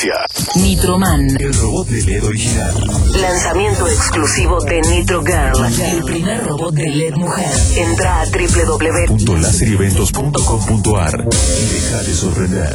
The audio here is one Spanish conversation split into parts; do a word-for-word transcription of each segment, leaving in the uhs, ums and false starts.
Nitroman, el robot de L E D original. Lanzamiento exclusivo de Nitro Girl, el primer robot de L E D mujer. Entra a doble u doble u doble u punto laser eventos punto com punto a r y deja de sorprender.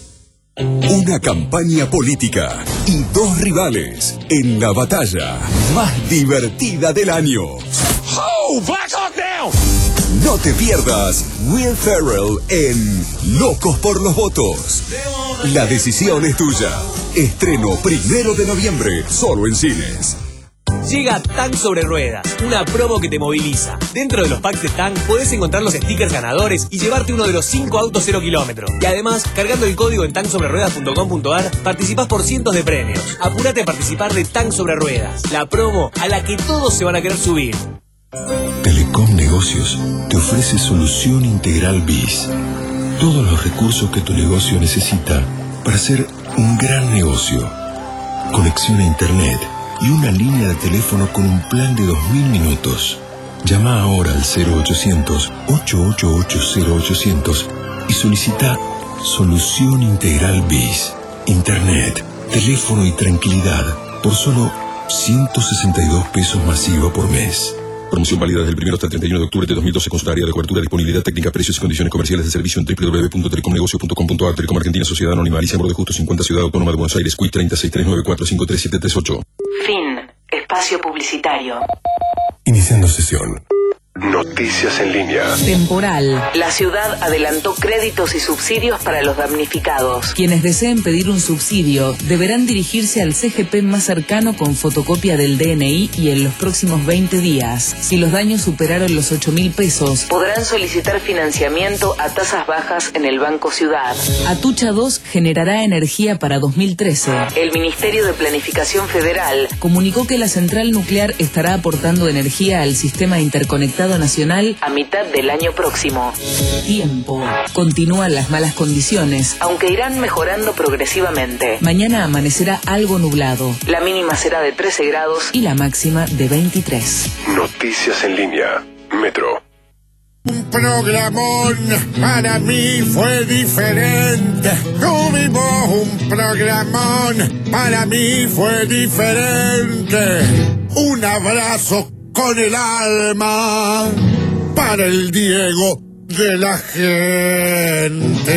Una campaña política y dos rivales en la batalla más divertida del año. Oh, Black Hawk down! No te pierdas Will Ferrell en Locos por los Votos. La decisión es tuya. Estreno primero de noviembre, solo en cines. Llega Tank sobre Ruedas, una promo que te moviliza. Dentro de los packs de Tank podés encontrar los stickers ganadores y llevarte uno de los cinco autos cero kilómetros. Y además, cargando el código en tank sobre ruedas punto com punto a r, participás por cientos de premios. Apúrate a participar de Tank sobre Ruedas, la promo a la que todos se van a querer subir. Telecom Negocios te ofrece solución integral B I S. Todos los recursos que tu negocio necesita para hacer un gran negocio. Conexión a internet y una línea de teléfono con un plan de dos mil minutos. Llama ahora al cero ochocientos, ocho ocho ocho, cero ochocientos y solicita solución integral B I S. Internet, teléfono y tranquilidad por solo ciento sesenta y dos pesos masivo por mes. Promoción válida desde el primero hasta el treinta y uno de octubre de dos mil doce. Consulta área de cobertura, disponibilidad técnica, precios y condiciones comerciales de servicio en doble u doble u doble u punto telecom negocios punto com punto a r. Telecom Argentina, Sociedad Anónima, Alicia Moro de Justo, cincuenta, Ciudad Autónoma de Buenos Aires, Q I treinta, seis tres nueve cuatro cinco tres siete tres ocho. Fin. Espacio publicitario. Iniciando sesión. Noticias en línea. Temporal. La ciudad adelantó créditos y subsidios para los damnificados. Quienes deseen pedir un subsidio deberán dirigirse al C G P más cercano con fotocopia del D N I y en los próximos veinte días. Si los daños superaron los ocho mil pesos, podrán solicitar financiamiento a tasas bajas en el Banco Ciudad. Atucha dos generará energía para dos mil trece. El Ministerio de Planificación Federal comunicó que la central nuclear estará aportando energía al sistema interconectado nacional a mitad del año próximo. Tiempo. Continúan las malas condiciones, aunque irán mejorando progresivamente. Mañana amanecerá algo nublado. La mínima será de trece grados y la máxima de veintitrés. Noticias en línea. Metro. Un programón para mí fue diferente. Tuvimos un programón, para mí fue diferente. Un abrazo con el alma para el Diego de la gente.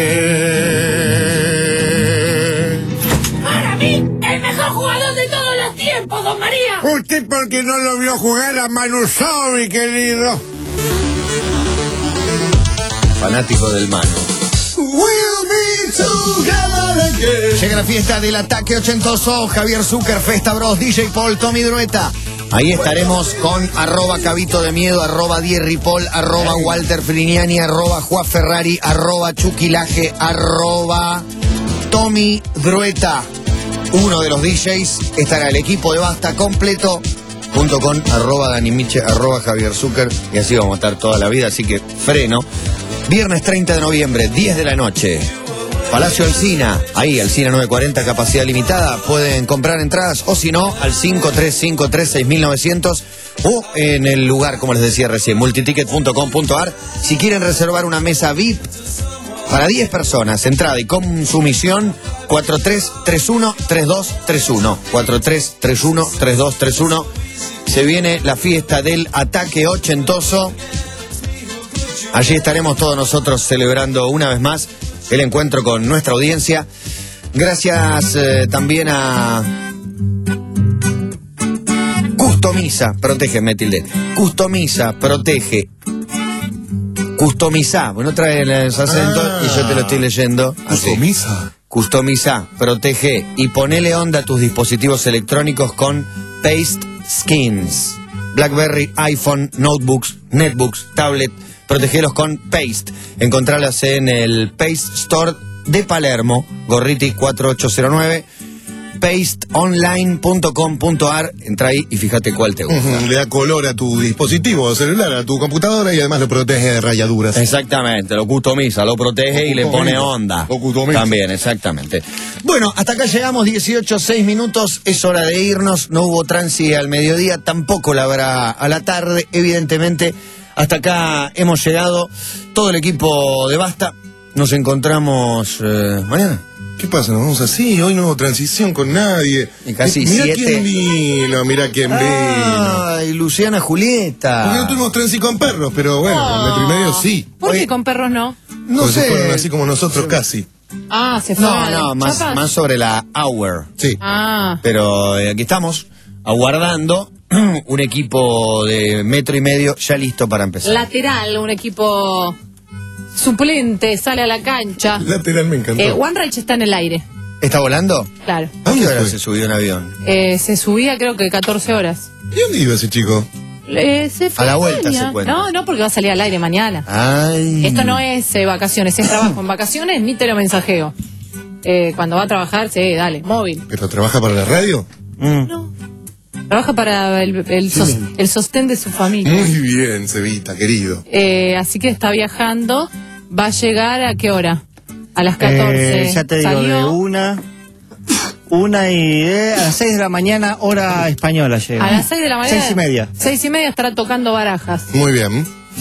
Para mí, el mejor jugador de todos los tiempos, don María. Usted porque no lo vio jugar a Manu Sobi, querido. Fanático del Manu. Llega la fiesta del ataque ochentoso. Javier Zucker, Festa Bros, D J Paul, Tommy Drueta. Ahí estaremos con arroba Cabito de Miedo, arroba Dierripol, arroba Walter Friniani, arroba Juan Ferrari, arroba Chuquilaje, arroba Tommy Drueta. Uno de los D Js estará el equipo de Basta completo, junto con arroba Dani Miche, arroba Javier Zucker, y así vamos a estar toda la vida, así que freno. Viernes treinta de noviembre, diez de la noche. Palacio Alsina, ahí Alsina nueve cuarenta, capacidad limitada. Pueden comprar entradas o si no, al cinco tres cinco tres, seis mil novecientos o en el lugar, como les decía recién, multiticket punto com punto a r. Si quieren reservar una mesa V I P para diez personas, entrada y consumición, cuatro tres tres uno, tres dos tres uno. cuatro tres tres uno, tres dos tres uno. Se viene la fiesta del ataque ochentoso. Allí estaremos todos nosotros celebrando una vez más el encuentro con nuestra audiencia. Gracias eh, también a Customiza, protege, Metilde. Customiza, protege. Customiza, bueno, trae los acentos ah, y yo te lo estoy leyendo. Customiza. Customiza, protege y ponele onda a tus dispositivos electrónicos con Paste Skins. BlackBerry, iPhone, notebooks, netbooks, tablet. Protegelos con Paste. Encontralas en el Paste Store de Palermo, Gorriti cuatro ocho cero nueve, paste online punto com punto a r. Entra ahí y fíjate cuál te gusta. Uh-huh. Le da color a tu dispositivo celular, a tu computadora, y además lo protege de rayaduras. Exactamente, lo customiza, lo protege lo y le pone onda. Lo También, exactamente. Bueno, hasta acá llegamos, dieciocho, seis minutos, es hora de irnos. No hubo tránsito al mediodía, tampoco la habrá a la tarde, evidentemente. Hasta acá hemos llegado, todo el equipo de Basta. Nos encontramos eh, mañana. ¿Qué pasa? ¿Nos vamos así? Hoy no hubo transición con nadie. Y casi mirá siete. quién vino, mirá quién vino. Ay, Luciana Julieta. Porque no tuvimos transi con perros, pero bueno, No. en metro y medio sí. ¿Por Oye, qué con perros no? No Porque sé. se fueron así como nosotros casi. Ah, se fue. No, a no, más, Chiapas. más sobre la hour. Sí. Ah, Pero eh, aquí estamos, aguardando un equipo de metro y medio ya listo para empezar. lateral, un equipo suplente, sale a la cancha. Lateral me encantó. Eh, One Reich está en el aire, ¿Está volando? claro. ¿A qué hora fue? se subió en avión? Eh, se subía creo que catorce horas. ¿Y dónde iba ese chico? Eh, se fue A la vuelta España. se cuenta. No, no, porque va a salir al aire mañana. Ay. Esto no es eh, vacaciones, es trabajo. En vacaciones ni te lo mensajeo. Eh, cuando va a trabajar, sí, dale, móvil. ¿Pero trabaja para la radio? No. Trabaja para el, el, sos- el sostén de su familia. Muy bien, Cevita, querido. Eh, así que está viajando. ¿Va a llegar a qué hora? A las catorce. Eh, ya te digo, Salió. de una. Una y eh, a las seis de la mañana, hora española llega. A las seis de la mañana. Seis y media. Seis y media estará tocando barajas. Muy bien.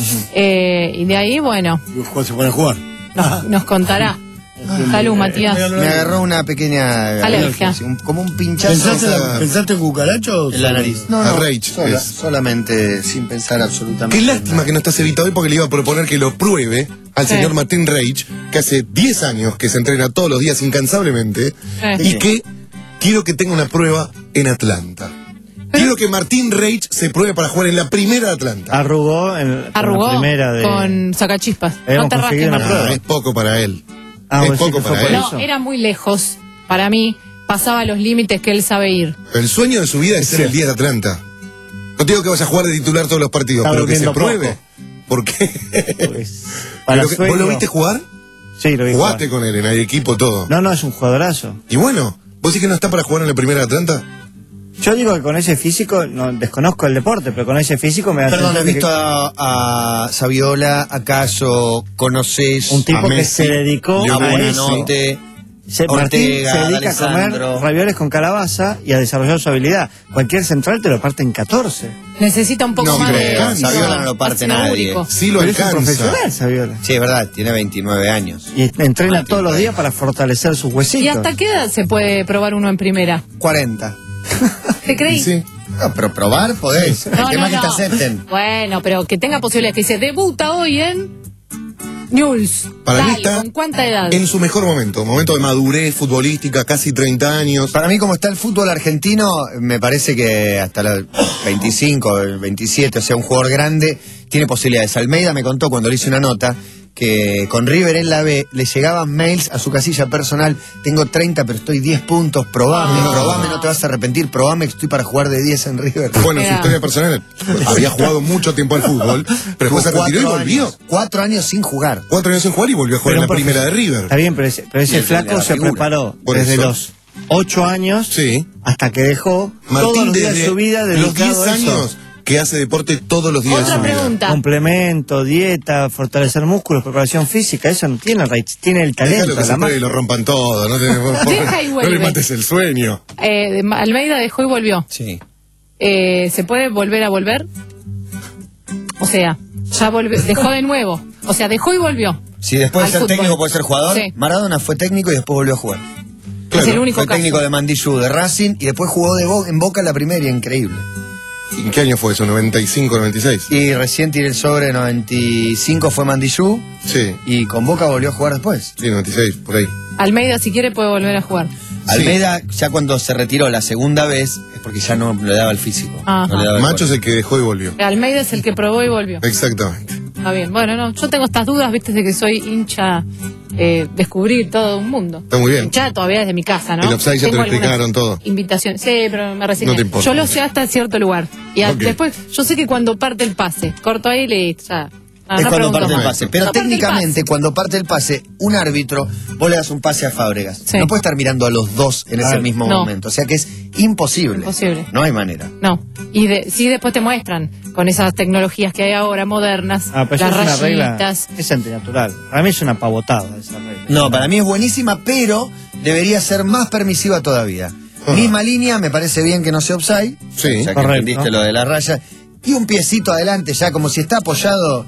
Eh, y de ahí, bueno, ¿Cuál se pone a jugar? nos, nos contará. Salud, Matías. Me agarró una pequeña Alergia. un- como un pinchazo ¿Pensaste, en la- ¿Pensaste en cucaracho? la nariz. No, A no, Rage sola- es. solamente sin pensar absolutamente Qué lástima que no está Cevita hoy porque le iba a proponer que lo pruebe al Sí. señor Martín Rage, que hace diez años que se entrena todos los días incansablemente, Sí. y que quiero que tenga una prueba en Atlanta. Quiero que Martín Rage se pruebe para jugar en la primera de Atlanta. Arrugó en, con Arrugó la primera de. con sacachispas. No Habíamos te rasques, conseguido una Martín. Ah, es poco para él. Ah, es vos decís poco que fue para por él. eso. No, era muy lejos. Para mí, pasaba los límites que él sabe ir. El sueño de su vida es ser el día de Atlanta. No te digo que vayas a jugar de titular todos los partidos, Está pero que se durmiendo pruebe. poco. ¿Por qué? Pues, para Pero que- ¿Vos lo sueño- viste jugar? Sí, lo vi Jugaste jugar. con él en el equipo todo. No, no, es un jugadorazo. Y bueno, ¿vos decís que no está para jugar en la primera de Atlanta? Yo digo que con ese físico, no desconozco el deporte, pero con ese físico me da Perdón, la ¿has visto a, a Saviola? ¿Acaso conoces un tipo a que Messi, se dedicó a a Buenanote, Se, Martín Ortega, se dedica a comer D'Alessandro? ravioles con calabaza y a desarrollar su habilidad. Cualquier central te lo parte en catorce. Necesita un poco No más creo, de... Saviola no lo parte ácido nadie. úrico. Sí lo Pero es un alcanza. profesional, Saviola. Sí, es verdad, tiene veintinueve años. Y entrena todos los días para fortalecer sus huesitos. ¿Y hasta qué edad se puede probar uno en primera? cuarenta. ¿Te creí? Sí. No, pero probar podés. El No, tema no, es que te no. acepten. Bueno, pero que tenga posibilidades. Que dice, debuta hoy en News. Para mí Dale, está ¿con cuánta edad? en su mejor momento, momento de madurez futbolística, casi treinta años. Para mí, como está el fútbol argentino, me parece que hasta los veinticinco, veintisiete, o sea, un jugador grande, tiene posibilidades. Almeida me contó cuando le hice una nota que con River en la B le llegaban mails a su casilla personal: tengo treinta, pero estoy diez puntos, probame, Ah. probame, no te vas a arrepentir, probame que estoy para jugar de diez en River. Bueno, su Era. historia personal, había jugado mucho tiempo al fútbol, pero después se Tuvo retiró y cuatro volvió. años, cuatro años sin jugar. Cuatro años sin jugar y volvió a jugar Pero en la un primera de profes- River. Está bien, pero ese, pero ese Y el- flaco la se figura. preparó Por desde eso. los ocho años Sí. hasta que dejó Martín todos los días desde de su vida los dedicado diez a eso. años que hace deporte todos los días de Otra su vida. pregunta. Complemento, dieta, fortalecer músculos, preparación física, eso no tiene Reich, tiene el Déjalo talento, que se la pruebe y magia. lo rompan todo, no, te, por favor, Deja y no vuelve. le mates el sueño. Eh, de- Almeida dejó y volvió. Sí. Eh, ¿Se puede volver a volver? O sea, ya volvió, dejó de nuevo. O sea, dejó y volvió. Si después de Al ser fútbol. técnico puede ser jugador, Sí. Maradona fue técnico y después volvió a jugar. Es el único Fue caso. técnico de Mandillú, de Racing, y después jugó de Bo- en Boca la primera, y increíble. ¿En qué año fue eso? ¿noventa y cinco, noventa y seis? Y recién tiré el sobre, noventa y cinco fue Mandillú, Sí, y con Boca volvió a jugar después. sí, noventa y seis, por ahí. Almeida, si quiere, puede volver a jugar. Almeida, ya cuando se retiró la segunda vez, es porque ya no le daba el físico. Ajá. No le daba el Macho es cuerpo. el que dejó y volvió. Almeida es el que probó y volvió. Exactamente. Está bien. Bueno, no, yo tengo estas dudas, viste, de que soy hincha, eh, descubrir todo un mundo. Está muy bien. Hincha todavía desde mi casa, ¿no? El offside ya te Tengo lo algunas explicaron todo. Invitaciones. Sí, pero me resigné. No te importa. Yo lo sé hasta cierto lugar. Y a- Ok. después, yo sé que cuando parte el pase, corto ahí y listo, ya. No, es no cuando pregunto parte el más. pase. Pero No parte el técnicamente, pase. cuando parte el pase, un árbitro, vos le das un pase a Fábregas. Sí. No puede estar mirando a los dos en ese Claro. mismo No. momento. O sea que es imposible. Imposible. No hay manera. No. Y de, sí, después te muestran con esas tecnologías que hay ahora modernas, Ah, pero eso las es una regla, rayitas. es antinatural. Para mí es una pavotada esa regla. No, para mí es buenísima, pero debería ser más permisiva todavía. Misma línea, me parece bien que no sea offside. Sí. O sea, que Correcto. entendiste lo de la raya. Y un piecito adelante, ya como si está apoyado.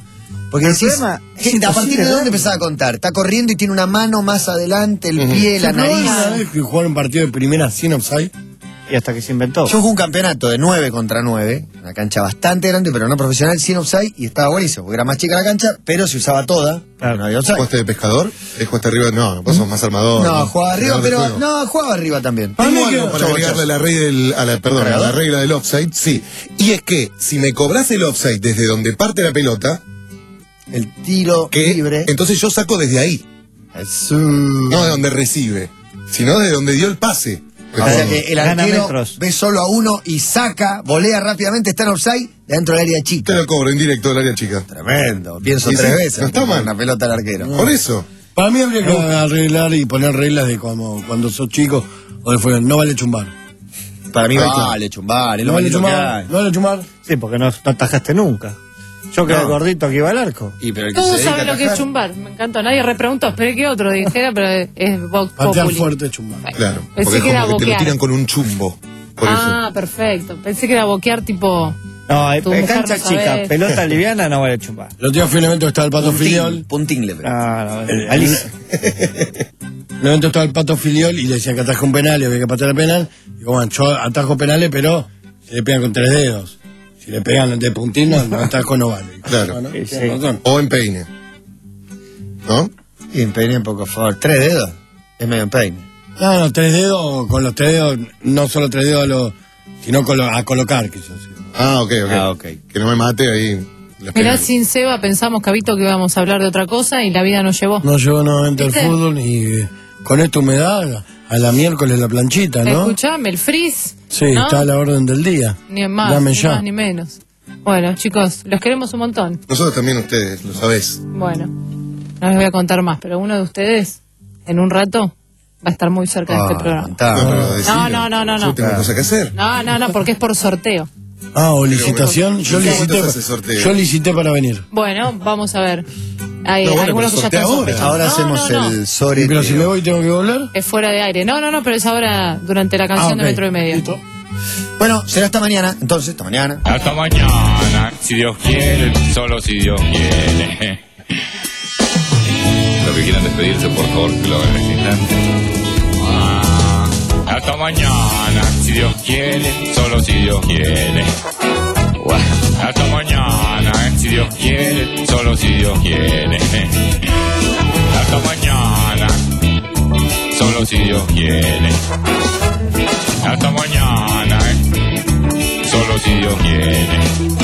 Porque El decís, problema es gente, ¿a partir imposible de dónde verlo. empezás a contar? Está corriendo y tiene una mano más adelante, el pie, la ¿Se probó nariz. una vez que jugaron un partido de primera sin offside? Y hasta que se inventó. Yo jugué un campeonato de nueve contra nueve, una cancha bastante grande, pero no profesional, sin offside, y estaba buenísimo, porque era más chica la cancha, pero se usaba toda, Claro. no había offside. ¿Jugaste de pescador? ¿Es jugaste arriba? No, vos sos más armador. No, jugaba arriba, Tirador de pero fuego. no, jugaba arriba también. Tengo Tengo algo algo para agregarle a la, regla del, a la, perdón, a la regla del offside, sí. Y es que si me cobras el offside desde donde parte la pelota, el tiro que, libre, entonces yo saco desde ahí. es, uh, No de donde recibe, sino de donde dio el pase. o sea que el Gana arquero metros. ve solo a uno y saca, volea rápidamente, está en offside, dentro del área Te chica. lo cobro en directo del área chica. Tremendo, pienso Sí, tres sí, veces. no está antes de mal. Una pelota al arquero. Por eso. Para mí habría que arreglar y poner reglas de como cuando sos chico o de fuera. No vale chumbar. Para mí Ah, vale chumbar, es No lo vale bonito que chumbar. hay. No vale chumbar. Sí, porque no, no atajaste nunca. Yo que era No. gordito que iba al arco. Y pero el que se Todos dedica saben a lo que es atajar- chumbar. Me encantó. Nadie repreguntó. Esperé que otro dijera, pero es Vox Patear Populi. fuerte es chumbar. Claro. Pensé Porque es que era como que te lo boquear. tiran con un chumbo. Por Ah, perfecto. Pensé que era boquear tipo. No, en Tu en mujer cancha no chica, sabe. pelota liviana no vale chumbar. El otro día fui a un evento que estaba el pato filiol. Puntín, puntín le pregunto. No, no, El- Alicia. En un evento estaba el pato filiol y le decían que ataja un penal y había que patear el penal. Y digo, bueno, yo atajo penales, pero se le pegan con tres dedos. Si le pegan de puntín, no, no atajo no vale. Claro. No, no, Sí, tienes sí. razón. O en peine. ¿No? Y en peine, por favor. ¿Tres dedos? Es medio en peine. No, no, tres dedos, con los tres dedos, no solo tres dedos, a lo, sino colo- a colocar, quiso decir. Ah, ok, ok. Ah, ok. Que no me mate ahí. Mirá, las pegas. sin Seba pensamos, Cabito, que íbamos a hablar de otra cosa y la vida nos llevó. No llegó nuevamente el ¿Viste? fútbol y eh, con esta humedad, a la miércoles la planchita, ¿no? Escuchame, el frizz. Sí, ¿no? está a la orden del día. Ni más, Dame ni ya. más ni menos. Bueno, chicos, los queremos un montón. Nosotros también ustedes, lo sabés. Bueno, no les voy a contar más, pero uno de ustedes, en un rato, va a estar muy cerca de este Ah, programa. contá. No, pero decilo. No, no, no, no, Yo no. tengo cosas que hacer. No, no, no, porque es por sorteo. Ah, o licitación. Yo bueno, licité, ¿cuánto se hace sorteo? yo licité para venir. Bueno, vamos a ver. Hay No, bueno, algunos pero que ya están sortea ahora. sospechosos. Ahora No, hacemos no, no. el sobre. Pero si me voy, ¿tengo que volver? Es fuera de aire. No, no, no, pero es ahora durante la canción Ah, ok. de Metro y Medio. Listo. Bueno, será hasta mañana. Entonces, hasta mañana. Hasta mañana, si Dios quiere, solo si Dios quiere. Los que quieran despedirse, por favor, que lo hagan en este instante. Ah, hasta mañana, si Dios quiere, solo si Dios quiere. Buah. Hasta mañana, si Dios quiere, solo si Dios quiere. Hasta mañana, solo si Dios quiere. Hasta mañana, solo si Dios quiere.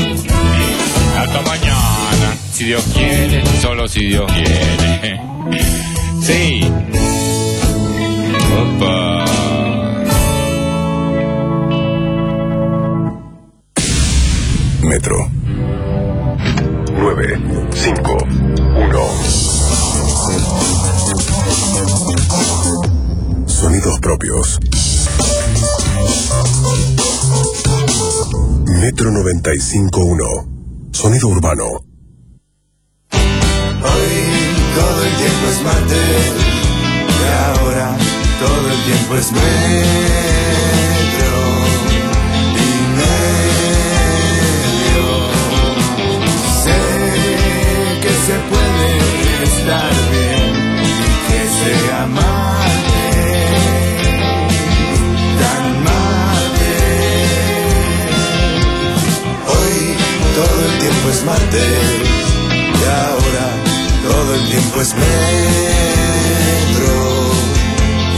Hasta mañana, si Dios quiere, solo si Dios quiere. Sí. Opa. Metro. nueve, cinco, uno. Sonidos propios. Metro noventa y cinco uno. Sonido urbano. Hoy todo el tiempo es martes y ahora todo el tiempo es metro y medio. Sé que se puede estar bien y que sea martes, tan martes. Hoy todo el tiempo es martes y ahora todo el tiempo es metro y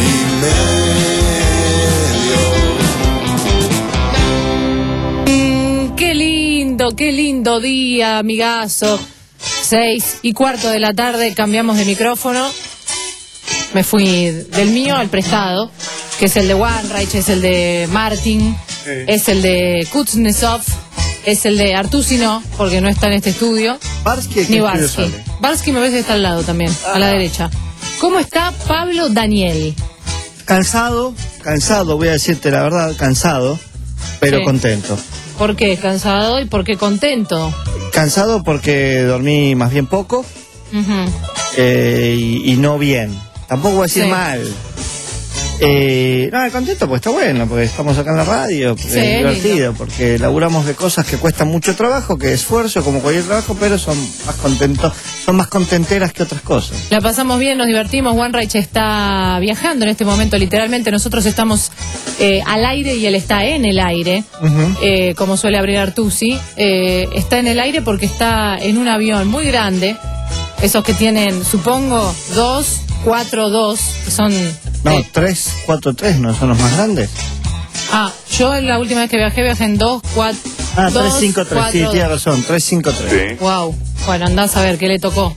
medio. Mm, qué lindo, qué lindo día, amigazo. Seis y cuarto de la tarde, cambiamos de micrófono. Me fui del mío al prestado, que es el de Wanreich, es el de Martin, es el de Kuznetsov, es el de Artusino, porque no está en este estudio. Barsky, Ni Barsky. Barsky me parece que está al lado también, a la derecha. ¿Cómo está Pablo Daniel? Cansado, cansado, voy a decirte la verdad, cansado, pero Sí. contento. ¿Por qué cansado y por qué contento? Cansado porque dormí más bien poco Ujú. eh, y, y no bien. Tampoco voy a decir Sí. mal. Eh, no, contento porque está bueno, porque estamos acá en la radio, porque Sí, es divertido, lindo. porque laburamos de cosas que cuestan mucho trabajo, que esfuerzo, como cualquier trabajo, pero son más contentos, son más contenteras que otras cosas. La pasamos bien, nos divertimos. Juan Reich está viajando en este momento, literalmente. Nosotros estamos eh, al aire y él está en el aire, Uh-huh. eh, como suele abrir Artusi. Eh, está en el aire porque está en un avión muy grande. Esos que tienen, supongo, dos, cuatro, dos, que son... No, eh, tres, cuatro, tres, ¿no son los más grandes? ah, yo la última vez que viajé, viajé en dos, cuatro... Ah, tres, cinco, tres, sí, tiene razón, tres, cinco, tres. Wow. Bueno, andás a ver qué le tocó.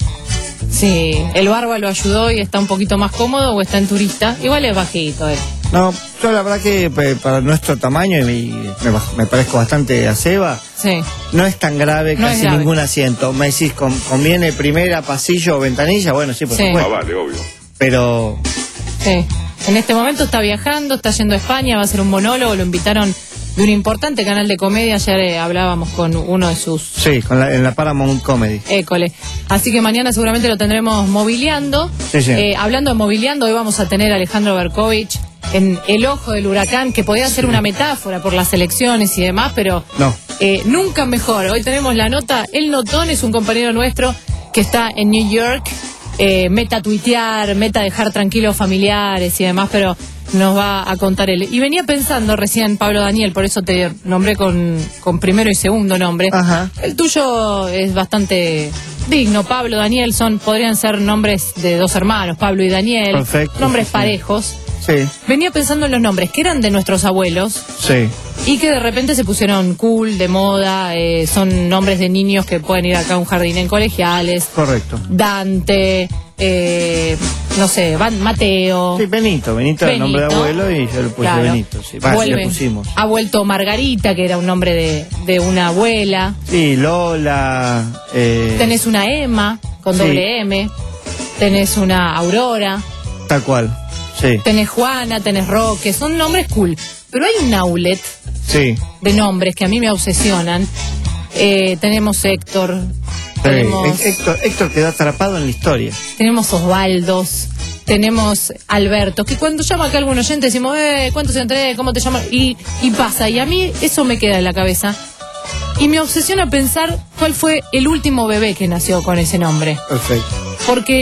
Si el barba lo ayudó y está un poquito más cómodo o está en turista. Igual es bajito él. No, yo la verdad que pe- para nuestro tamaño, y me, me, baj- me parezco bastante a Seba, Sí. no es tan grave No es casi grave. ningún asiento. Me decís, ¿con- ¿conviene primera, pasillo o ventanilla? Bueno, sí, por Sí. supuesto. Ah, vale, obvio. Pero Sí. En este momento está viajando, está yendo a España, va a hacer un monólogo, lo invitaron de un importante canal de comedia. Ayer eh, hablábamos con uno de sus sí, con la, en la Paramount Comedy. école. Así que mañana seguramente lo tendremos mobiliando. Sí, sí. Eh, hablando de mobiliando, hoy vamos a tener a Alejandro Berkovich en el ojo del huracán, que podía ser una metáfora por las elecciones y demás, pero No. eh, nunca mejor. Hoy tenemos la nota. El Notón es un compañero nuestro que está en New York. Eh, meta tuitear, meta dejar tranquilos familiares y demás, pero nos va a contar él. Y venía pensando recién, Pablo Daniel, por eso te nombré con, con primero y segundo nombre. Ajá. El tuyo es bastante digno, Pablo, Daniel, son, podrían ser nombres de dos hermanos, Pablo y Daniel. Perfecto, Nombres sí, sí. parejos. Sí, Venía pensando en los nombres que eran de nuestros abuelos sí. y que de repente se pusieron cool, de moda, eh, son nombres de niños que pueden ir acá a un jardín en colegiales. Correcto. Dante, eh, no sé, Van- Mateo. Sí, Benito. Benito era el nombre de Benito. abuelo y yo le puse Claro. Benito. Sí, va, sí, Vuelve. le pusimos. Ha vuelto Margarita, que era un nombre de, de una abuela. Sí, Lola. Eh, Tenés una Emma con Sí. doble M. Tenés una Aurora. Tal cual. Sí, Tenés Juana, tenés Roque. Son nombres cool. Pero hay un outlet sí. de nombres que a mí me obsesionan. Eh, tenemos Héctor. Sí. Tenemos, Hé- Héctor, Héctor quedó atrapado en la historia. tenemos Osvaldos. Tenemos Alberto. Que cuando llama acá algún oyente decimos, eh, ¿cuántos entré? ¿Cómo te llamas? Y, y pasa. Y a mí eso me queda en la cabeza. Y me obsesiona pensar cuál fue el último bebé que nació con ese nombre. Perfecto. Porque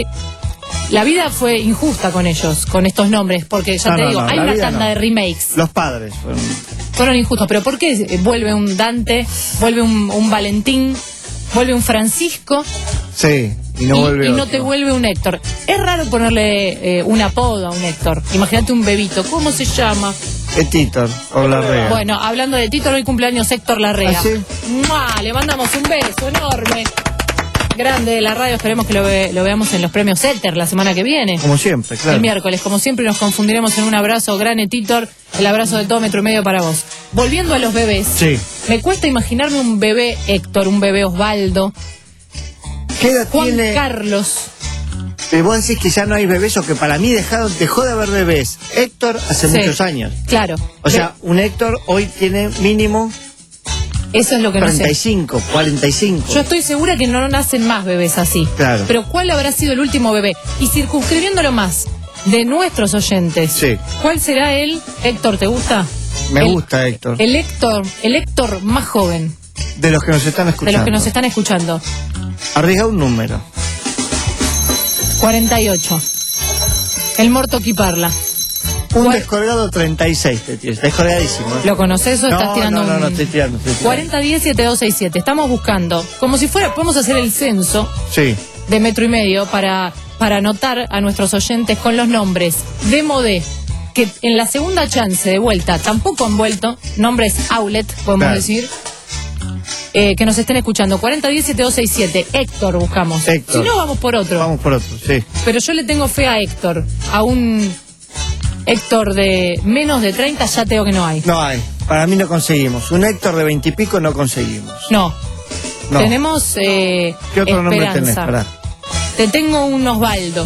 la vida fue injusta con ellos, con estos nombres. Porque ya No, te no, digo, no, hay la una vida tanda no. de remakes. Los padres fueron. Fueron injustos. Pero ¿por qué vuelve un Dante, vuelve un, un Valentín, vuelve un Francisco Sí, y no y, vuelve y no otro. te vuelve un Héctor? Es raro ponerle eh, un apodo a un Héctor. Imagínate un bebito. ¿Cómo se llama? Es Titor, o Larrea. Bueno, hablando de Tito, hoy cumpleaños Héctor Larrea. ¿Ah, sí? ¡Mua! Le mandamos un beso enorme. Grande de la radio, esperemos que lo, ve- lo veamos en los premios Éter la semana que viene. Como siempre, claro. El miércoles, como siempre, nos confundiremos en un abrazo. Grande Titor, el abrazo de todo metro y medio para vos. Volviendo a los bebés. Sí. Me cuesta imaginarme un bebé Héctor, un bebé Osvaldo, ¿Qué edad Juan tiene? Carlos. Pero vos decís que ya no hay bebés o que para mí dejaron, dejó de haber bebés. Héctor hace Sí. muchos años. Claro. O sea, un Héctor hoy tiene mínimo Eso es lo que no treinta y sé. cinco, cuarenta y cinco. Yo estoy segura que no nacen más bebés así. Claro. Pero ¿cuál habrá sido el último bebé? Y circunscribiéndolo más, de nuestros oyentes. Sí. ¿Cuál será él? Héctor, ¿te gusta? Me El- gusta Héctor. El Héctor, el Héctor más joven, De los que nos están escuchando. de los que nos están escuchando. Arriesga un número. cuarenta y ocho. El Morto Kiparla. Un Cuar- descolgado treinta y seis, te tienes. Descolgadísimo. ¿eh? ¿Lo conoces o no, estás tirando no, no, un...? no, estoy tirando. Estoy tirando. cuarenta diez siete dos seis siete. Estamos buscando, como si fuera, podemos hacer el censo Sí. de metro y medio para, para anotar a nuestros oyentes con los nombres de Modé, que en la segunda chance de vuelta tampoco han vuelto, nombres outlet, podemos Claro. decir, eh, que nos estén escuchando. cuarenta diez siete dos seis siete. Héctor buscamos. Héctor. Si no, vamos por otro. Vamos por otro, sí. Pero yo le tengo fe a Héctor. A un Héctor de menos de treinta ya tengo que no hay. No hay. Para mí no conseguimos. Un Héctor de veinte y pico no conseguimos. No. No. Tenemos eh, ¿Qué otro nombre esperanza. tenés? Pará. Te tengo un Osvaldo.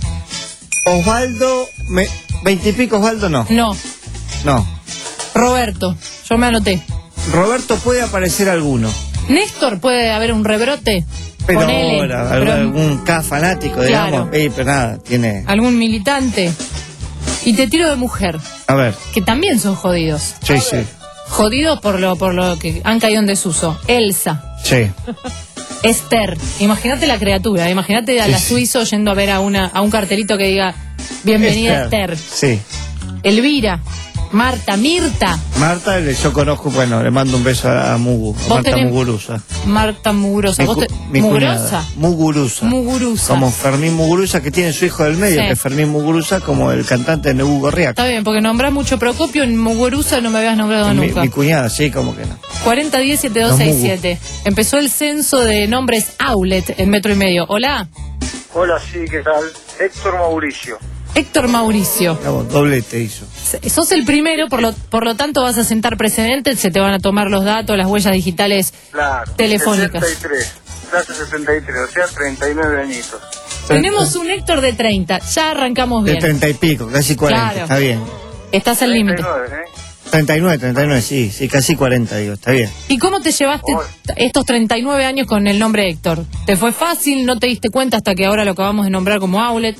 Osvaldo, me... veinte y pico Osvaldo no. No. No. Roberto. Yo me anoté. Roberto puede aparecer alguno. Néstor, puede haber un rebrote. Pero Ponele, ahora, pero algún K fanático, digamos. Claro. Eh, pero nada, tiene. algún militante. Y te tiro de mujer, A ver, que también son jodidos. sí, sí, Jodidos por lo, por lo que han caído en desuso. Elsa, sí. Esther. Imagínate la criatura, imagínate a Sí, la sí. suizo yendo a ver a una a un cartelito que diga bienvenida Esther. Sí. Elvira, Marta, Mirta. Marta, le- yo conozco, bueno, le mando un beso a, a Mugu, a Vos Marta tenés- Muguruza. Marta Mugurosa. Mi, ¿Vos cu- te- mi Mugurosa? cuñada. Muguruza. Muguruza. Como Fermín Muguruza, que tiene su hijo del medio, Sí. que es Fermín Muguruza, como el cantante de Nebu Gorriak. Está bien, porque nombrás mucho Procopio, en Muguruza no me habías nombrado Mi, nunca. mi cuñada, sí, como que no. cuarenta diez setenta y dos sesenta y siete. Empezó el censo de nombres outlet en metro y medio. Hola, Hola, sí, ¿qué tal? Héctor Mauricio. Héctor Mauricio. Vamos, doblete hizo. Sos el primero, por lo, por lo tanto vas a sentar precedentes, se te van a tomar los datos, las huellas digitales Claro. telefónicas. setenta y tres. Clase setenta y tres, o sea, treinta y nueve añitos. Tenemos un Héctor de treinta, ya arrancamos De bien. treinta y pico, casi cuarenta, Claro. está bien. Estás al límite. treinta y nueve, treinta y nueve, sí, sí, casi cuarenta, digo, está bien. ¿Y cómo te llevaste t- estos treinta y nueve años con el nombre Héctor? ¿Te fue fácil? ¿No te diste cuenta hasta que ahora lo acabamos de nombrar como outlet?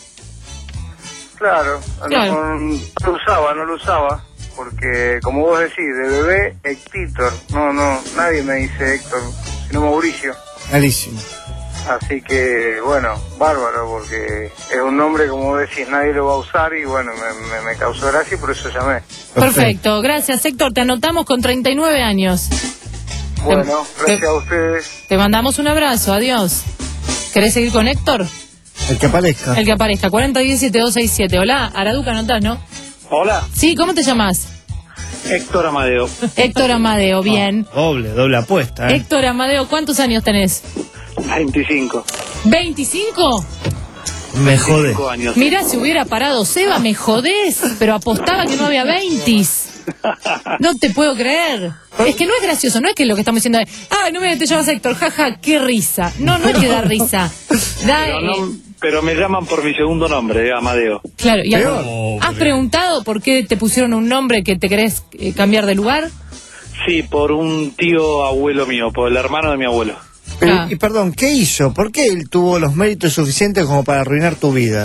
Claro, Claro. No, no lo usaba, no lo usaba, porque como vos decís, de bebé, Héctor. No, no, nadie me dice Héctor, sino Mauricio. Clarísimo. Así que, bueno, bárbaro, porque es un nombre, como vos decís, nadie lo va a usar y bueno, me, me, me causó gracia y por eso llamé. Perfecto, gracias Héctor, te anotamos con treinta y nueve años. Bueno, gracias a ustedes. Te mandamos un abrazo, adiós. ¿Querés seguir con Héctor? El que aparezca. El que aparezca, cuarenta diez setenta y dos sesenta y siete. Hola, Araduca, ¿anotás, no? Hola. Sí, ¿cómo te llamas? Héctor Amadeo. Héctor Amadeo, bien. Doble, doble apuesta, ¿eh? Héctor Amadeo, ¿cuántos años tenés? veinticinco. ¿veinticinco? Me jode. años. Mirá, si hubiera parado Seba, me jodés, pero apostaba que no había veintis. No te puedo creer. Es que no es gracioso, no es que lo que estamos diciendo es, ah, no me te llamas Héctor, jaja, qué risa. No, no es que da risa. Da, Pero, eh, no- pero me llaman por mi segundo nombre, eh, Amadeo. claro, y has, ¿has preguntado por qué te pusieron un nombre que te querés eh, cambiar de lugar? Sí, por un tío abuelo mío, por el hermano de mi abuelo. Pero, Ah. y perdón, ¿qué hizo? ¿Por qué él tuvo los méritos suficientes como para arruinar tu vida?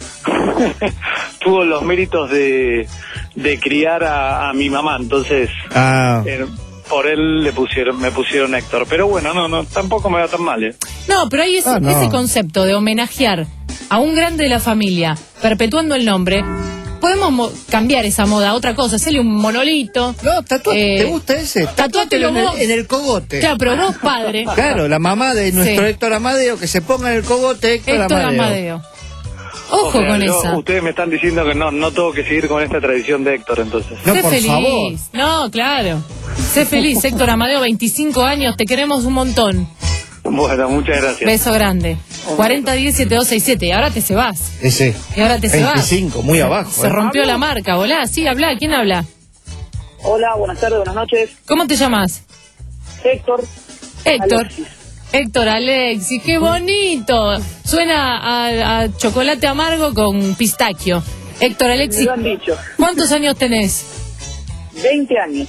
Tuvo los méritos de, de criar a, a mi mamá, entonces Ah, eh, por él le pusieron, me pusieron Héctor. Pero bueno, no, no, tampoco me va tan mal, ¿eh? No, pero hay ese, Ah, no. ese concepto de homenajear a un grande de la familia, perpetuando el nombre. Podemos mo- cambiar esa moda a otra cosa, hacerle un monolito. no, tatua- Eh, ¿te gusta ese? tatuátelo Tatuátelo en vos. el, en el cogote. Claro, pero vos, padre. Claro, la mamá de nuestro Sí. Héctor Amadeo, que se ponga en el cogote Héctor, Héctor Amadeo. Amadeo. Ojo O sea, con yo- esa. Ustedes me están diciendo que no, no tengo que seguir con esta tradición de Héctor, entonces. No, sé por feliz. favor. No, claro. Sé feliz, Héctor Amadeo, veinticinco años, te queremos un montón. Bueno, muchas gracias. Beso grande. cuarenta diez setenta y dos sesenta y siete. Y ahora te se vas. Ese. Y ahora te se vas. veinticinco, muy abajo. Se ¿eh? rompió la marca, volá. Sí, habla. ¿Quién habla? Hola, buenas tardes, buenas noches. ¿Cómo te llamas? Héctor. Héctor. Alexis. Héctor Alexis, qué bonito. Suena a, a chocolate amargo con pistaquio. Héctor Alexis, Me lo han dicho. ¿cuántos años tenés? veinte años.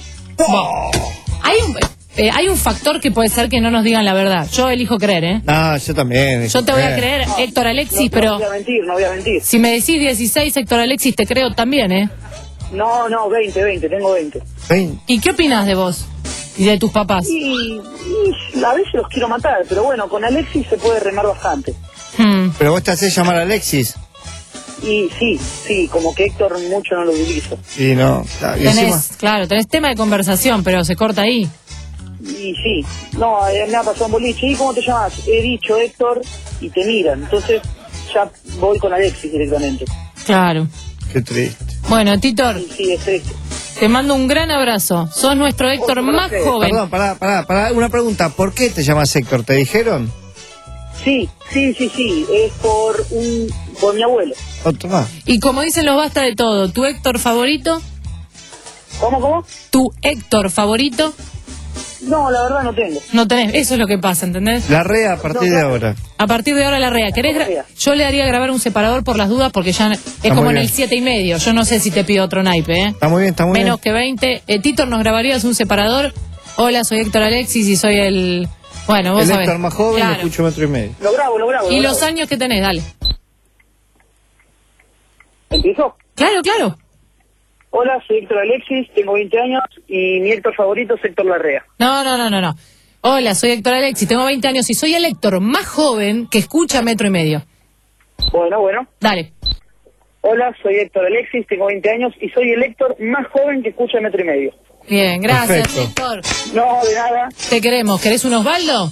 Hay un, eh, hay un factor que puede ser que no nos digan la verdad. Yo elijo creer, ¿eh? No, yo también. Yo te voy a Eh. creer, Héctor Alexis, No, pero no voy a mentir, no voy a mentir. si me decís dieciséis, Héctor Alexis, te creo también, ¿eh? No, no, veinte, veinte, tengo veinte. Ven. ¿Y qué opinas de vos y de tus papás? Y, y a veces los quiero matar, pero bueno, con Alexis se puede remar bastante. Hmm. Pero vos te hacés llamar a Alexis. Y sí, sí, como que Héctor mucho no lo utilizo. Y no. claro, y Tenés, encima, claro, tenés tema de conversación, pero se corta ahí. Y sí, no, eh, me ha pasado un boliche. ¿Y cómo te llamas? He dicho Héctor y te miran. Entonces ya voy con Alexis directamente. Claro. qué triste. Bueno, Titor, Sí, sí, es triste. te mando un gran abrazo. Sos nuestro Héctor Otro más placer. joven. Perdón, pará, pará, pará. Una pregunta. ¿Por qué te llamas Héctor? ¿Te dijeron? Sí, sí, sí, sí, es por un por mi abuelo. Otro más. Y como dicen los basta de todo, ¿tu Héctor favorito? ¿Cómo, cómo? ¿Tu Héctor favorito? No, la verdad no tengo. No tenés, eso es lo que pasa, ¿entendés? La rea a partir de ahora. A partir de ahora la rea. ¿Querés gra- Yo le haría grabar un separador por las dudas porque ya es como muy en bien. el siete y medio. Yo no sé si te pido otro naipe, ¿eh? Está muy bien, está muy Menos bien. que veinte. Eh, Titor, ¿nos grabarías un separador? Hola, soy Héctor Alexis y soy el... Bueno, vos El sabés. Héctor más joven, Claro. lo escucho metro y medio. Lo grabo, lo grabo. Y lo los grabo. años que tenés, dale. ¿Empiezo? Claro, claro. Hola, soy Héctor Alexis, tengo veinte años y mi Héctor favorito es Héctor Larrea. No, no, no, no, no. Hola, soy Héctor Alexis, tengo veinte años y soy el Héctor más joven que escucha Metro y Medio. Bueno, bueno. Dale. Hola, soy Héctor Alexis, tengo veinte años y soy el Héctor más joven que escucha Metro y Medio. Bien, gracias, Perfecto. Héctor. No, de nada. Te queremos. ¿Querés un Osvaldo?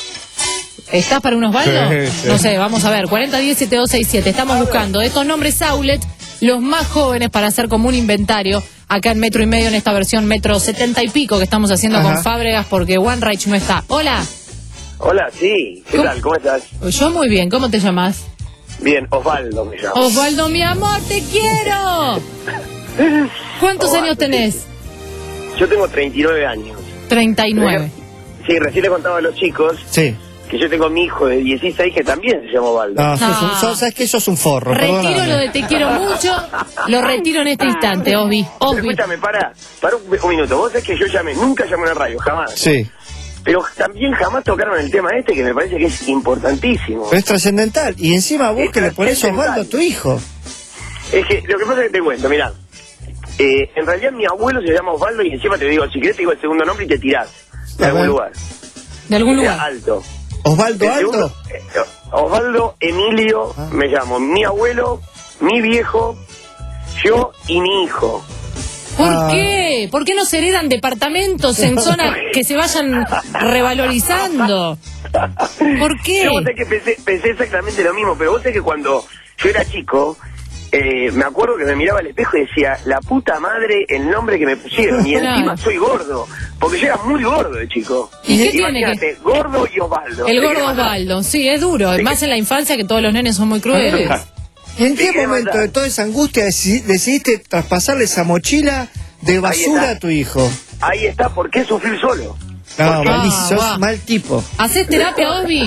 ¿Estás para un Osvaldo? Sí, sí. No sé, vamos a ver. cuarenta diez setenta y dos sesenta y siete. Estamos buscando estos nombres outlet, los más jóvenes para hacer como un inventario acá en Metro y Medio, en esta versión Metro setenta y pico que estamos haciendo Ajá. con Fábregas porque One Reich no está. Hola. Hola, sí. ¿Qué tal? ¿Cómo estás? Yo muy bien. ¿Cómo te llamas? Bien, Osvaldo me llamo. Osvaldo, mi amor, te quiero. ¿Cuántos Osvaldo, años tenés? sí. Yo tengo treinta y nueve años. treinta y nueve. Sí, recién le contaba a los chicos Sí. que yo tengo mi hijo de dieciséis que también se llama Osvaldo. No, sos un- sos- sabes que sos un forro. Retiro perdóname. lo de te quiero mucho, lo retiro en este instante, Osvi. Pero Osvi. escúchame, para, para un, un minuto. Vos sabés que yo llamé, nunca llamé a una radio, jamás. Sí. Pero también jamás tocaron el tema este que me parece que es importantísimo. Pero es trascendental. Y encima vos que le ponés Osvaldo a tu hijo. Es que lo que pasa es que te cuento, mirá. Eh, en realidad mi abuelo se llama Osvaldo y encima te digo, si querés te digo el segundo nombre y te tirás de A algún ver. lugar. ¿De algún Era lugar? Alto. ¿Osvaldo El Alto? segundo, eh, Osvaldo Emilio me llamo. Mi abuelo, mi viejo, yo y mi hijo. ¿Por Ah. qué? ¿Por qué no se heredan departamentos en zonas que se vayan revalorizando? ¿Por qué? Yo vos sabés que pensé, pensé exactamente lo mismo, pero vos sabés que cuando yo era chico, eh, me acuerdo que me miraba al espejo y decía, la puta madre, el nombre que me pusieron, y Claro. encima soy gordo, porque yo era muy gordo de chico. ¿Y qué tiene Imagínate, gordo y Osvaldo. El ¿De qué gordo manera? Osvaldo, sí, es duro, más en la infancia que todos los nenes son muy crueles. ¿Y en qué momento de toda esa angustia deci- decidiste traspasarle esa mochila de basura a tu hijo? Ahí está, ¿por qué sufrir solo? No, ¿Por qué? malísimo, sos va. mal tipo. ¿Hacés terapia, Osvi?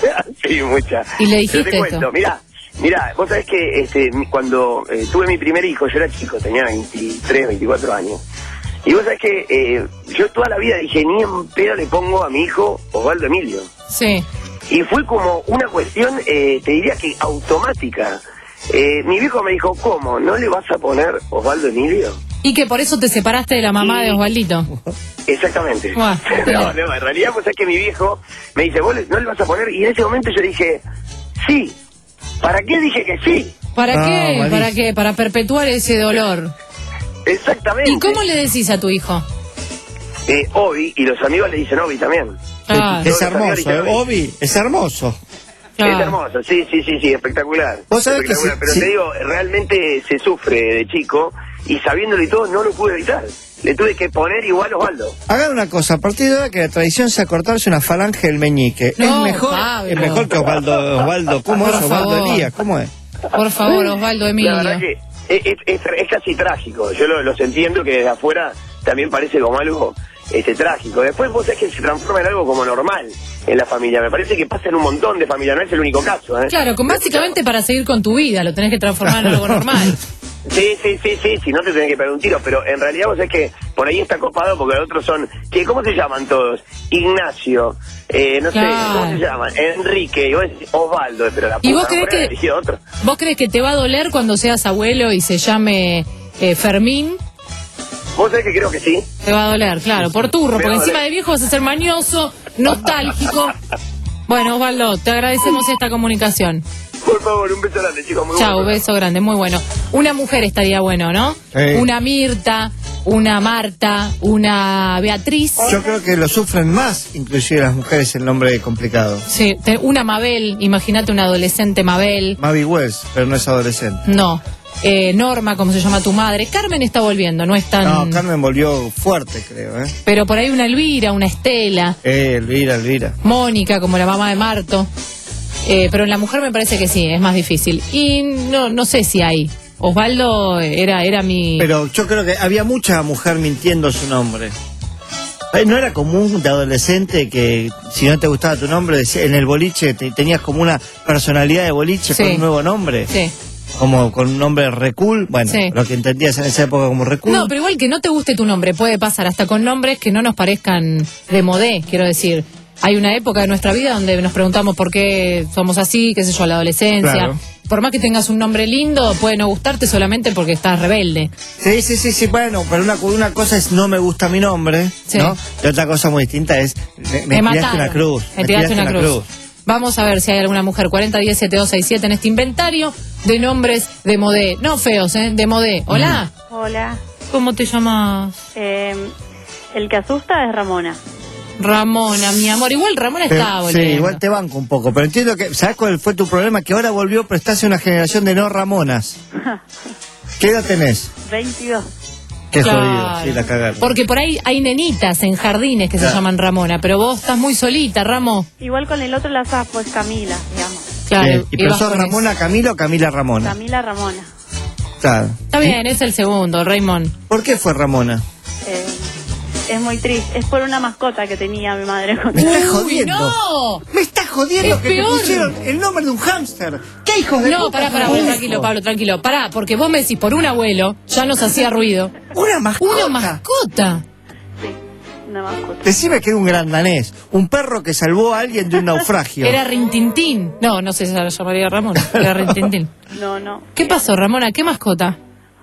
Sí, mucha. Y le dijiste Yo te cuento, esto. mirá, mirá, vos sabés que este, mi- cuando eh, tuve mi primer hijo, yo era chico, tenía veintitrés, veinticuatro años. Y vos sabés que eh, yo toda la vida dije, ni en pedo le pongo a mi hijo Osvaldo Emilio. Sí. Y fue como una cuestión, eh, te diría que automática. Eh, mi viejo me dijo, ¿cómo? ¿No le vas a poner Osvaldo Emilio? Y que por eso te separaste de la mamá de Osvaldito. Exactamente. Buah, No, no, en realidad pues es que mi viejo me dice, ¿vos le- no le vas a poner? Y en ese momento yo dije, sí. ¿Para qué dije que sí? ¿Para Ah, qué? malísimo. ¿Para qué? Para perpetuar ese dolor. Exactamente. ¿Y cómo le decís a tu hijo? Eh, Obi, y los amigos le dicen Obi también. Ah, Es Todos los amigos hermoso, le ¿eh? dicen Obi. Obi, es hermoso. Es hermoso, sí, sí, sí, sí, espectacular. Vos sabés que Espectacular. si- Pero si- te digo, realmente se sufre de chico y sabiéndolo y todo no lo pude evitar. Le tuve que poner igual Osvaldo. Hagan una cosa, a partir de ahora que la tradición sea cortarse una falange del meñique. No, es mejor, Pablo. es mejor que Osvaldo, Osvaldo. ¿Cómo Por es Osvaldo favor. Elías? ¿Cómo es? Por favor, Osvaldo Emilio. La verdad que es, es- es- es casi trágico. Yo lo- los entiendo que desde afuera también parece como algo este, trágico. Después vos sabés que se transforma en algo como normal en la familia. Me parece que pasa en un montón de familias, no es el único caso. ¿eh? Claro, con básicamente para seguir con tu vida, lo tenés que transformar en algo normal. Sí, sí, sí, sí, si no te tenés que pegar un tiro, pero en realidad vos sabés que por ahí está copado porque los otros son, ¿qué, ¿cómo se llaman todos? Ignacio, eh, no Claro. sé, ¿cómo se llaman? Enrique, y vos decís Osvaldo, pero la ¿Y vos puta, creés no podés que- elegir otro. ¿Vos crees que te va a doler cuando seas abuelo y se llame eh, Fermín? Vos sabés que creo que sí. Te va a doler, claro, por turro, Me porque va a encima doler. de viejo vas a ser mañoso, nostálgico. Bueno, Osvaldo, te agradecemos esta comunicación. Por favor, un beso grande, chicos. Muy Chao, bueno. beso grande, muy bueno. Una mujer estaría bueno, ¿no? Sí. Una Mirta, una Marta, una Beatriz. Yo creo que lo sufren más, inclusive las mujeres, el nombre complicado. Sí, te- una Mabel, imagínate una adolescente Mabel. Mavi Wells, pero no es adolescente. No. Eh, Norma, como se llama tu madre. Carmen está volviendo, no es tan... No, Carmen volvió fuerte, creo, ¿eh? Pero por ahí una Elvira, una Estela, Eh, Elvira, Elvira. Mónica, como la mamá de Marto. Eh, pero en la mujer me parece que sí, es más difícil. Y no, no sé si hay. Osvaldo era, era mi... Pero yo creo que había mucha mujer mintiendo su nombre. Eh, ¿No era común de adolescente que si no te gustaba tu nombre, decía- en el boliche te- tenías como una personalidad de boliche Sí. con un nuevo nombre? Sí. Como con un nombre recul, bueno, Sí. lo que entendías en esa época como recul. No, pero igual que no te guste tu nombre, puede pasar hasta con nombres que no nos parezcan de modé, quiero decir. Hay una época de nuestra vida donde nos preguntamos por qué somos así, qué sé yo, a la adolescencia. Claro. por más que tengas un nombre lindo, puede no gustarte solamente porque estás rebelde. Sí, sí, sí, sí, bueno, pero una, una cosa es no me gusta mi nombre, Sí. ¿no? Y otra cosa muy distinta es me, me Me tiraste mataron. una cruz. Me tiraste una cruz. Vamos a ver si hay alguna mujer. cuarenta diez setenta y dos sesenta y siete en este inventario de nombres de modé. No feos, ¿eh? De modé. Hola. Hola. ¿Cómo te llamas? Eh, el que asusta es Ramona. Ramona, mi amor. Igual Ramona está Pero, sí, volviendo. igual te banco un poco, pero entiendo que, ¿sabes cuál fue tu problema? Que ahora volvió, pero estás en una generación de no Ramonas. ¿Qué edad tenés? veintidós. Qué Claro. jodido, sí, la cagaron. Porque por ahí hay nenitas en jardines que se Claro. llaman Ramona, pero vos estás muy solita, Ramo. Igual con el otro la usas, pues Camila, digamos. Claro. Bien. ¿Y pero vas sos con Ramona Camila o Camila Ramona? Camila Ramona. Claro. Está bien, es el segundo, Raymond. ¿Por qué fue Ramona? Eh, es muy triste. Es por una mascota que tenía mi madre. Me estás jodiendo. ¡No! Me estás jodiendo Es que peor. te pusieron el nombre de un hámster. ¿Qué hijos de No, puta pará, pará, son pará, esos? tranquilo, Pablo, tranquilo. Pará, porque vos me decís por un abuelo, ya nos hacía ruido. Una mascota. Una mascota. Una mascota. Decime que era un gran danés, un perro que salvó a alguien de un naufragio. Era Rintintín. No, no sé si se llamaría Ramón. Era Rintintín. No, no. ¿Qué pasó, Ramona? ¿Qué mascota?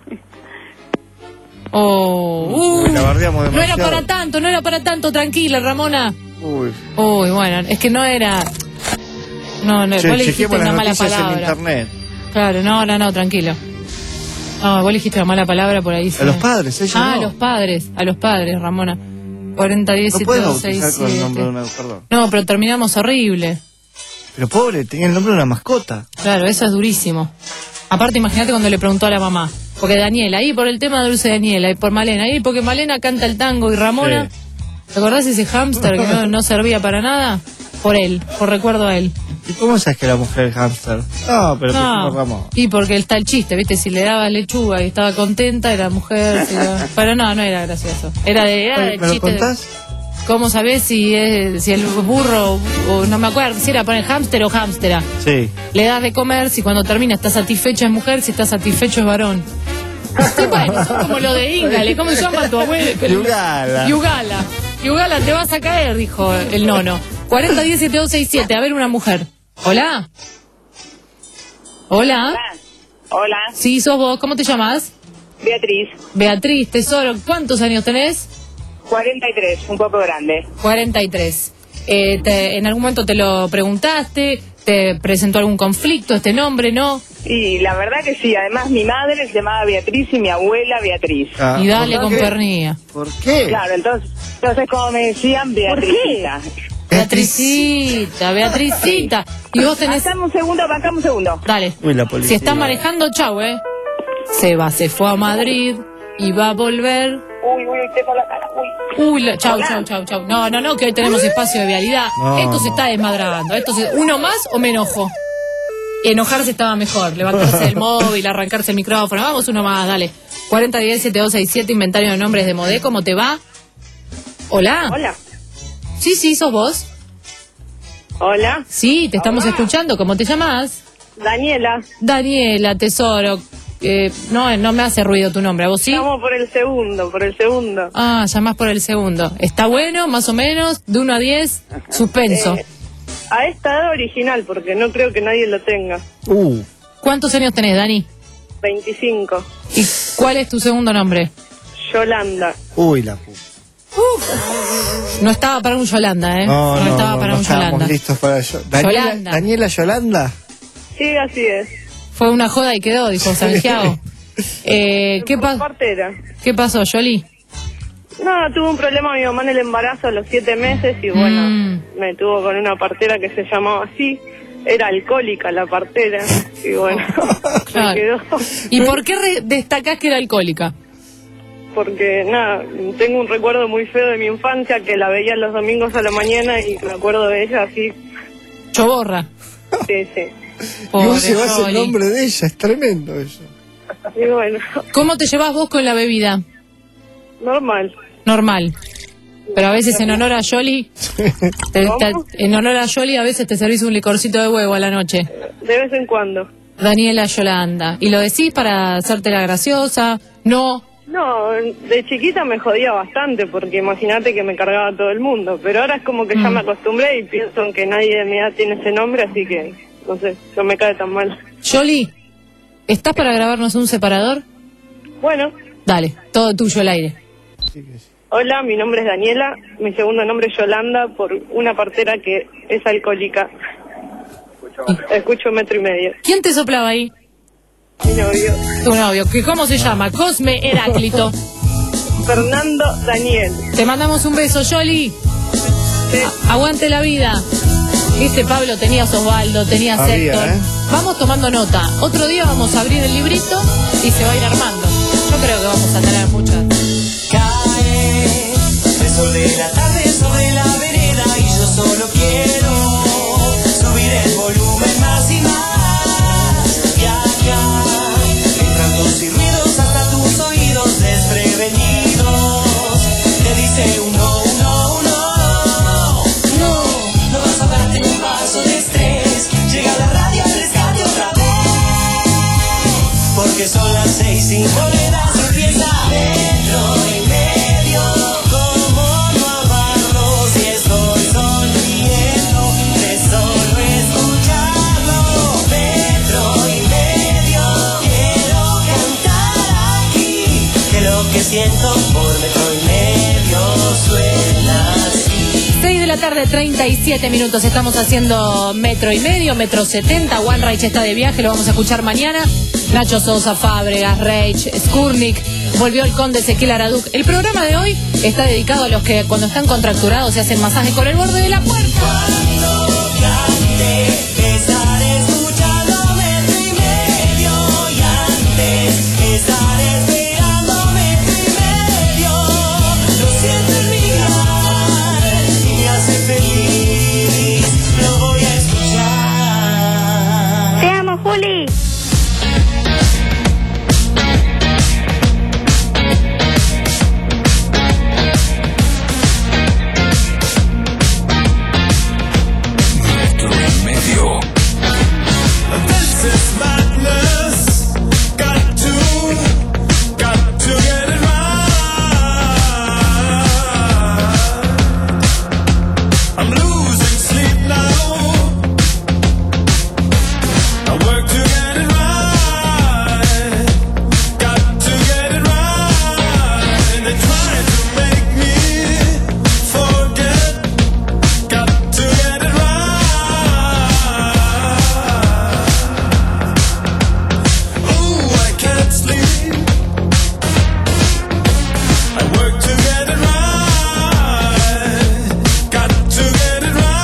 Oh, Uy, la bardeamos no era demasiado. para tanto, no era para tanto, tranquila, Ramona. Uy. Uy, bueno, es que no era. No, no, Che, vos le dijiste chequeemos una las mala noticias en palabra. internet. Claro, no, no, no, tranquilo. No, vos le dijiste una mala palabra por ahí. A sí. los padres, ella Ah, a no. los padres, a los padres, Ramona. cuarenta diez No setenta puedes y dos bautizar sesenta con y el siete. nombre de una... Perdón. No, pero terminamos horrible. Pero pobre, tenía el nombre de una mascota. Claro, eso es durísimo. Aparte, imagínate cuando le preguntó a la mamá. Porque Daniela, ahí por el tema de Dulce Daniela, y por Malena, ahí porque Malena canta el tango y Ramona. ¿Te acordás ese hámster que no, no servía para nada? Por él, por recuerdo a él. ¿Y cómo sabes que la mujer es hámster? No, pero No, por Ramón. y porque está el chiste, ¿viste? Si le dabas lechuga y estaba contenta, era mujer. si lo- Pero no, no era gracioso. Era de, era Oye, de ¿me lo chiste. de- contás? ¿Cómo sabés si es si el burro, o no me acuerdo, si era poner hámster o hámstera? Sí. Le das de comer, si cuando termina está satisfecha es mujer, si está satisfecho es varón. Sí, bueno, son como lo de Íngale. ¿Cómo se llama tu abuelo? Yugala. Yugala. Yugala, te vas a caer, dijo el nono. cuarenta diez setenta y dos sesenta y siete, a ver una mujer. Hola. Hola. Hola, Sí, sos vos. ¿Cómo te llamas? Beatriz, Beatriz, tesoro. ¿Cuántos años tenés? cuarenta y tres, un poco grande. cuarenta y tres. Eh, te- ¿En algún momento te lo preguntaste? ¿Te presentó algún conflicto este nombre, no? Y la verdad que sí, además mi madre se llamaba Beatriz y mi abuela Beatriz. Ah, Y dale ¿por con qué? pernilla. ¿Por qué? Claro, entonces, entonces como me decían, Beatricita. Beatricita, Beatricita. Y vos tenés... Bancame un segundo, bancame un segundo. Dale. Uy, la policía. Si estás manejando, chau, ¿eh? Seba se fue a Madrid y va a volver. Uy, uy, tengo la cara, uy. Uy, la- chau, chau, chau, chau. No, no, no, que hoy tenemos espacio de vialidad. No, Esto se no. está desmadrando. Esto se- ¿Uno más o me enojo? Enojarse estaba mejor. Levantarse del móvil, arrancarse el micrófono. Vamos uno más, dale. cuarenta diez setenta y dos sesenta y siete, inventario de nombres de modé. ¿Cómo te va? Hola. Hola. Sí, sí, sos vos. Hola. Sí, te estamos escuchando. ¿Cómo te llamas? Daniela. Daniela, tesoro. Eh, no, no me hace ruido tu nombre. ¿A vos sí? Llamo por el segundo, por el segundo. Ah, llamás por el segundo. ¿Está bueno, más o menos? ¿De uno a diez? Suspenso. Eh, a esta edad original, porque no creo que nadie lo tenga. Uh. ¿Cuántos años tenés, Dani? veinticinco. ¿Y cuál es tu segundo nombre? Yolanda. Uy, la puta. No estaba para un Yolanda, ¿eh? No, no, estaba no, para no un estábamos Yolanda. listos para yo. Daniela, Yolanda. Daniela Yolanda. Sí, así es. Fue una joda y quedó, dijo Santiago. Eh, ¿qué, pa- Partera. ¿Qué pasó, Yoli? No, tuve un problema mi mamá en el embarazo a los siete meses y bueno, Mm. me tuvo con una partera que se llamaba así. Era alcohólica la partera y bueno, Claro. me quedó. ¿Y por qué re- destacás que era alcohólica? Porque nada, tengo un recuerdo muy feo de mi infancia que la veía los domingos a la mañana y me acuerdo de ella así. Choborra. Sí, sí. Y Pobre vos llevás el Yoli. nombre de ella, es tremendo eso. Y bueno, ¿Cómo te llevas vos con la bebida? normal. Normal. Pero a veces en honor a Yoli, te- te- en honor a Yoli a veces te servís un licorcito de huevo a la noche. De vez en cuando. Daniela Yolanda. ¿Y lo decís para hacerte la graciosa? No. No, de chiquita me jodía bastante porque imagínate que me cargaba todo el mundo, pero ahora es como que ya Mm. me acostumbré y pienso que nadie de mi edad tiene ese nombre, así que no sé, no me cae tan mal. Yoli, ¿estás para grabarnos un separador? Bueno. Dale, todo tuyo al aire. Hola, mi nombre es Daniela, mi segundo nombre es Yolanda, por una partera que es alcohólica. Escucho metro y medio. ¿Quién te soplaba ahí? Mi novio. Tu novio, ¿que cómo se llama? Cosme Heráclito. Fernando Daniel. Te mandamos un beso, Yoli. Sí. A- aguante la vida. Viste, Pablo, tenías Osvaldo, tenías Había, Héctor. ¿eh? Vamos tomando nota. Otro día vamos a abrir el librito y se va a ir armando. Yo creo que vamos a tener muchas. Cae el sol de la tarde sobre la vereda y yo solo quiero subir el volumen más y más. Y acá entran tus y ruidos hasta tus oídos desprevenidos. Te dice un no, un no, un no. No, no vas a darte un paso de estrés. Llega la radio al rescate otra vez. Porque son las seis y monedas empieza metro y medio. Como no amarlo si estoy sonriendo de solo escucharlo. Metro y medio. Quiero cantar aquí que lo que siento por metro y medio suena así. seis de la tarde, treinta y siete minutos. Estamos haciendo metro y medio, metro setenta. One Reich está de viaje, lo vamos a escuchar mañana. Nacho Sosa, Fábregas, Reich, Skurnik. Volvió el conde Ezequiel Araduc. El programa de hoy está dedicado a los que cuando están contracturados se hacen masaje con el borde de la puerta. Estaré escuchando metro y medio y antes estaré esperando metro y medio. Lo siento en mi mirar y me hace feliz. Lo voy a escuchar. Te amo, Juli. Metro y medio. This is madness. Got to, got to get it right. I'm losing sleep now. I work to get it right. Got to get it right. And they try to make me forget. Got to get it right. Ooh, I can't sleep. I work to get it right. Got to get it right.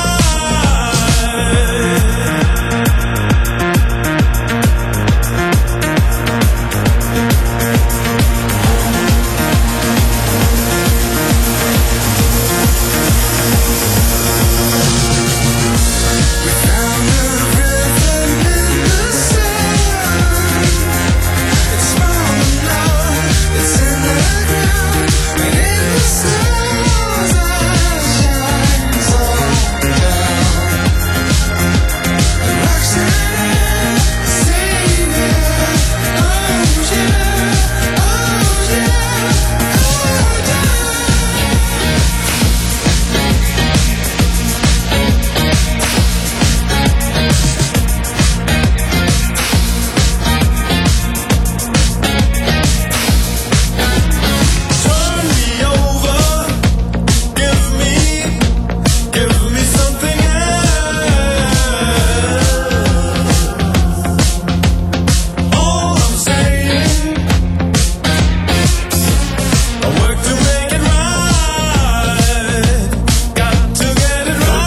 We found a rhythm in the sand. It's small enough, it's in the ground, and in the stars that shine so down. The rocks in it, sing it, oh yeah, oh yeah, oh Turn me over, give me, give me something else. All I'm saying, I work to make it right. Got to get it right.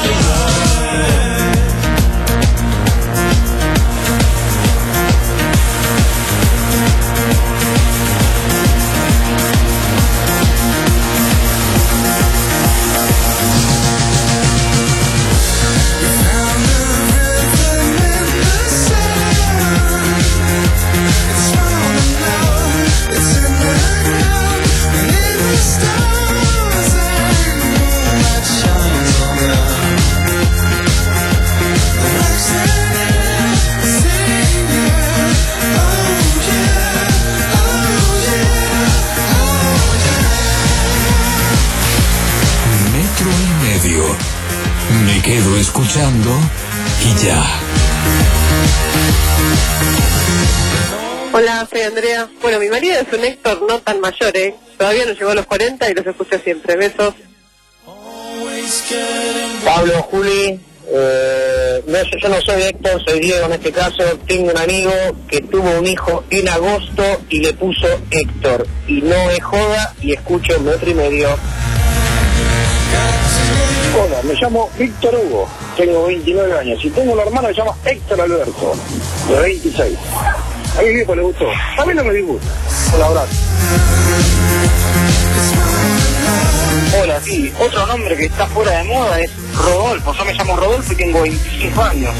We found a rhythm in the sand. It's small enough, it's in the ground, and in the stars and moonlight shines around. The rocks in it, sing it, oh yeah, oh yeah, oh Metro y medio. Me quedo escuchando y ya. Hola, soy Andrea. Bueno, mi marido es un Héctor no tan mayor, ¿eh? Todavía no llegó a los cuarenta y los escucho siempre. Besos. Pablo, Juli, eh, no, yo, yo no soy Héctor, soy Diego en este caso. Tengo un amigo que tuvo un hijo en agosto y le puso Héctor. Y no es joda y escucho Metro y Medio. Hola, me llamo Víctor Hugo, tengo veintinueve años y tengo un hermano que se llama Héctor Alberto, de veintiséis. A mi viejo le gustó, a mí no me disgusta. Un abrazo. Hola, sí, otro nombre que está fuera de moda es Rodolfo. Yo me llamo Rodolfo y tengo veinticinco años.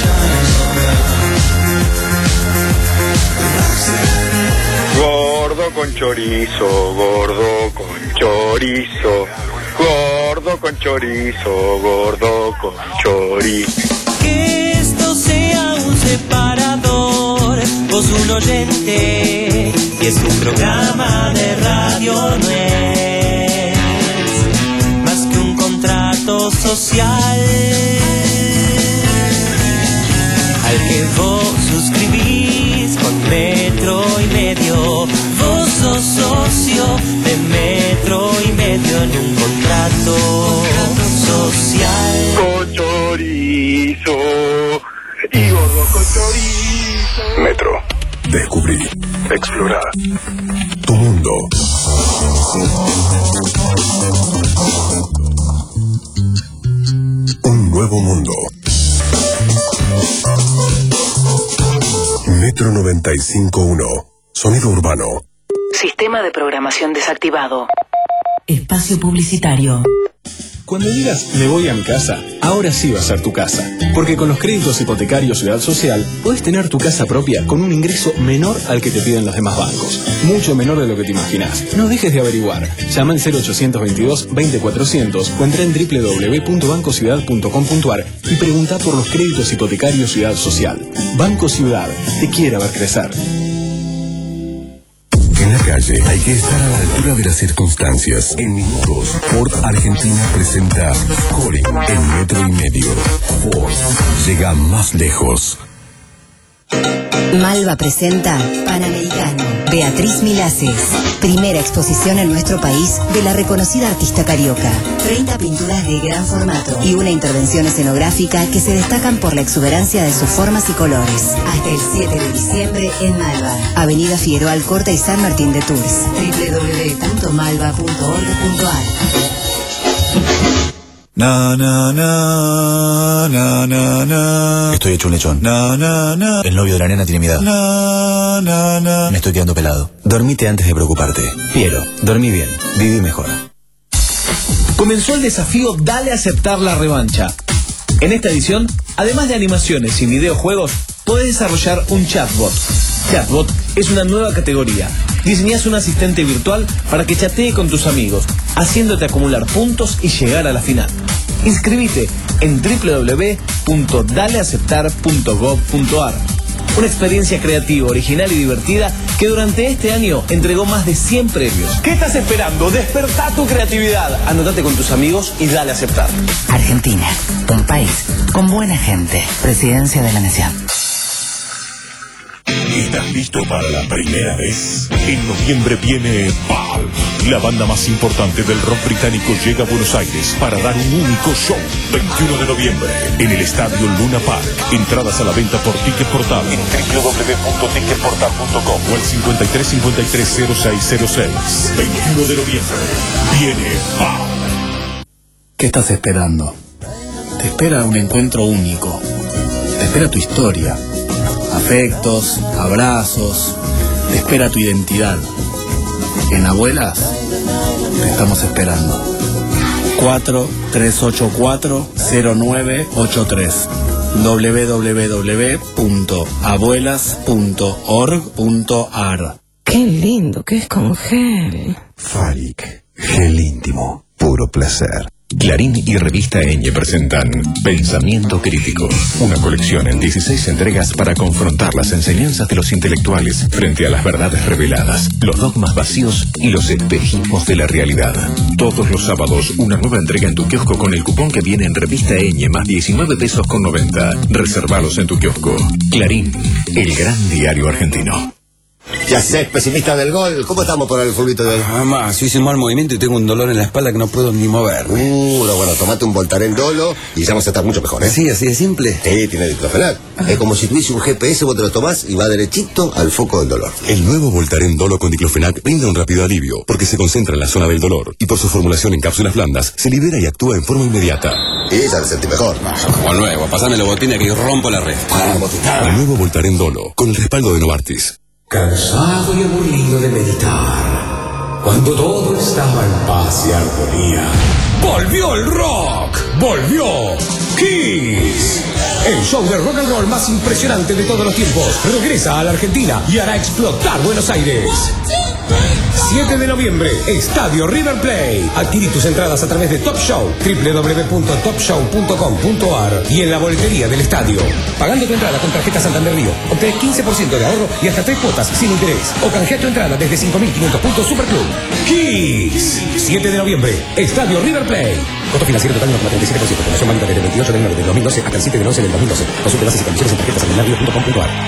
Gordo con chorizo, gordo con chorizo, gordo con chorizo, gordo con chorizo. Que esto sea un separador, vos un oyente, y es un programa de radio, no es más que un contrato social al que vos suscribís con Metro y Medio. Vos sos socio de Metro y Medio en un contrato social. Con chorizo y gordo con chorizo. Metro. Descubrí. Explorar. Tu mundo. Un nuevo mundo. Metro noventa y cinco punto uno. Sonido urbano. Sistema de programación desactivado. Espacio publicitario. Cuando digas me voy a mi casa, ahora sí va a ser tu casa. Porque con los créditos hipotecarios Ciudad Social, podés tener tu casa propia con un ingreso menor al que te piden los demás bancos. Mucho menor de lo que te imaginás. No dejes de averiguar. Llama al cero ochocientos veintidós veinte cuatrocientos o entra en doble u doble u doble u punto banco ciudad punto com punto a r y pregunta por los créditos hipotecarios Ciudad Social. Banco Ciudad, te quiere ver crecer. En la calle hay que estar a la altura de las circunstancias. En minutos, Ford Argentina presenta Calling en Metro y Medio. Ford llega más lejos. Malva presenta Panamericano. Beatriz Milaces. Primera exposición en nuestro país de la reconocida artista carioca. treinta pinturas de gran formato y una intervención escenográfica que se destacan por la exuberancia de sus formas y colores. Hasta el siete de diciembre en Malva. Avenida Figueroa Alcorta y San Martín de Tours. doble u doble u doble u punto malva punto org punto a r. Na, na, na, na, na, na. Estoy hecho un lechón. Na, na, na. El novio de la nena tiene mi edad. Na, na, na. Me estoy quedando pelado. Dormite antes de preocuparte. Piero, dormí bien. Viví mejor. Comenzó el desafío Dale a aceptar la revancha. En esta edición, además de animaciones y videojuegos, podés desarrollar un chatbot. Chatbot es una nueva categoría. Diseñás un asistente virtual para que chatee con tus amigos, haciéndote acumular puntos y llegar a la final. Inscribite en doble u doble u doble u punto dale a aceptar punto gov punto a r. Una experiencia creativa, original y divertida que durante este año entregó más de cien premios. ¿Qué estás esperando? Despertá tu creatividad. Anotate con tus amigos y dale a aceptar. Argentina, un país con buena gente. Presidencia de la Nación. ¿Estás listo para la primera vez? En noviembre viene Pal. La banda más importante del rock británico llega a Buenos Aires para dar un único show. veintiuno de noviembre en el Estadio Luna Park. Entradas a la venta por Ticket Portal en doble u doble u doble u punto ticket portal punto com o el cincuenta y tres cincuenta y tres cero seis cero seis. veintiuno de noviembre viene Pal. ¿Qué estás esperando? Te espera un encuentro único. Te espera tu historia. Afectos, abrazos, te espera tu identidad. En Abuelas, te estamos esperando. cuatro tres ocho cuatro cero nueve ocho tres doble u doble u doble u punto abuelas punto org punto a r. Qué lindo que es con gel. Faric, gel íntimo, puro placer. Clarín y Revista Eñe presentan Pensamiento Crítico, una colección en dieciséis entregas para confrontar las enseñanzas de los intelectuales frente a las verdades reveladas, los dogmas vacíos y los espejismos de la realidad. Todos los sábados, una nueva entrega en tu kiosco con el cupón que viene en Revista Eñe más diecinueve pesos con noventa. Reservalos en tu kiosco. Clarín, el gran diario argentino. Ya sé, pesimista del gol. ¿Cómo estamos por el fulbito de hoy? Mamá, si hice un mal movimiento y tengo un dolor en la espalda que no puedo ni moverme. Uh, no, bueno, tomate un Voltaren Dolo y ya vamos a estar mucho mejor, ¿eh? Sí, así de simple. Sí, tiene diclofenac. Es como si tuviese un G P S, vos te lo tomás y va derechito al foco del dolor. El nuevo Voltaren Dolo con diclofenac brinda un rápido alivio porque se concentra en la zona del dolor y por su formulación en cápsulas blandas se libera y actúa en forma inmediata. Y ya te sentí mejor. Como nuevo, pasame la botina que rompo la red. El nuevo Voltaren Dolo con el respaldo de Novartis. Cansado y aburrido de meditar, cuando todo estaba en paz y armonía. ¡Volvió el rock! ¡Volvió Kiss! El show de rock and roll más impresionante de todos los tiempos regresa a la Argentina y hará explotar Buenos Aires. siete de noviembre, Estadio River Plate. Adquirí tus entradas a través de Top Show, doble u doble u doble u punto top show punto com punto a r y en la boletería del estadio. Pagando tu entrada con tarjeta Santander Río, obtenés quince por ciento de ahorro y hasta tres cuotas sin interés. O canjea tu entrada desde cinco mil quinientos puntos Superclub. Kiss. siete de noviembre, Estadio River Plate. Costo financiero total uno coma treinta y siete por ciento. Promoción válida desde el veintiocho de enero del dos mil doce hasta el siete de once del dos mil doce. Consulte bases y condiciones en tarjeta santander río punto com punto a r.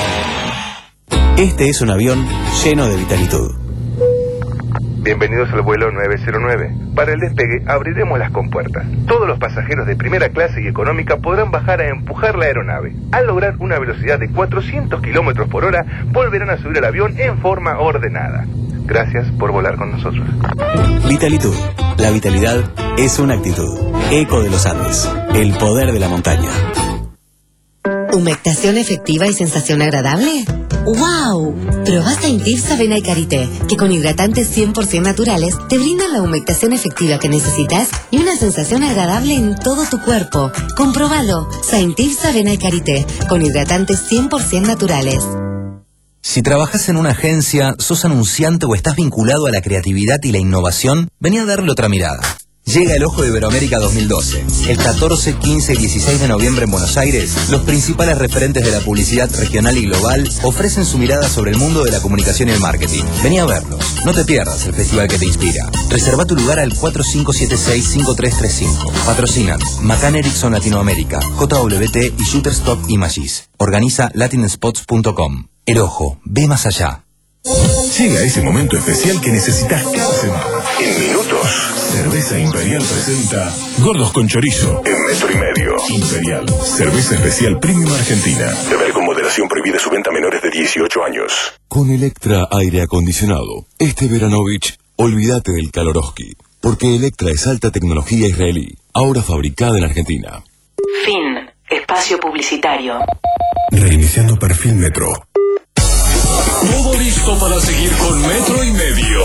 Este es un avión lleno de vitalitud. Bienvenidos al vuelo nueve cero nueve. Para el despegue abriremos las compuertas. Todos los pasajeros de primera clase y económica podrán bajar a empujar la aeronave. Al lograr una velocidad de cuatrocientos kilómetros por hora, volverán a subir al avión en forma ordenada. Gracias por volar con nosotros. Vitalitud. La vitalidad es una actitud. Eco de los Andes. El poder de la montaña. ¿Humectación efectiva y sensación agradable? ¡Wow! Probá Saintifsa Avena y Karité, que con hidratantes cien por ciento naturales te brindan la humectación efectiva que necesitas y una sensación agradable en todo tu cuerpo. Comprobalo. Saintifsa Avena y Karité, con hidratantes cien por ciento naturales. Si trabajas en una agencia, sos anunciante o estás vinculado a la creatividad y la innovación, vení a darle otra mirada. Llega el Ojo de Iberoamérica dos mil doce. El catorce, quince y dieciséis de noviembre en Buenos Aires, los principales referentes de la publicidad regional y global ofrecen su mirada sobre el mundo de la comunicación y el marketing. Vení a verlos. No te pierdas el festival que te inspira. Reserva tu lugar al cuatro cinco siete seis, cinco tres tres cinco. Patrocinan McCann Erickson Latinoamérica, J W T y Shutterstock Images. Organiza latin spots punto com. El Ojo, ve más allá. Llega ese momento especial que necesitas cada semana. En minutos, Cerveza Imperial presenta Gordos con Chorizo en metro y medio. Imperial, cerveza especial premium argentina. Beber con moderación, prohibida su venta a menores de dieciocho años. Con Electra Aire Acondicionado, este Veranovich, olvídate del Kalorowski, porque Electra es alta tecnología israelí, ahora fabricada en Argentina. Fin. Espacio publicitario. Reiniciando perfil Metro. Todo listo para seguir con Metro y Medio.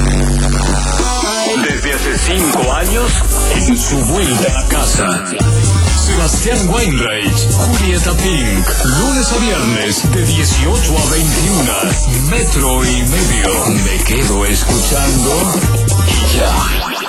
Desde hace cinco años, en su vuelta a casa. Sebastián Weinreich, Julieta Pink, lunes a viernes de dieciocho a veintiuno. Metro y Medio. Me quedo escuchando y ya.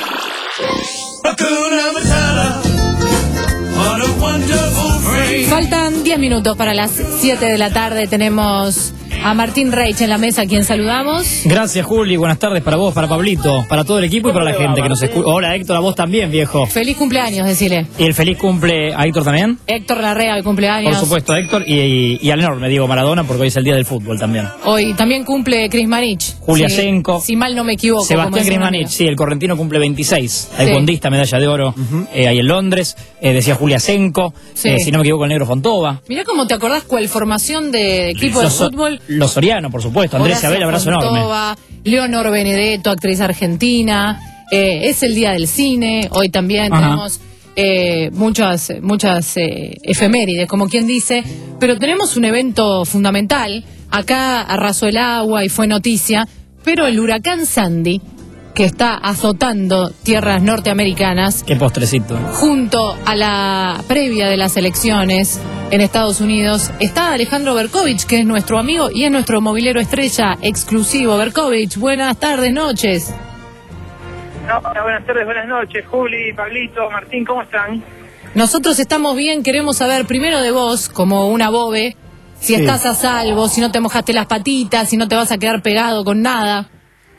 Faltan diez minutos para las siete de la tarde. Tenemos a Martín Reich en la mesa, a quien saludamos. Gracias, Juli. Buenas tardes para vos, para Pablito, para todo el equipo y para la gente que nos escucha. Hola, Héctor, a vos también, viejo. Feliz cumpleaños, decile. ¿Y el feliz cumple a Héctor también? Héctor Larrea, el cumpleaños. Por supuesto, Héctor, y, y, y al enorme Diego Maradona, porque hoy es el día del fútbol también. Hoy también cumple Cris Manich. Julia sí, Senko. Si mal no me equivoco. Sebastián Cris Manich, sí, el correntino cumple veintiséis. Sí. Taekwondista, medalla de oro, uh-huh. eh, ahí en Londres. Eh, decía Julia Senko. Sí. Eh, si no me equivoco, el negro Fontova. Mirá cómo te acordás cuál formación de equipo los, de fútbol. Los Soriano, por supuesto. Andrés Isabel, abrazo Fontova, enorme. Leonor Benedetto, actriz argentina. Eh, es el día del cine. Hoy también Ajá. tenemos eh, muchas, muchas eh, efemérides, como quien dice. Pero tenemos un evento fundamental. Acá arrasó el agua y fue noticia. Pero el huracán Sandy, que está azotando tierras norteamericanas. Qué postrecito. Junto a la previa de las elecciones en Estados Unidos, está Alejandro Berkovich, que es nuestro amigo y es nuestro movilero estrella exclusivo. Berkovich, buenas tardes, noches. Hola, buenas tardes, buenas noches, Juli, Pablito, Martín, ¿cómo están? Nosotros estamos bien, queremos saber primero de vos, como una bobe, si Sí. estás a salvo, si no te mojaste las patitas, si no te vas a quedar pegado con nada.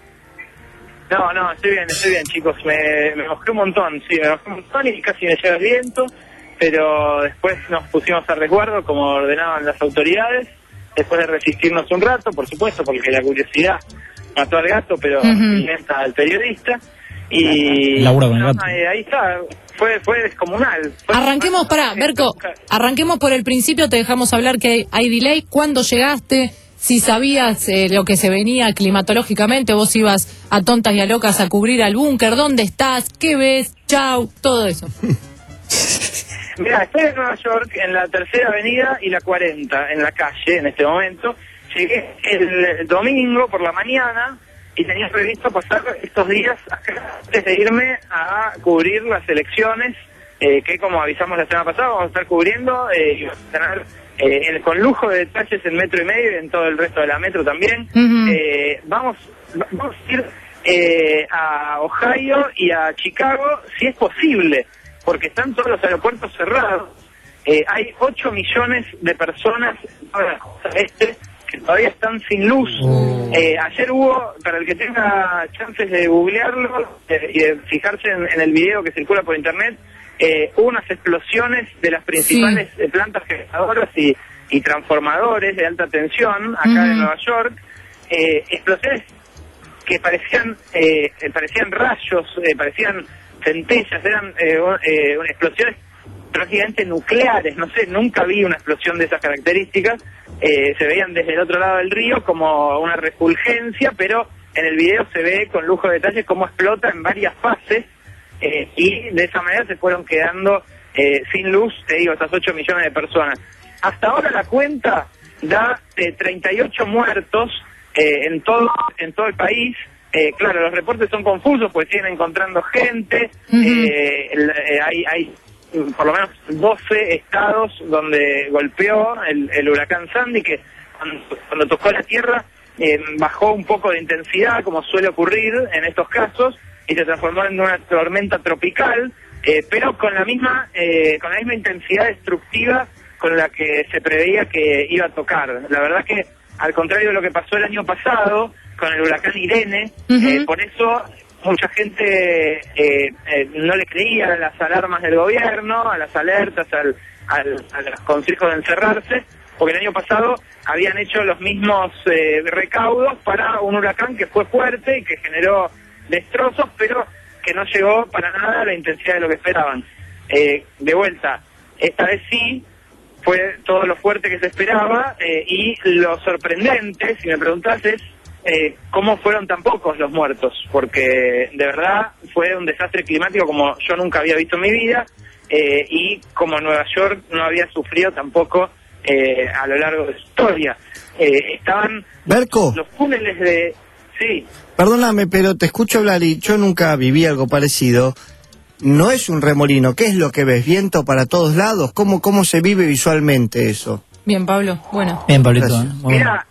No, no, estoy bien, estoy bien, chicos, me, me mojé un montón, sí, me mojé un montón y casi me llega el viento, pero después nos pusimos a resguardo como ordenaban las autoridades, después de resistirnos un rato, por supuesto, porque la curiosidad mató al gato, pero Ujú. alimenta al periodista, y Labura con el gato. eh, ahí está, fue, fue descomunal. Fue Arranquemos, pará, Berco, arranquemos por el principio, te dejamos hablar que hay, hay delay. ¿Cuándo llegaste? Si sabías eh, lo que se venía climatológicamente, vos ibas a tontas y a locas a cubrir al búnker, ¿dónde estás? ¿Qué ves? Chau, todo eso. Mira, estoy en Nueva York, en la Tercera Avenida y la cuarenta, en la calle, en este momento. Llegué el domingo por la mañana y tenía previsto pasar estos días acá antes de irme a cubrir las elecciones, eh, que como avisamos la semana pasada, vamos a estar cubriendo eh, y vamos a tener eh, el- con lujo de detalles en Metro y Medio y en todo el resto de la Metro también. Ujú. Eh, vamos, vamos a ir eh, a Ohio y a Chicago, si es posible, porque están todos los aeropuertos cerrados. Eh, hay ocho millones de personas en toda la costa este que todavía están sin luz. Eh, ayer hubo, para el que tenga chances de googlearlo eh, y de fijarse en, en el video que circula por internet, eh, hubo unas explosiones de las principales eh, plantas generadoras y, y transformadores de alta tensión acá Ujú. en Nueva York. Eh, explosiones que parecían eh, eh, parecían rayos, eh, parecían centellas, eran eh, o- eh, explosiones prácticamente nucleares, no sé, nunca vi una explosión de esas características, eh, se veían desde el otro lado del río como una refulgencia, pero en el video se ve con lujo de detalles cómo explota en varias fases, eh, y de esa manera se fueron quedando eh, sin luz, te digo, estas ocho millones de personas. Hasta ahora la cuenta da eh, treinta y ocho muertos eh, en todo en todo el país. Eh, claro, los reportes son confusos porque siguen encontrando gente. eh, el- eh, hay, hay mm, por lo menos doce estados donde golpeó el, el huracán Sandy, que cuando, cuando tocó la tierra eh, bajó un poco de intensidad, como suele ocurrir en estos casos, y se transformó en una tormenta tropical, eh, pero con la misma eh, con la misma intensidad destructiva con la que se preveía que iba a tocar. La verdad que, al contrario de lo que pasó el año pasado con el huracán Irene, eh, por eso mucha gente eh, eh, no le creía a las alarmas del gobierno, a las alertas, al, al, a los consejos de encerrarse, porque el año pasado habían hecho los mismos eh, recaudos para un huracán que fue fuerte y que generó destrozos, pero que no llegó para nada a la intensidad de lo que esperaban. Eh, de vuelta, esta vez sí fue todo lo fuerte que se esperaba, eh, y lo sorprendente, si me preguntás, es eh, cómo fueron tan pocos los muertos, porque de verdad fue un desastre climático como yo nunca había visto en mi vida, eh, y como Nueva York no había sufrido tampoco eh, a lo largo de su historia. Eh, estaban Berco. los túneles de... Sí. Perdóname, pero te escucho hablar y yo nunca viví algo parecido. No es un remolino, ¿qué es lo que ves? ¿Viento para todos lados? ¿Cómo, cómo se vive visualmente eso? Bien, Pablo, bueno. Bien, Pablito. ¿eh? Muy bien. Mira,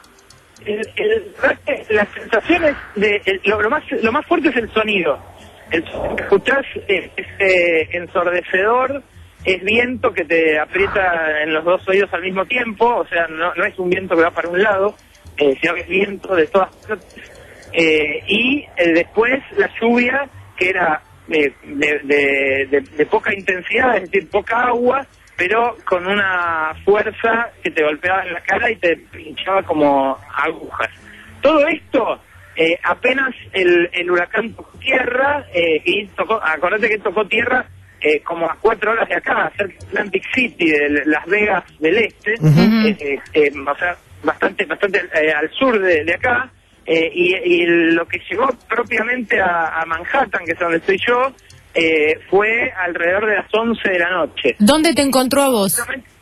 el, el- las sensaciones de el- lo, lo más lo más fuerte es el sonido. El sonido que escuchás es, es, eh, ensordecedor, es viento que te aprieta en los dos oídos al mismo tiempo, o sea, no, no es un viento que va para un lado, eh, sino que es viento de todas partes. Eh, y eh, después la lluvia, que era eh, de, de, de, de poca intensidad, es decir, poca agua, pero con una fuerza que te golpeaba en la cara y te pinchaba como agujas. Todo esto, eh, apenas el, el huracán tocó tierra, eh, y tocó, acordate que tocó tierra eh, como a cuatro horas de acá, cerca de Atlantic City, de Las Vegas del Este, Ujú. eh, eh, o sea, bastante bastante eh, al sur de, de acá, eh, y, y lo que llegó propiamente a, a Manhattan, que es donde estoy yo, eh, fue alrededor de las once de la noche. ¿Dónde te encontró a vos?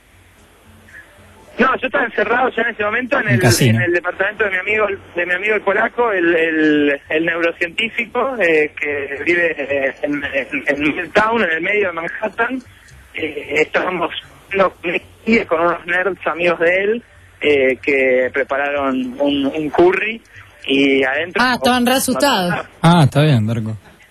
No, yo estaba encerrado ya en ese momento en En el, casino. en el departamento de mi amigo, de mi amigo el polaco, el, el, el neurocientífico, eh, que vive eh, en, en, en Midtown, en el medio de Manhattan. Eh, estábamos no, con unos nerds amigos de él, eh, que prepararon un, un curry y adentro... Ah, estaban re asustados. Ah, está bien, Berco.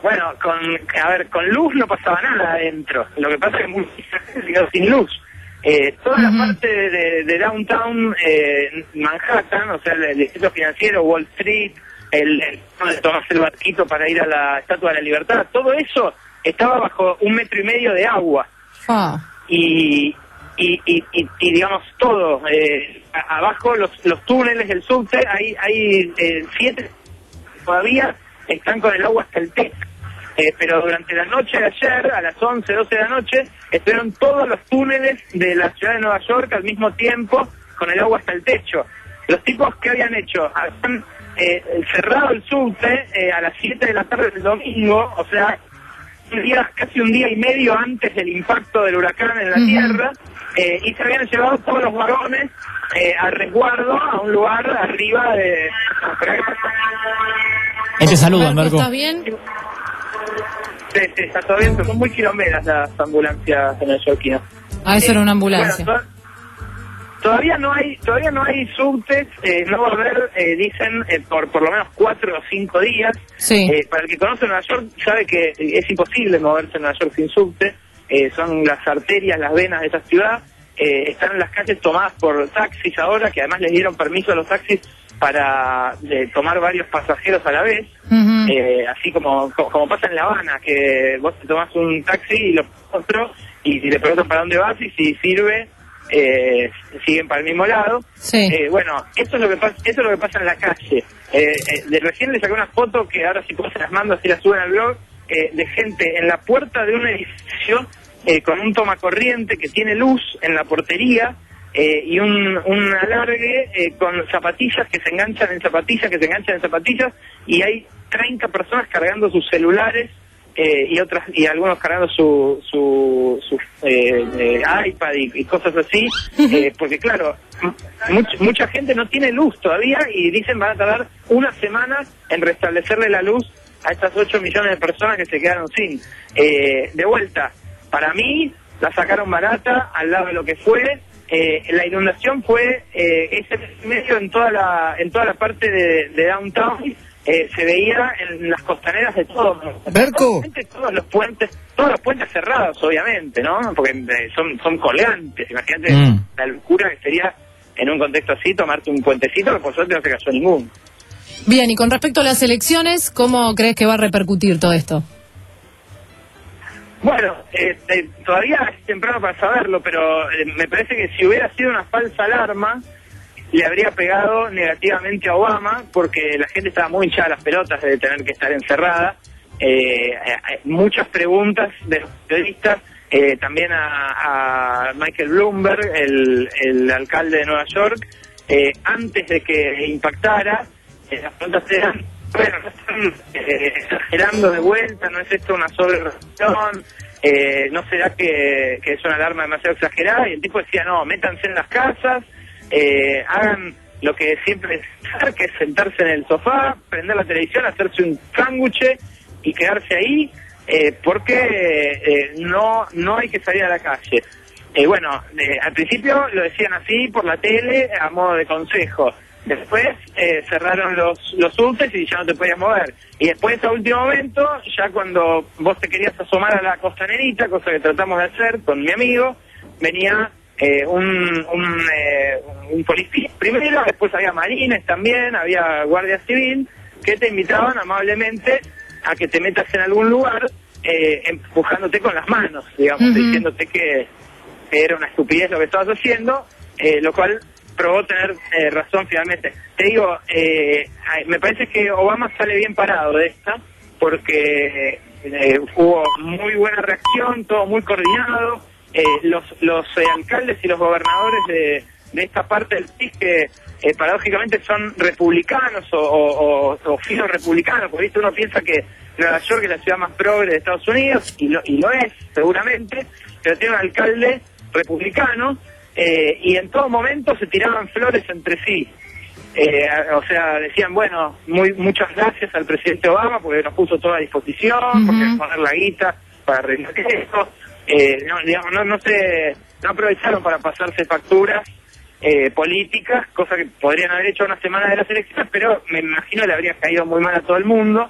bueno, con, a ver, con luz no pasaba nada adentro. Lo que pasa es que mucha gente se quedó sin luz. Eh, toda la parte de, de downtown, eh, Manhattan, o sea, el, el distrito financiero, Wall Street, el, el donde tomás el barquito para ir a la Estatua de la Libertad, todo eso estaba bajo un metro y medio de agua. Ah. Y, y, y, y, y digamos todo, eh, a, abajo los, los túneles del subte, hay, hay eh, siete todavía están con el agua hasta el techo. Eh, pero durante la noche de ayer, a las once, doce de la noche, estuvieron todos los túneles de la ciudad de Nueva York al mismo tiempo, con el agua hasta el techo. Los tipos que habían hecho, habían eh, cerrado el subte eh, a las siete de la tarde del domingo, o sea, un día, casi un día y medio antes del impacto del huracán en la uh-huh. tierra, eh, y se habían llevado todos los vagones eh, a resguardo a un lugar arriba de... Te saludo, Marco. ¿Estás bien? Sí, sí, está todo bien, pero son muy quilomberadas las ambulancias neoyorquinas. Ah, eso eh, era una ambulancia. Bueno, to todavía no hay todavía no hay subtes, eh, no va a haber, eh, dicen, eh, por por lo menos cuatro o cinco días. Sí. Eh, para el que conoce Nueva York sabe que es imposible moverse en Nueva York sin subte. Eh, son las arterias, las venas de esa ciudad. Eh, están en las calles tomadas por taxis ahora, que además les dieron permiso a los taxis para eh, tomar varios pasajeros a la vez, uh-huh. eh, así como, como como pasa en La Habana, que vos te tomás un taxi y lo otro y, y le preguntan para dónde vas y si sirve eh, siguen para el mismo lado. Sí. Eh, bueno, eso es lo que pasa, eso es lo que pasa en la calle. Eh, eh, de recién le saqué una foto que ahora si puedo se las mando, así las suben al blog, eh, de gente en la puerta de un edificio eh, con un tomacorriente que tiene luz en la portería. Eh, y un, un alargue eh, con zapatillas que se enganchan en zapatillas, que se enganchan en zapatillas, y hay treinta personas cargando sus celulares eh, y otras y algunos cargando su, su, su eh, eh, iPad y, y cosas así, eh, porque claro, much, mucha gente no tiene luz todavía y dicen van a tardar una semana en restablecerle la luz a estas ocho millones de personas que se quedaron sin. Eh, de vuelta, para mí la sacaron barata al lado de lo que fue. Eh, la inundación fue eh, ese medio en toda la en toda la parte de, de downtown, eh, se veía en las costaneras de todo. Berco. Todos los puentes, todos los puentes cerrados, obviamente, ¿no? Porque eh, son son colgantes. Imagínate mm. la locura que sería en un contexto así tomarte un puentecito, que por suerte no se cayó ninguno. Bien, y con respecto a las elecciones, ¿cómo crees que va a repercutir todo esto? Bueno, eh, eh, todavía es temprano para saberlo, pero eh, me parece que si hubiera sido una falsa alarma, le habría pegado negativamente a Obama, porque la gente estaba muy hinchada a las pelotas de tener que estar encerrada. Eh, eh, muchas preguntas de los periodistas, eh, también a, a Michael Bloomberg, el, el alcalde de Nueva York, eh, antes de que impactara, eh, las preguntas eran... Bueno, no están eh, exagerando de vuelta, no es esto una sobrereacción, eh, no será que, que es una alarma demasiado exagerada, y el tipo decía, no, métanse en las casas, eh, hagan lo que siempre es hacer, que es sentarse en el sofá, prender la televisión, hacerse un sándwich y quedarse ahí, eh, porque eh, no, no hay que salir a la calle. Eh, bueno, eh, al principio lo decían así por la tele a modo de consejo. Después eh, cerraron los los subtes y ya no te podías mover. Y después, a último momento, ya cuando vos te querías asomar a la costanerita, cosa que tratamos de hacer con mi amigo, venía eh, un un, eh, un policía primero, después había marines también, había guardia civil, que te invitaban amablemente a que te metas en algún lugar, eh, empujándote con las manos, digamos, uh-huh. diciéndote que, que era una estupidez lo que estabas haciendo, eh, lo cual... probó tener eh, razón finalmente. Te digo, eh, me parece que Obama sale bien parado de esta, porque eh, hubo muy buena reacción, todo muy coordinado, eh, los los eh, alcaldes y los gobernadores de, de esta parte del país que eh, paradójicamente son republicanos o, o, o, o finos republicanos, porque ¿viste? Uno piensa que Nueva York es la ciudad más progre de Estados Unidos, y lo, y lo es, seguramente, pero tiene un alcalde republicano. Eh, y en todo momento se tiraban flores entre sí. Eh, o sea, decían, bueno, muy muchas gracias al presidente Obama porque nos puso toda a disposición, uh-huh. porque poner la guita para arreglar esto. Eh, no, digamos, no, no, se, no aprovecharon para pasarse facturas eh, políticas, cosa que podrían haber hecho una semana de las elecciones, pero me imagino le habría caído muy mal a todo el mundo.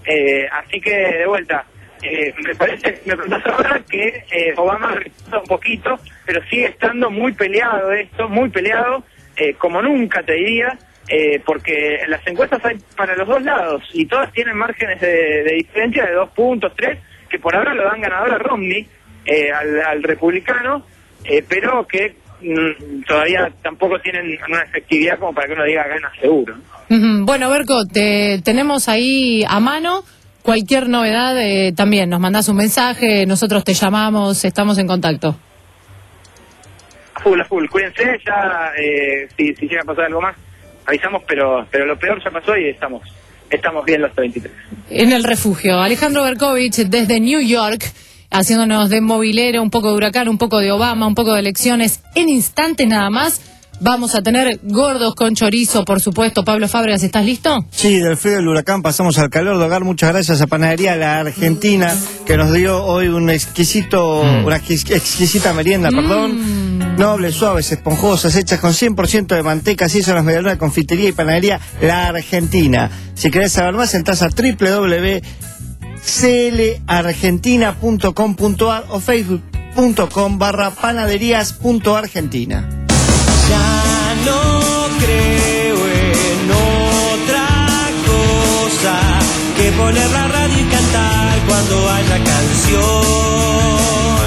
Eh, así que, de vuelta, eh, me parece, me preguntas ahora que eh, Obama ha recuperado un poquito, pero sigue estando muy peleado esto, muy peleado, eh, como nunca te diría, eh, porque en las encuestas hay para los dos lados, y todas tienen márgenes de, de diferencia de dos puntos, tres, que por ahora lo dan ganador a Romney, eh, al, al republicano, eh, pero que mm, todavía tampoco tienen una efectividad como para que uno diga gana seguro. Uh-huh. Bueno, Berco, te tenemos ahí a mano. Cualquier novedad, eh, también nos mandás un mensaje, nosotros te llamamos, estamos en contacto. A full, a full. Cuídense, ya eh, si, si llega a pasar algo más, avisamos, pero pero lo peor ya pasó y estamos estamos bien los veintitrés. En el refugio, Alejandro Berkovich desde New York, haciéndonos de movilero, un poco de huracán, un poco de Obama, un poco de elecciones. En instantes nada más vamos a tener gordos con chorizo, por supuesto. Pablo Fábregas, ¿estás listo? Sí, del frío del huracán pasamos al calor de hogar. Muchas gracias a Panadería La Argentina, que nos dio hoy un exquisito, mm. una exquisita merienda, mm. perdón. Nobles, suaves, esponjosas, hechas con cien por ciento de manteca. Así son las medialunas de confitería y panadería La Argentina. Si querés saber más, entras a doble u doble u doble u punto c l argentina punto com punto a r o facebook punto com barra panaderías punto argentina. Ya no creo en otra cosa que poner la radio y cantar cuando haya canción.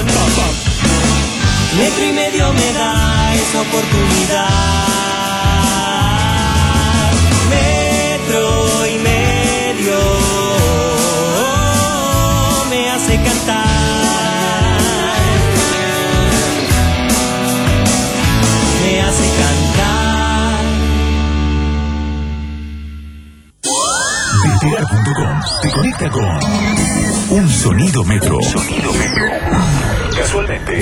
Metro y medio me da esa oportunidad. Metro y medio me hace cantar. Me hace cantar. Despegar punto com te conecta con un sonido metro. Sonido metro. Casualmente.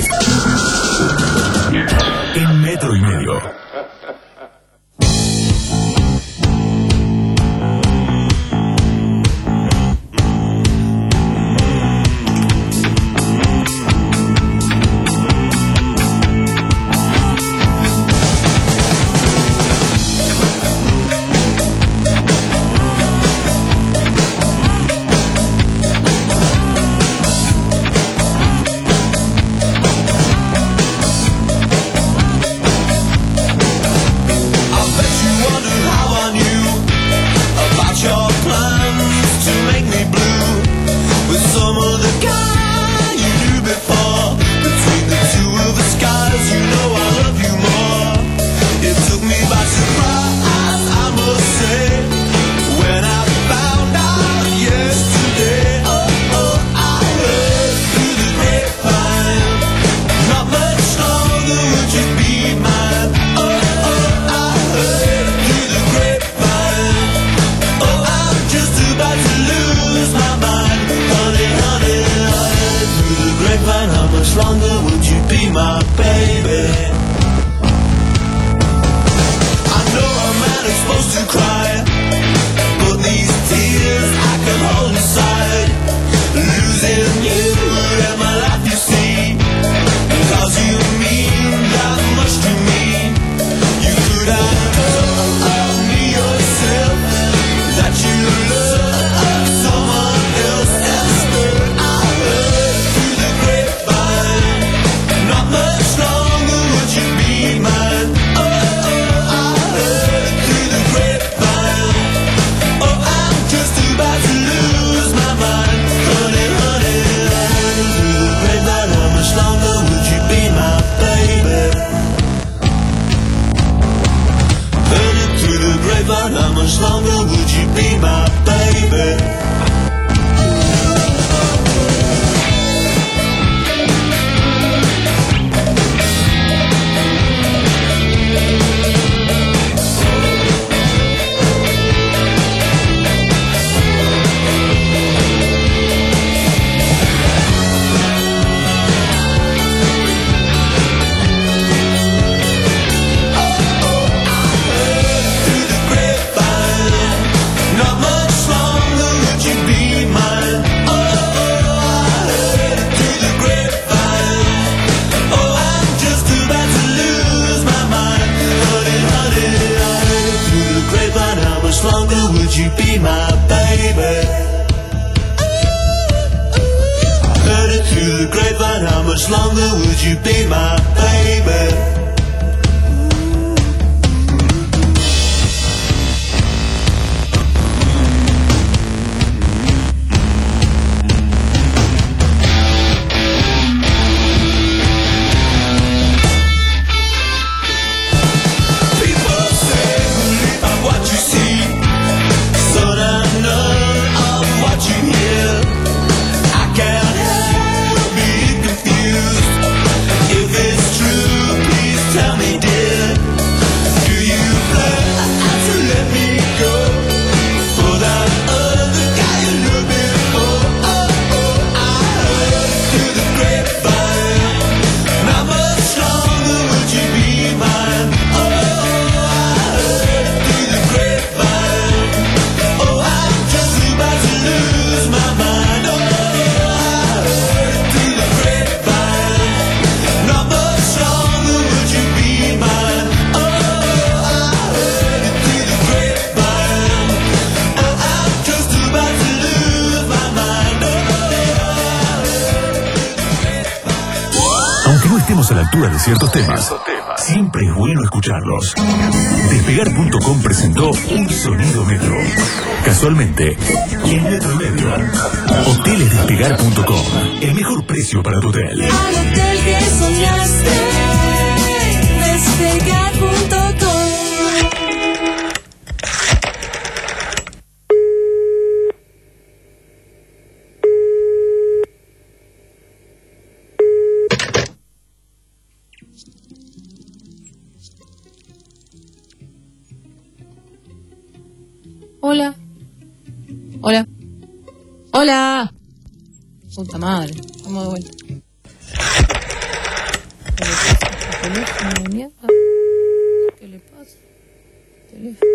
En metro y medio. you be my baby? A la altura de ciertos temas, siempre es bueno escucharlos. Despegar punto com presentó Un Sonido Metro. Casualmente, en Metro Medio. Hoteles Despegar punto com. El mejor precio para tu hotel. Al hotel que soñaste, Despegar punto com. Hola. Hola. Hola. Puta madre. Vamos de vuelta. ¿Qué le pasa? ¿Teléfono de mierda? ¿Qué le pasa? ¿Teléfono?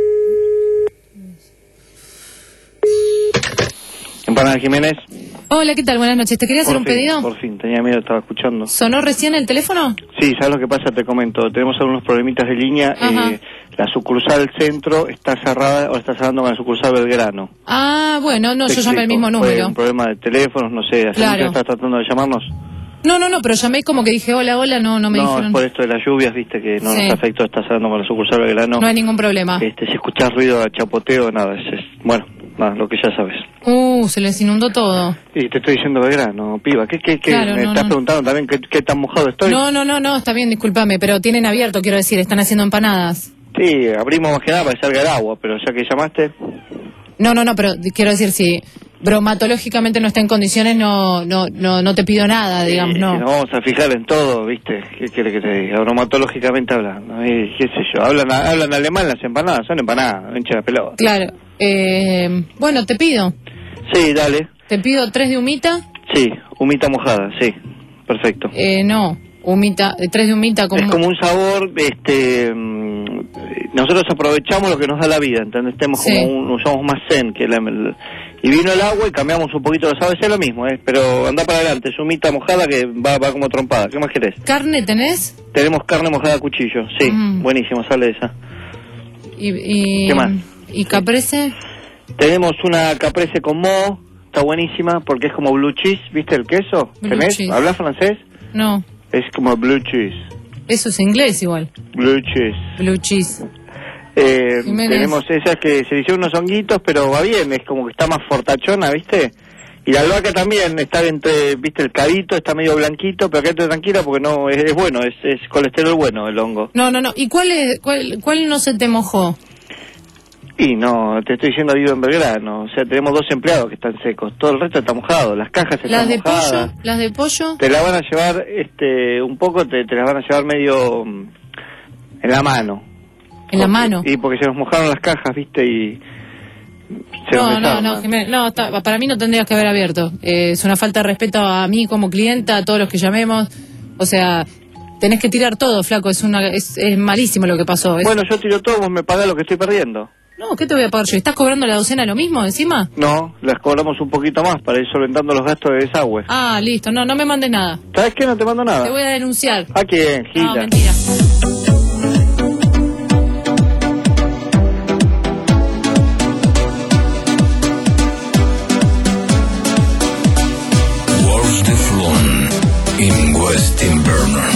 Empanada Jiménez. Hola, ¿qué tal? Buenas noches. ¿Te quería hacer Por un fin, pedido? Por fin, tenía miedo, estaba escuchando. ¿Sonó recién el teléfono? Sí, ¿sabes lo que pasa? Te comento. Tenemos algunos problemitas de línea. Eh, la sucursal centro está cerrada o está cerrando con la sucursal Belgrano. Ah, bueno, no, Te yo llamé al explico, mismo fue número. un problema de teléfonos, no sé. ¿Hace Claro. mucho estás tratando de llamarnos? No, no, no, pero llamé como que dije hola, hola, no, no me no, dijeron. es por esto de las lluvias, viste, que no Sí. nos afectó, está cerrando con la sucursal Belgrano. No hay ningún problema. Este, si escuchás ruido de chapoteo, nada, es, es- bueno, nada, lo que ya sabes. Uh, se les inundó todo. Y te estoy diciendo Belgrano, piba, ¿qué, qué, qué? Claro, ¿Me no, estás no. preguntando también qué, qué tan mojado estoy? No, no, no, no, está bien, discúlpame, pero tienen abierto, quiero decir, están haciendo empanadas. Sí, abrimos más que nada para que salga el agua, pero ya que llamaste... No, no, no, pero quiero decir, si bromatológicamente no está en condiciones, no, no, no, no te pido nada, digamos, Sí, no. nos vamos a fijar en todo, ¿viste? ¿Qué quiere que te diga? Bromatológicamente hablando, eh, qué sé yo. Hablan, hablan alemán las empanadas, son empanadas, no hincha la pelota. Claro, eh, bueno, te pido, Sí, dale. te pido tres de humita, Sí, humita mojada, sí. Perfecto. eh, no, humita, eh, tres de humita como... Es como un sabor, este... mm, nosotros aprovechamos lo que nos da la vida, ¿entendés? Tenemos Sí. como un, usamos más zen que la... el- y vino el agua y cambiamos un poquito los sabores, es lo mismo, ¿eh? Pero anda para adelante, es humita mojada que va, va como trompada. ¿Qué más querés? ¿Carne tenés? Tenemos carne mojada a cuchillo, sí. Mm. Buenísimo, sale esa. Y, y, ¿Qué más? ¿Y caprese? Tenemos una caprese con moho, está buenísima porque es como blue cheese, ¿viste el queso? Blue ¿Tenés? cheese. ¿Hablas francés? No, Es como blue cheese. eso es inglés igual, Blue cheese. blue cheese. Eh, Jiménez. tenemos esas que se le hicieron unos honguitos, pero va bien, es como que está más fortachona, ¿viste? Y la albahaca también está entre, ¿viste? El cadito está medio blanquito, pero quédate tranquila porque no, es, es bueno, es, es colesterol bueno el hongo. No, no, no, ¿y cuál, es, cuál, cuál no se te mojó? Y no, te estoy diciendo vivo en Belgrano, o sea, tenemos dos empleados que están secos, todo el resto está mojado, las cajas están ¿Las de mojadas. pollo? ¿Las de pollo? Te la van a llevar, este, un poco, te, te las van a llevar medio mm, en la mano. ¿En la mano? Y porque se nos mojaron las cajas, ¿viste? Y se nos No, no, desarman. no, Jiménez, no, está- para mí no tendrías que haber abierto. Eh, es una falta de respeto a mí como clienta, a todos los que llamemos. O sea, tenés que tirar todo, flaco, es una es, es malísimo lo que pasó. Es- Bueno, yo tiro todo, vos me pagás lo que estoy perdiendo. No, ¿qué te voy a pagar yo? ¿Estás cobrando la docena lo mismo encima? No, las cobramos un poquito más para ir solventando los gastos de desagüe. Ah, listo, no, no me mandes nada. ¿Sabes qué? No te mando nada. Te voy a denunciar. ¿A quién, Gila? No, mentira. World de Flon in West Inverno.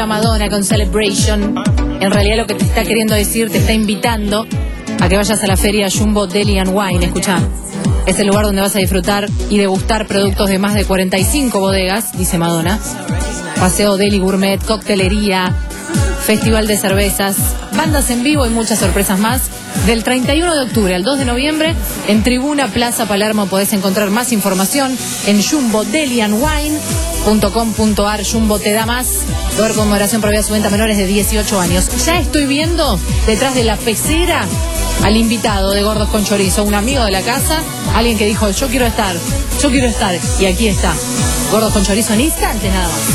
llega Madonna con Celebration. En realidad lo que te está queriendo decir, te está invitando a que vayas a la feria Jumbo Deli and Wine. Escuchá, es el lugar donde vas a disfrutar y degustar productos de más de cuarenta y cinco bodegas, dice Madonna. Paseo Deli Gourmet, coctelería, festival de cervezas, bandas en vivo y muchas sorpresas más. Del treinta y uno de octubre al dos de noviembre, en Tribuna Plaza Palermo podés encontrar más información en jumbo deli and wine punto com punto ar. Jumbo te da más. Lugar con moderación prohibida su venta a menores de dieciocho años. Ya estoy viendo detrás de la pecera al invitado de Gordos con Chorizo, un amigo de la casa, alguien que dijo, yo quiero estar, yo quiero estar, y aquí está. Gordos con Chorizo en instantes nada más.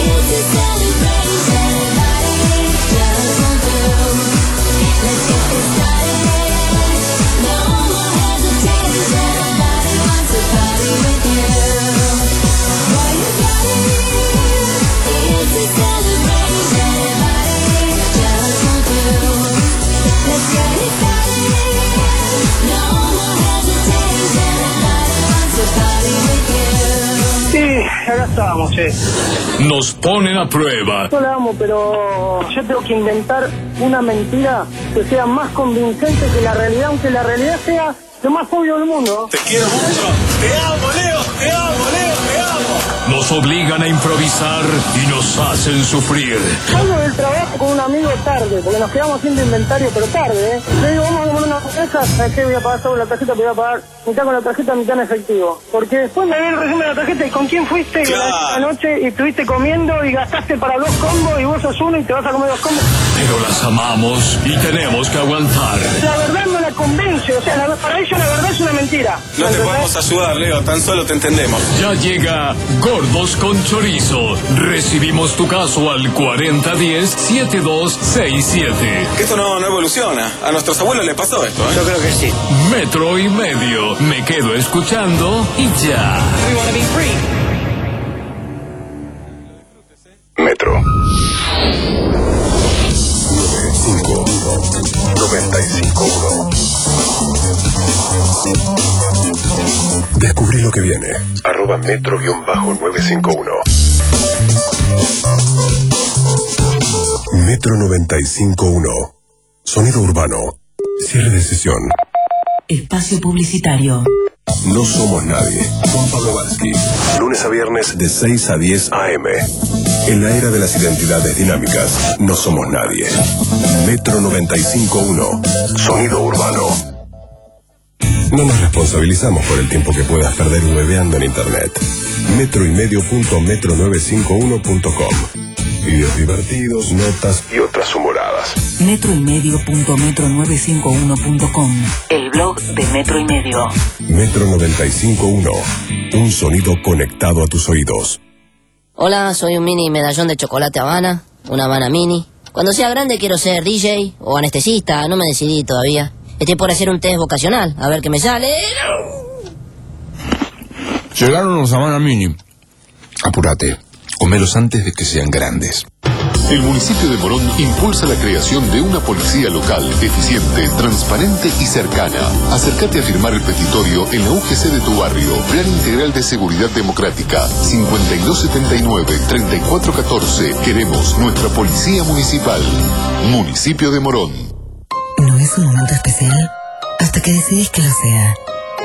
Sí, acá estamos, eh. Nos ponen a prueba. Yo la amo, pero yo tengo que inventar una mentira que sea más convincente que la realidad, aunque la realidad sea lo más obvio del mundo. Te quiero mucho. Te amo, Leo. Te amo, Leo. Te amo. Nos obligan a improvisar y nos hacen sufrir. Salgo del trabajo con un amigo tarde, porque nos quedamos haciendo inventario, pero tarde, ¿eh? Le digo, vamos a comer una hamburguesa, ¿sabes qué? Voy a pagar sobre la tarjeta, voy a pagar mitad con la tarjeta, mitad en efectivo. Porque después me viene el resumen de la tarjeta y con quién fuiste claro. la noche y estuviste comiendo y gastaste para dos combos y vos sos uno y te vas a comer dos combos. Pero las amamos y tenemos que aguantar. La verdad no la convence, o sea, la, para ellos la verdad es una mentira. No te podemos ayudar, Leo, tan solo te entendemos. Ya llega Gordos con Chorizo. Recibimos tu caso al cuarenta diez setenta y dos sesenta y siete. Que esto no, no evoluciona. A nuestros abuelos les pasó esto, ¿eh? Yo creo que sí. Metro y medio. Me quedo escuchando y ya. Metro. noventa y cinco uno. Descubrí lo que viene. Arroba metro guión bajo nueve cinco uno. Metro noventa y cinco uno. Sonido urbano. Cierre de sesión. Espacio publicitario. No somos nadie. Juan Pablo Valsky. Lunes a viernes de seis a diez a eme. En la era de las identidades dinámicas, no somos nadie. Metro noventa y cinco uno. Sonido urbano. No nos responsabilizamos por el tiempo que puedas perder hueveando en internet. metro y medio punto metro novecientos cincuenta y uno punto com. Videos divertidos, notas y otras humoradas. metro y medio punto metro novecientos cincuenta y uno punto com. El blog de Metro y Medio. Metro noventa y cinco uno. Un sonido conectado a tus oídos. Hola, soy un mini medallón de chocolate Habana, una Habana mini. Cuando sea grande quiero ser D J o anestesista, no me decidí todavía. Estoy por hacer un test vocacional, a ver qué me sale. Llegaron los Habana mini. Apúrate, comelos antes de que sean grandes. El municipio de Morón impulsa la creación de una policía local, eficiente, transparente y cercana. Acércate a firmar el petitorio en la U G C de tu barrio. Plan Integral de Seguridad Democrática. cincuenta y dos setenta y nueve, treinta y cuatro catorce. Queremos nuestra policía municipal. Municipio de Morón. ¿No es un momento especial? Hasta que decidís que lo sea.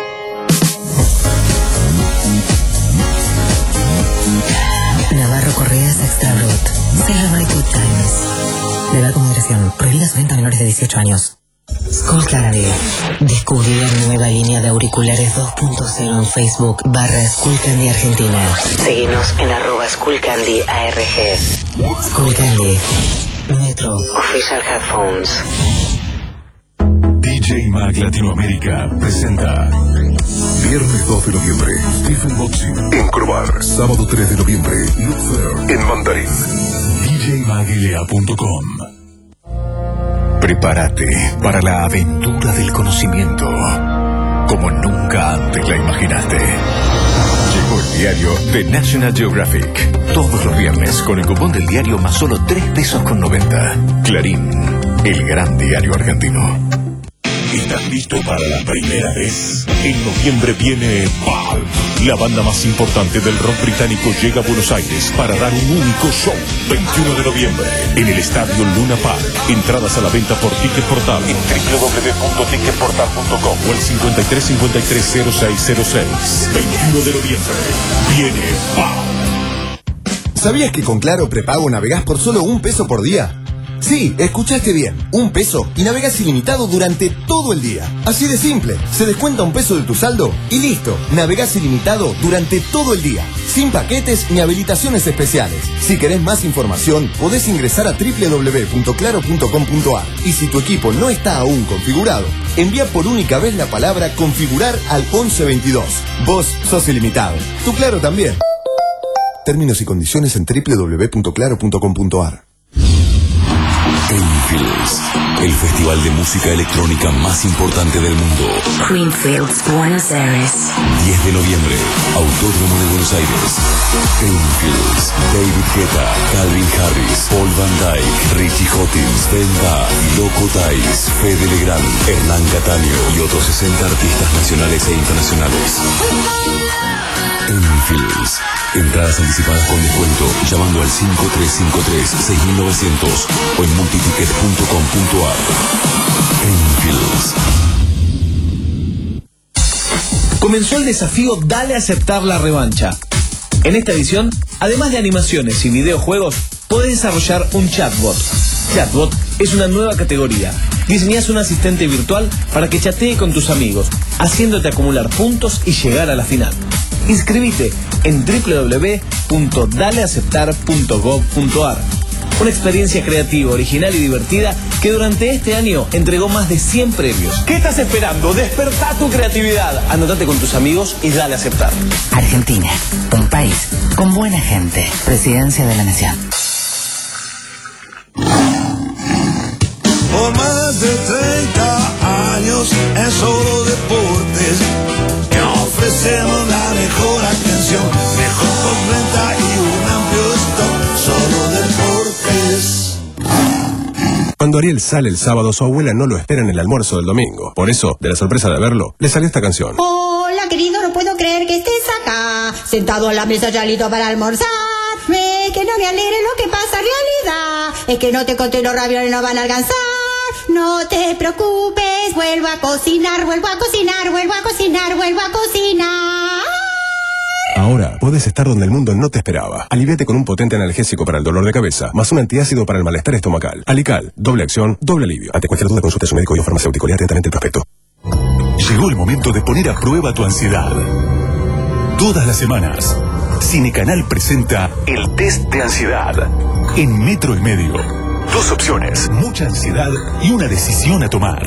Navarro Correas Extra Brut. Celebrate Good Times. De edad con moderación. Prohibida su venta a menores de dieciocho años. Skull Candy. Descubrí la nueva línea de auriculares dos punto cero en Facebook barra Skull Candy Argentina. Seguinos en arroba Skull Candy A R G. Skull Candy. Metro. Official Headphones. D J Mag Latinoamérica presenta viernes dos de noviembre, Stephen Boxing en Crobar. Sábado tres de noviembre, Look Fair en Mandarín. D J mag L A punto com. Prepárate para la aventura del conocimiento como nunca antes la imaginaste. Llegó el diario de National Geographic. Todos los viernes con el cupón del diario más solo tres pesos con noventa. Clarín, el gran diario argentino. ¿Estás listo para la primera vez? En noviembre viene Palm. La banda más importante del rock británico llega a Buenos Aires para dar un único show. veintiuno de noviembre en el Estadio Luna Park. Entradas a la venta por Ticket Portal en doble u doble u doble u punto ticket portal punto com o el cincuenta y tres cincuenta y tres cero seis cero seis. veintiuno de noviembre viene Palm. ¿Sabías que con Claro Prepago navegás por solo un peso por día? Sí, escuchaste bien, un peso y navegas ilimitado durante todo el día. Así de simple, se descuenta un peso de tu saldo y listo, navegás ilimitado durante todo el día, sin paquetes ni habilitaciones especiales. Si querés más información, podés ingresar a doble u doble u doble u punto claro punto com punto a r y si tu equipo no está aún configurado, envía por única vez la palabra configurar al once veintidós. Vos sos ilimitado, tu Claro también. Términos y condiciones en doble u doble u doble u punto claro punto com punto a r. Greenfields, el festival de música electrónica más importante del mundo. Greenfields, Buenos Aires. diez de noviembre, Autódromo de Buenos Aires. Greenfields, David Guetta, Calvin Harris, Paul Van Dyke, Richie Hawkins, Benda, Loco Tais, Fede Legrand, Hernán Cataño y otros sesenta artistas nacionales e internacionales. Greenfields. Entradas anticipadas con descuento llamando al cinco tres cinco tres seis nueve cero cero o en multiticket punto com punto a r. Greenfields. Comenzó el desafío Dale a aceptar la revancha. En esta edición, además de animaciones y videojuegos, podés desarrollar un chatbot. Chatbot es una nueva categoría. Diseñás un asistente virtual para que chatee con tus amigos, haciéndote acumular puntos y llegar a la final. Inscribite en doble u doble u doble u punto dale aceptar punto gov punto a r. Una experiencia creativa, original y divertida que durante este año entregó más de cien premios. ¿Qué estás esperando? Despertá tu creatividad. Anotate con tus amigos y dale a aceptar. Argentina, un país con buena gente. Presidencia de la Nación. Por más de treinta años en Solo Deportes que ofrecemos la mejor atención, mejor postventa y un amplio stock. Solo Deportes. Cuando Ariel sale el sábado, su abuela no lo espera en el almuerzo del domingo. Por eso, de la sorpresa de verlo, le salió esta canción. Hola querido, no puedo creer que estés acá, sentado a la mesa ya listo para almorzar. Me, que no me alegre lo que pasa en realidad, es que no te conté los ravioles no van a alcanzar. No te preocupes, vuelvo a cocinar, vuelvo a cocinar, vuelvo a cocinar, vuelvo a cocinar. Ahora, puedes estar donde el mundo no te esperaba. Aliviate con un potente analgésico para el dolor de cabeza, más un antiácido para el malestar estomacal. Alical, doble acción, doble alivio. Ante cualquier duda, consulte a su médico y o farmacéutico. Lea atentamente el prospecto. Llegó el momento de poner a prueba tu ansiedad. Todas las semanas, Cinecanal presenta el test de ansiedad. En metro y medio. Dos opciones, mucha ansiedad y una decisión a tomar.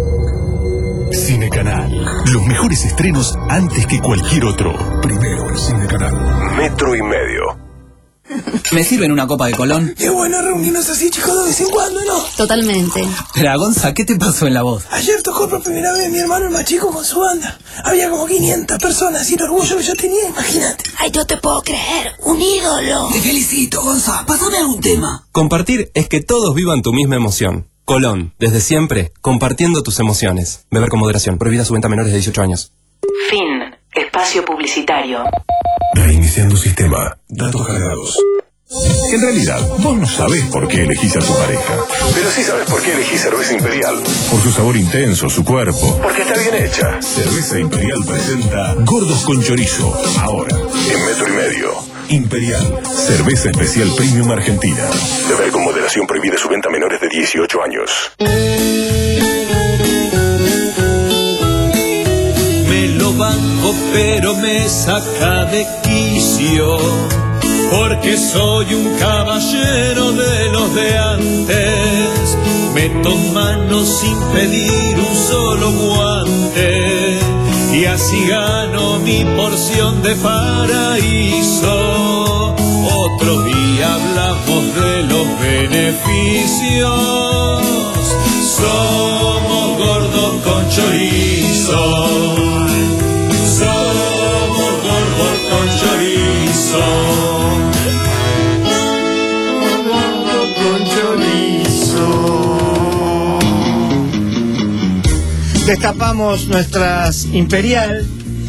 Cinecanal. Los mejores estrenos antes que cualquier otro. Primero en Cinecanal. Metro y medio. ¿Me sirven una copa de Colón? Qué bueno reunirnos así, chicos, de vez en cuando, ¿no? Totalmente. Pero, Gonza, ¿qué te pasó en la voz? Ayer tocó por primera vez mi hermano el más chico con su banda. Había como quinientas personas y el orgullo que yo tenía, imagínate. Ay, no te puedo creer. Un ídolo. Te felicito, Gonza. Pásame algún tema. Compartir es que todos vivan tu misma emoción. Colón, desde siempre, compartiendo tus emociones. Beber con moderación. Prohibida su venta a menores de dieciocho años. Fin. Espacio publicitario. Reiniciando sistema. Datos cargados. En realidad, vos no sabés por qué elegís a tu pareja. Pero sí sabés por qué elegís Cerveza Imperial. Por su sabor intenso, su cuerpo. Porque está bien hecha. Cerveza Imperial presenta Gordos con Chorizo. Ahora, en metro y medio. Imperial. Cerveza especial premium argentina. Beber con moderación, prohibida su venta a menores de dieciocho años. Me lo banco, pero me saca de quicio, porque soy un caballero de los de antes. Meto mano sin pedir un solo guante, y así gano mi porción de paraíso. Otro día hablamos de los beneficios. Somos gordos con chorizo. Somos gordos con chorizo. Gordos con chorizo. Destapamos nuestras Imperial.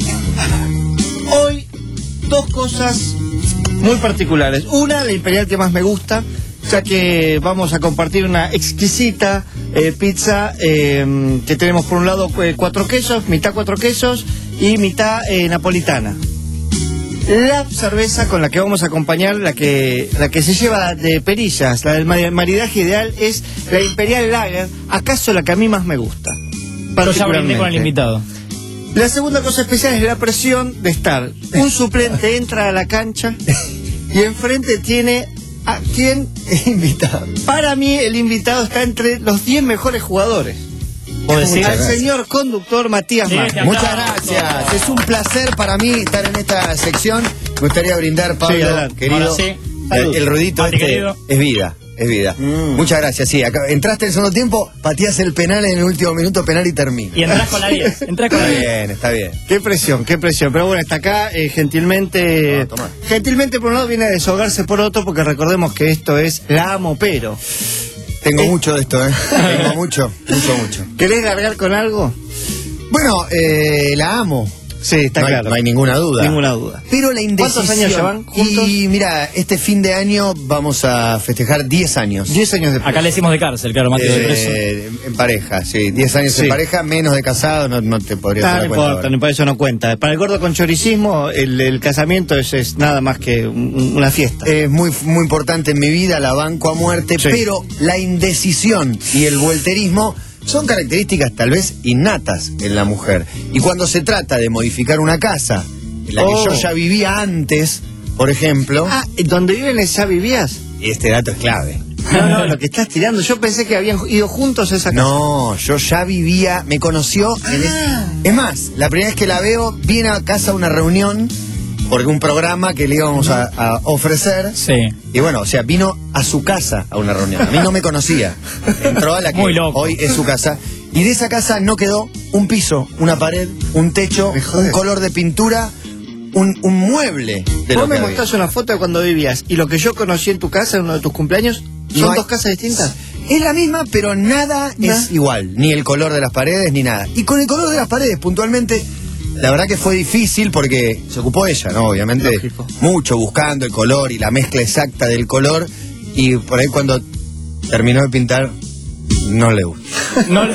Hoy, dos cosas muy particulares. Una, la Imperial que más me gusta, ya que vamos a compartir una exquisita eh, pizza eh, que tenemos por un lado eh, cuatro quesos, mitad cuatro quesos y mitad eh, napolitana. La cerveza con la que vamos a acompañar, la que la que se lleva de perillas, la del maridaje ideal, es la Imperial Lager, acaso la que a mí más me gusta. Yo ya brindé con el invitado. La segunda cosa especial es la presión de estar. Un suplente entra a la cancha y enfrente tiene a quien es invitado. Para mí el invitado está entre los diez mejores jugadores. Decir, al señor conductor Matías sí, Martín. Muchas gracias, es un placer para mí estar en esta sección. Me gustaría brindar, Pablo, sí, querido. sí. El, el ruidito Mati, este querido. es vida, es vida. Mm. Muchas gracias, sí. Acá, entraste en el segundo tiempo, pateás el penal en el último minuto, penal y termina. Y entras con la diez. Entras con la Está diez. bien, está bien. Qué presión, qué presión. Pero bueno, está acá, eh, gentilmente. No, gentilmente por un lado viene a desahogarse por otro, porque recordemos que esto es La Amo Pero. Tengo Eh. mucho de esto, ¿eh? Tengo mucho, mucho, mucho. ¿Querés largar con algo? Bueno, eh, la amo. Sí, está no hay, claro. no hay ninguna duda. Ninguna duda. Pero la indecisión. ¿Cuántos años llevan juntos? Y mira, este fin de año vamos a festejar diez años. diez años de Acá le decimos de cárcel, claro, Mati, de preso. Eh, en pareja, sí. diez años Sí. en pareja, menos de casado, no, no te podría Ah, dar no cuenta. importa, ahora. no, para eso no cuenta. Para el gordo con choricismo, el, el casamiento es, es nada más que un- una fiesta. Es muy, muy importante en mi vida, la banco a muerte, Sí. pero la indecisión y el volterismo son características tal vez innatas en la mujer. Y cuando se trata de modificar una casa, en la Oh. que yo ya vivía antes, por ejemplo, Ah, ¿donde viven ya vivías? y este dato es clave. No, no, lo que estás tirando. Yo pensé que habían ido juntos a esa casa. No, yo ya vivía, me conoció. en Ah. es, es más, la primera vez que la veo, viene a casa a una reunión, porque un programa que le íbamos a, a ofrecer. Sí. Y bueno, o sea, vino a su casa a una reunión. A mí no me conocía. Entró a la que Muy loco. hoy es su casa. Y de esa casa no quedó un piso, una pared, un techo, un color de pintura, un, un mueble de lo Vos me que había. mostrás una foto de cuando vivías y lo que yo conocí en tu casa en uno de tus cumpleaños. ¿Son No hay- dos casas distintas? Es la misma, pero nada Nah. es igual. Ni el color de las paredes, ni nada. Y con el color de las paredes, puntualmente, la verdad que fue difícil porque se ocupó ella, ¿no? Obviamente, Lógico. mucho buscando el color y la mezcla exacta del color. Y por ahí cuando terminó de pintar, no le gusta. No,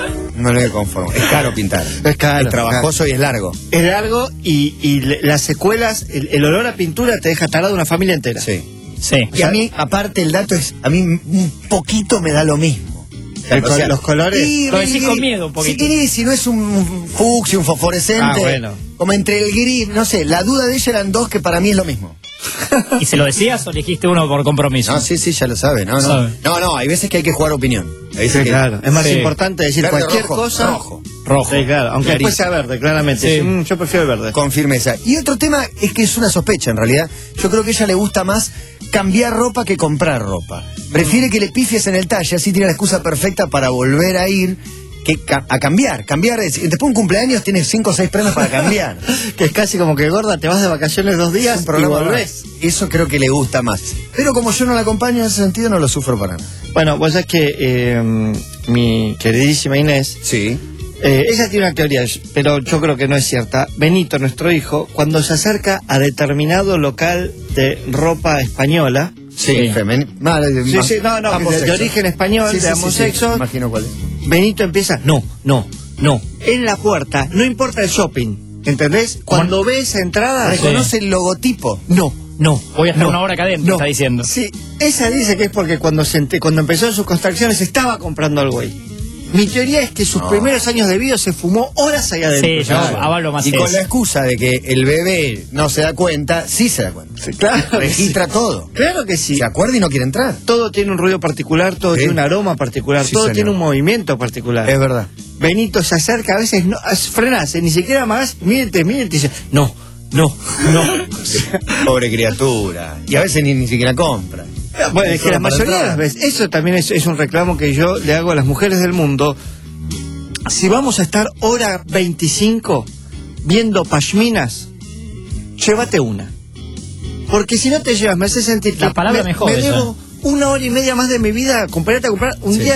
No le conformo. Es caro pintar. Es caro, Es trabajoso y es largo. Es largo y, y le- las secuelas, el, el olor a pintura te deja tarado una familia entera. Sí. sí. Y a mí, aparte, el dato es, a mí un poquito me da lo mismo. El co- los colores. y- Lo decís con miedo un poquito. Sí, si no es un fucsia, un fosforescente. Ah, bueno. Como entre el gris, no sé, la duda de ella eran dos que para mí es lo mismo. ¿Y se lo decías o elegiste uno por compromiso? No, sí, sí, ya lo sabe. No, no. Sabe. No, no, hay veces que hay que jugar opinión. Hay veces Sí, que- claro. Es más Sí. importante decir Verde, cualquier rojo, cosa. rojo. Rojo. Sí, claro. Aunque Clarito. después sea verde, claramente. Sí. Mm, yo prefiero el verde. Con firmeza. Y otro tema es que es una sospecha en realidad. Yo creo que a ella le gusta más cambiar ropa que comprar ropa. Prefiere que le pifies en el talle, así tiene la excusa perfecta para volver a ir que ca- a cambiar. Cambiar es, después de un cumpleaños tienes cinco o seis premios para cambiar. Que es casi como que gorda, te vas de vacaciones dos días Un y programa volvés. más. Eso creo que le gusta más. Pero como yo no la acompaño en ese sentido, no lo sufro para nada. Bueno, vos sabés que eh, mi queridísima Inés, Sí. eh, ella tiene una teoría, pero yo creo que no es cierta. Benito, nuestro hijo, cuando se acerca a determinado local de ropa española, Sí, Sí. femen- más- Sí, más- sí, no, no, ambos de, de sexos. origen español, Sí, de sí, ambos sí, sí. sexos, Imagino cuál es. Benito empieza, no, no, no. En la puerta, no importa el shopping, ¿entendés? Cuando ve esa entrada, Reconoce el logotipo. no, no. Voy a estar no, una hora acá adentro, no. está diciendo. Sí, ella dice que es porque cuando, se ente- cuando empezó en sus construcciones estaba comprando algo ahí. Mi teoría es que sus No. primeros años de vida se fumó horas ahí adentro. Sí, yo Claro. avalo más Y con eso. la excusa de que el bebé no se da cuenta, sí se da cuenta. Claro, que Registra sí. todo. Claro que sí. Se acuerda y no quiere entrar. Todo tiene un ruido particular, todo Sí. tiene un aroma particular, Sí, todo señor. tiene un movimiento particular. Es verdad. Benito se acerca, a veces no, as- frenás, eh, ni siquiera más, mírate, mírate, y dice, no, no, no. Pobre criatura. Y a veces ni, ni siquiera compra. Bueno, es que la Solo para mayoría de las entrar. veces, eso también es, es un reclamo que yo le hago a las mujeres del mundo. Si vamos a estar hora veinticinco viendo pashminas, llévate una. Porque si no te llevas, me hace sentir que La palabra me, mejor me esa. debo una hora y media más de mi vida, comprarte a comprar un Sí. día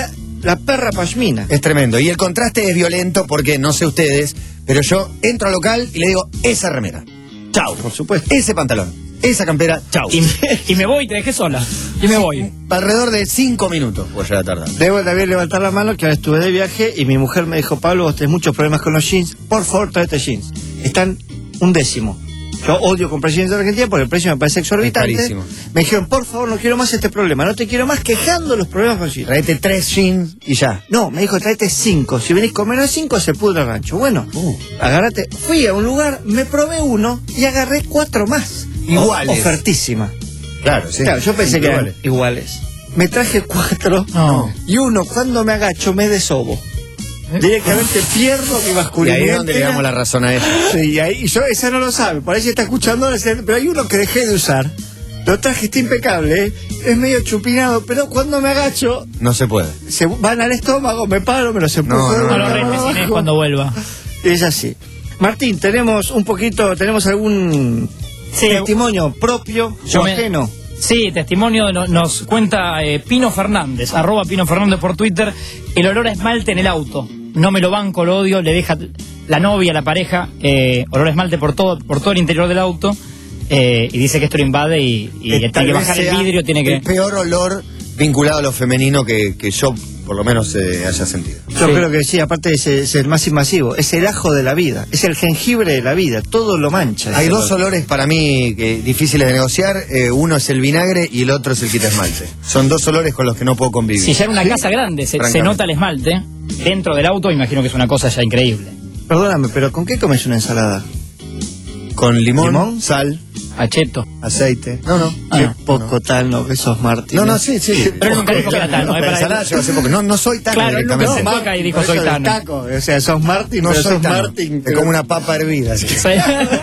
la perra pashmina. Es tremendo. Y el contraste es violento porque, no sé ustedes, pero yo entro al local y le digo, esa remera. Chau. Por supuesto. Ese pantalón. Esa campera. Chau. Y, y me voy, te dejé sola. Y me voy. Alrededor de cinco minutos voy a llegar tardar. Debo también levantar la mano que ahora estuve de viaje y mi mujer me dijo, Pablo, vos tenés muchos problemas con los jeans. Por favor, tráete jeans. Están un décimo. Yo odio comprar jeans de Argentina porque el precio me parece exorbitante. Carísimo. Me dijeron, por favor, no quiero más este problema. No te quiero más quejando los problemas con jeans. Tráete tres jeans y ya. No, me dijo, tráete cinco. Si venís con menos de cinco, se pudre el rancho. Bueno, uh. agárrate. Fui a un lugar, me probé uno y agarré cuatro más. Iguales. Ofertísima. Claro, sí. Claro, yo pensé que eran iguales. iguales. Me traje cuatro No. y uno, cuando me agacho, me desobo. Directamente pierdo mi Y masculinidad. ahí es donde le damos la razón a ella. Sí, y ahí, y yo, esa no lo sabe, por ahí se está escuchando, pero hay uno que dejé de usar. Lo traje, está impecable, ¿eh? Es medio chupinado, pero cuando me agacho, No se puede. se van al estómago, me paro, me los empujo. No, de no, No lo vuelta para retes, Inés, abajo. cuando vuelva. Es así. Martín, tenemos un poquito, tenemos algún Sí. testimonio propio Yo o me- ajeno. Sí, testimonio no- nos cuenta eh, Pino Fernández, arroba Pino Fernández por Twitter. El olor a esmalte en el auto. No me lo banco, lo odio, le deja la novia, la pareja, eh, olor a esmalte por todo, por todo el interior del auto. Eh, y dice que esto lo invade y, y Que tiene tal que vez bajar el sea vidrio, tiene que... el peor olor vinculado a lo femenino que, que yo por lo menos eh, haya sentido. Yo Sí. creo que sí, aparte es, es el más invasivo, es el ajo de la vida, es el jengibre de la vida, todo lo mancha. Hay ese dos olor. olores para mí que, difíciles de negociar. Eh, uno es el vinagre y el otro es el quita esmalte. Son dos olores con los que no puedo convivir. Si ya en una casa grande se, se Francamente. nota el esmalte dentro del auto, imagino que es una cosa ya increíble. Perdóname, pero ¿con qué comes una ensalada? Con limón, ¿Limón? sal, Acheto. aceite. No, no. Ah, Qué no. poco tano que sos, Martín. No, no, sí, sí. Pero él nunca dijo que era tano, No, eh, pero para ensalada él. lleva hace poco. No, no soy tan Claro, él nunca directamente. se toca y dijo Por eso soy del tano. taco, o sea, sos Martín, No pero soy sos tan. Martín. Es pero- como una papa hervida. así. Sí.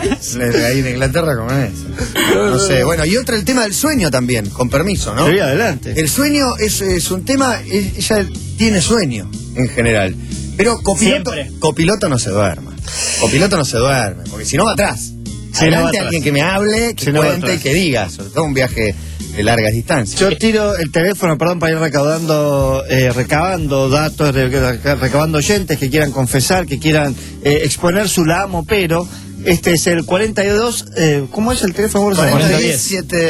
Ahí en Inglaterra como eso. No sé. Bueno, y otro el tema del sueño también, con permiso, ¿no? Sí, adelante. El sueño es, es un tema, es- ella tiene sueño en general. Pero copiloto, Siempre. copiloto no se duerma. Copiloto no se duerme, porque si no va atrás. Si no va Adelante atrás. alguien que me hable, que Si no va cuente y atrás. que diga, sobre todo un viaje de largas distancias. Yo tiro el teléfono, perdón, para ir recaudando, eh, recabando datos, re- re- recabando oyentes que quieran confesar, que quieran eh, exponer su la amo, pero este es el cuarenta y dos, eh, ¿cómo es el teléfono? ¿Vos lo sabés? cuarenta y diez,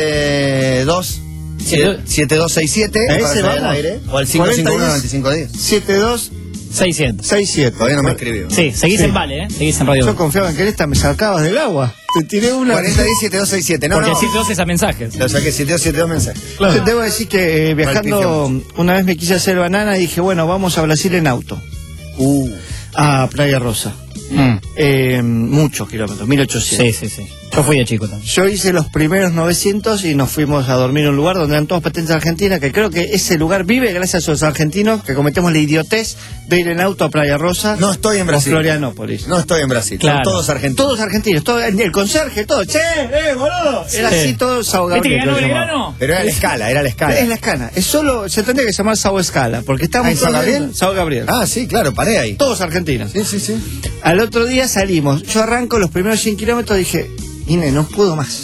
siete dos siete dos seis siete A ese para salir al vamos. aire, o al cinco cinco uno nueve cinco uno cero. siete dos seis siete. seis siete. Todavía no me escribió. Sí, seguís Sí. en Vale, ¿eh? Seguís en Radio. Yo confiaba en que en esta me sacabas del agua. Te tiré una. cuarenta diez siete dos seis siete. No, Porque no. así te doce a mensajes. Lo saqué siete dos siete dos mensajes. Te Debo decir que eh, viajando, Malpifiamos. una vez me quise hacer banana y dije, bueno, vamos a Brasil en auto. Uh. A Playa Rosa. Mm. Eh, muchos kilómetros, mil ochocientos. Sí, sí, sí. Yo fui de chico también. Yo hice los primeros novecientos y nos fuimos a dormir en un lugar donde eran todos patentes argentinas, que creo que ese lugar vive gracias a los argentinos que cometemos la idiotez de ir en auto a Playa Rosa. No estoy en o Brasil. Florianópolis. No estoy en Brasil. Claro. Son todos argentinos. Todos argentinos, todo, el conserje, todo. Che, eh, boludo. Era Sí. así todo Sao ¿Viste que Gabriel. ganó lo llamaba. Belgrano? Pero era la escala, era la escala. Es la escala. Es solo, se tendría que llamar Sao Escala, porque estamos Ah, ¿en Sao todos Gabriel? en Sao Gabriel. Ah, sí, claro, paré ahí. Todos argentinos. Sí, sí, sí. Al otro día salimos. Yo arranco los primeros cien kilómetros y dije, Ine, no puedo más.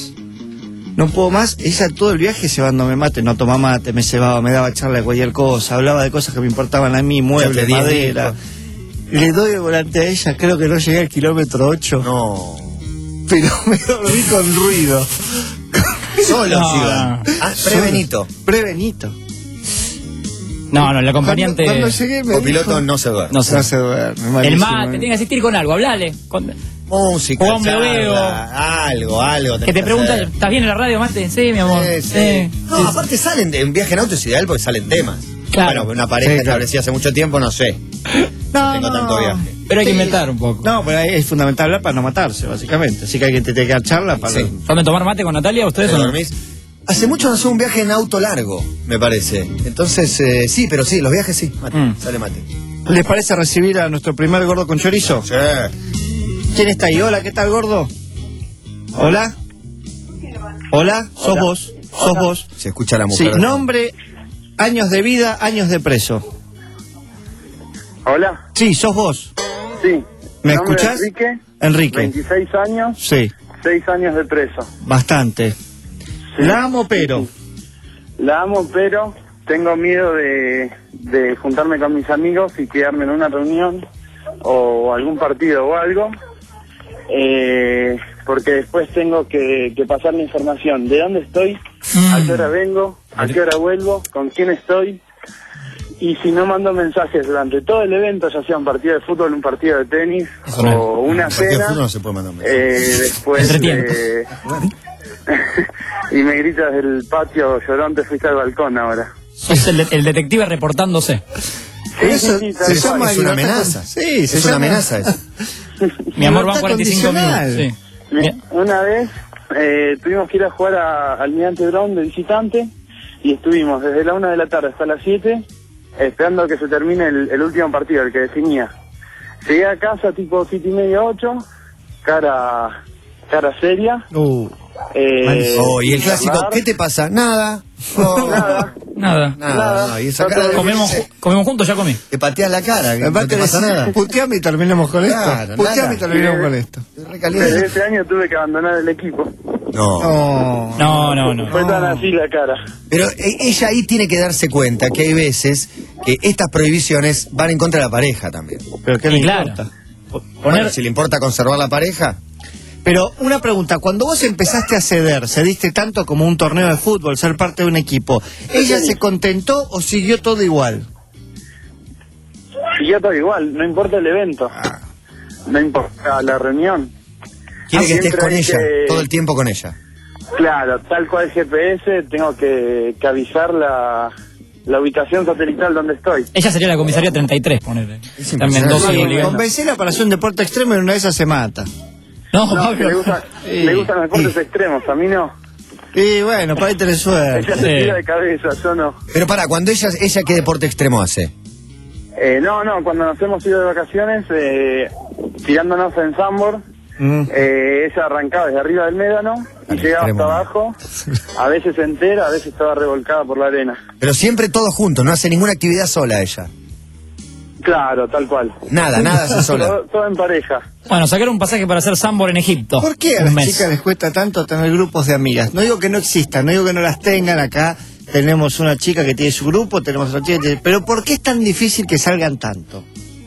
No puedo más. Ella todo el viaje cebándome mate, no toma mate, me cebaba, me daba charla de cualquier cosa, hablaba de cosas que me importaban a mí, muebles, diez madera. Le doy el volante a ella, creo que no llegué al kilómetro ocho. No. Pero me dormí con ruido. Solo, No. ciudad. Ah, prevenito. Prevenito. No, no, el acompañante. Cuando, cuando llegué me Copiloto dijo, no se duerme. No sé. no se duerme. El malísimo. mate, tiene que asistir con algo, hablale. Con- Música, Jugá un veo. charla, algo, algo. que te tenés pregunta, hacer. ¿estás bien en la radio, mate? Sí, mi amor. Sí, sí. Sí. No, aparte salen, de, en viaje en auto es ideal porque salen temas. Claro. Bueno, una pareja Sí, claro. establecida hace mucho tiempo, no sé. No, Tengo no. tanto viaje. Pero hay que Sí. inventar un poco. No, pero ahí es fundamental hablar para no matarse, básicamente. Así que alguien te tiene que dar charla para... Sí. ¿Van a tomar mate con Natalia ustedes ¿Te o no? dormís? Hace mucho no hace un viaje en auto largo, me parece. Entonces, eh, sí, pero sí, los viajes sí. Mate, Mm. sale mate. ¿Les parece recibir a nuestro primer gordo con chorizo? Sí. ¿Quién está ahí? Hola, ¿qué tal, gordo? Hola. Hola, sos Hola. vos. Sos vos. Se escucha la Sí, mujer. nombre, años de vida, años de preso. Hola, Sí, sos vos. sí. ¿Me Nombre escuchás? Enrique, Enrique. veintiséis años, Sí, seis años de preso. bastante. Sí. La amo, pero. La amo, pero tengo miedo de, de juntarme con mis amigos y quedarme en una reunión o algún partido o algo, eh, porque después tengo que, que pasar la información de dónde estoy, mm. a qué hora vengo, a qué hora vuelvo, con quién estoy, y si no mando mensajes durante todo el evento, ya sea un partido de fútbol, un partido de tenis o no. una cena, no se puede mandar eh, después eh, y me gritas del patio, llorón, te fuiste al balcón ahora. Es el, el detective reportándose. Sí, eso sí, se llama es una amenaza. Sí, se es una amenaza eso. Mi amor, van cuarenta y cinco minutos. Sí. Una vez eh, tuvimos que ir a jugar a Almirante Brown de visitante y estuvimos desde la una de la tarde hasta las siete esperando a que se termine el, el último partido, el que definía. Llegué a casa tipo siete y media, ocho, cara, cara seria. Uh. Eh, oh, y el clásico, hablar. ¿Qué te pasa? Nada. Oh. Nada. Nada. Nada. Nada. No, y esa cara comemos, de... comemos juntos, ya comí. Te pateas la cara, que no te pasa nada. Puteame y terminamos con claro, esto. Puteame y terminamos con esto. Desde ese año tuve que abandonar el equipo. No. No, no, no. Fue tan así la cara. Pero eh, ella ahí tiene que darse cuenta que hay veces que estas prohibiciones van en contra de la pareja también. Pero ¿qué le claro. importa? Poner... Bueno, si le importa conservar la pareja. Pero una pregunta, cuando vos empezaste a ceder, cediste tanto como un torneo de fútbol, ser parte de un equipo, ¿ella se contentó o siguió todo igual? Siguió todo igual, no importa el evento, ah. no importa la reunión. Quiere que estés con ella, que... todo el tiempo con ella. Claro, tal cual G P S, tengo que, que avisar la, la ubicación satelital donde estoy. Ella sería la comisaría treinta y tres, ponele. También dos Convencela para hacer un deporte extremo y una de esas se mata. No, no le, gusta, sí. le gustan los deportes sí. extremos, a mí no. Y bueno, para ahí tenés suerte. Ella se tira de cabeza, yo no. Pero para, cuando ella, ella ¿qué deporte extremo hace? Eh, no, no, cuando nos hemos ido de vacaciones, eh, tirándonos en Sambor, mm. eh, ella arrancaba desde arriba del médano y Al llegaba extremo. hasta abajo, a veces entera, a veces estaba revolcada por la arena. Pero siempre todos juntos, no hace ninguna actividad sola ella. Claro, tal cual. Nada, nada hace sola. Todo, todo en pareja. Bueno, sacar un pasaje para hacer Sambor en Egipto. ¿Por qué a las chicas les cuesta tanto tener grupos de amigas? No digo que no existan, no digo que no las tengan acá. Tenemos una chica que tiene su grupo, tenemos otra chica que tiene... Pero ¿por qué es tan difícil que salgan tanto?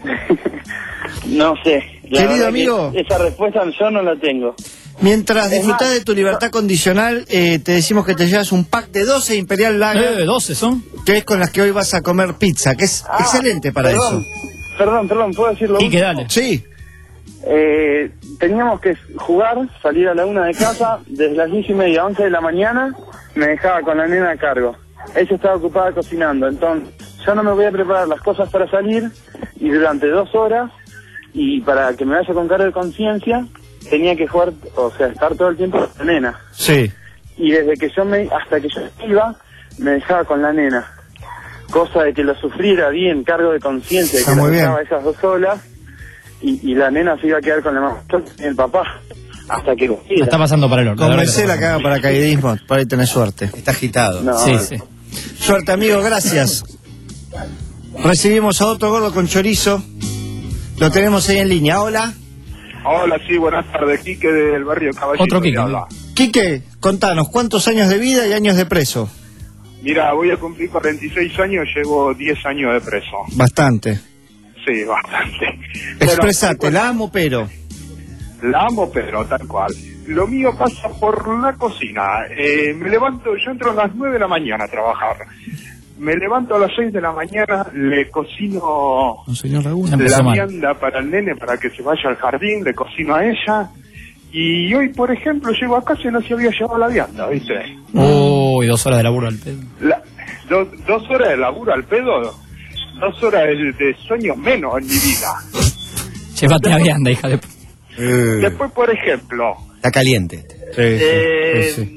No sé. Querido amigo, esa respuesta yo no la tengo. Mientras disfrutás de tu libertad condicional, eh, te decimos que te llevas un pack de doce Imperial Lager. Eh, doce son. Que es con las que hoy vas a comer pizza, que es ah, excelente para perdón, eso. Perdón, perdón, ¿puedo decirlo? Y que dale. Sí. Eh, teníamos que jugar, salir a la una de casa, desde las diez y media a once de la mañana, me dejaba con la nena a cargo. Ella estaba ocupada cocinando, entonces yo no me voy a preparar las cosas para salir y durante dos horas, y para que me vaya con cargo de conciencia, tenía que jugar, o sea, estar todo el tiempo con la nena. Sí. Y desde que yo me, hasta que yo iba, me dejaba con la nena. Cosa de que lo sufriera bien, cargo de conciencia, que lo dejaba esas dos horas, y, y la nena se iba a quedar con la mamá y el papá, hasta que lo Está pasando para el orto. Convencela que haga paracaidismo, para ahí tener suerte. Está agitado. No, sí, sí. Suerte, amigo, gracias. Recibimos a otro gordo con chorizo. Lo tenemos ahí en línea. Hola. Hola, sí, buenas tardes. Quique del barrio Caballito. Otro Quique. Quique, contanos, ¿cuántos años de vida y años de preso? Mira, voy a cumplir cuarenta y seis años, llevo diez años de preso. Bastante. Sí, bastante. Expresate, pero, la amo, pero... La amo, pero tal cual. Lo mío pasa por la cocina. Eh, me levanto, yo entro a las nueve de la mañana a trabajar. Me levanto a las seis de la mañana, le cocino la vianda para el nene para que se vaya al jardín, le cocino a ella. Y hoy, por ejemplo, llego a casa y no se había llevado la vianda, ¿viste? Uy, dos horas de laburo al pedo. La, do, dos horas de laburo al pedo, dos horas de, de sueño menos en mi vida. Llévate la vianda, hija de... Eh. Después, por ejemplo... Está caliente. Sí, eh, sí, sí.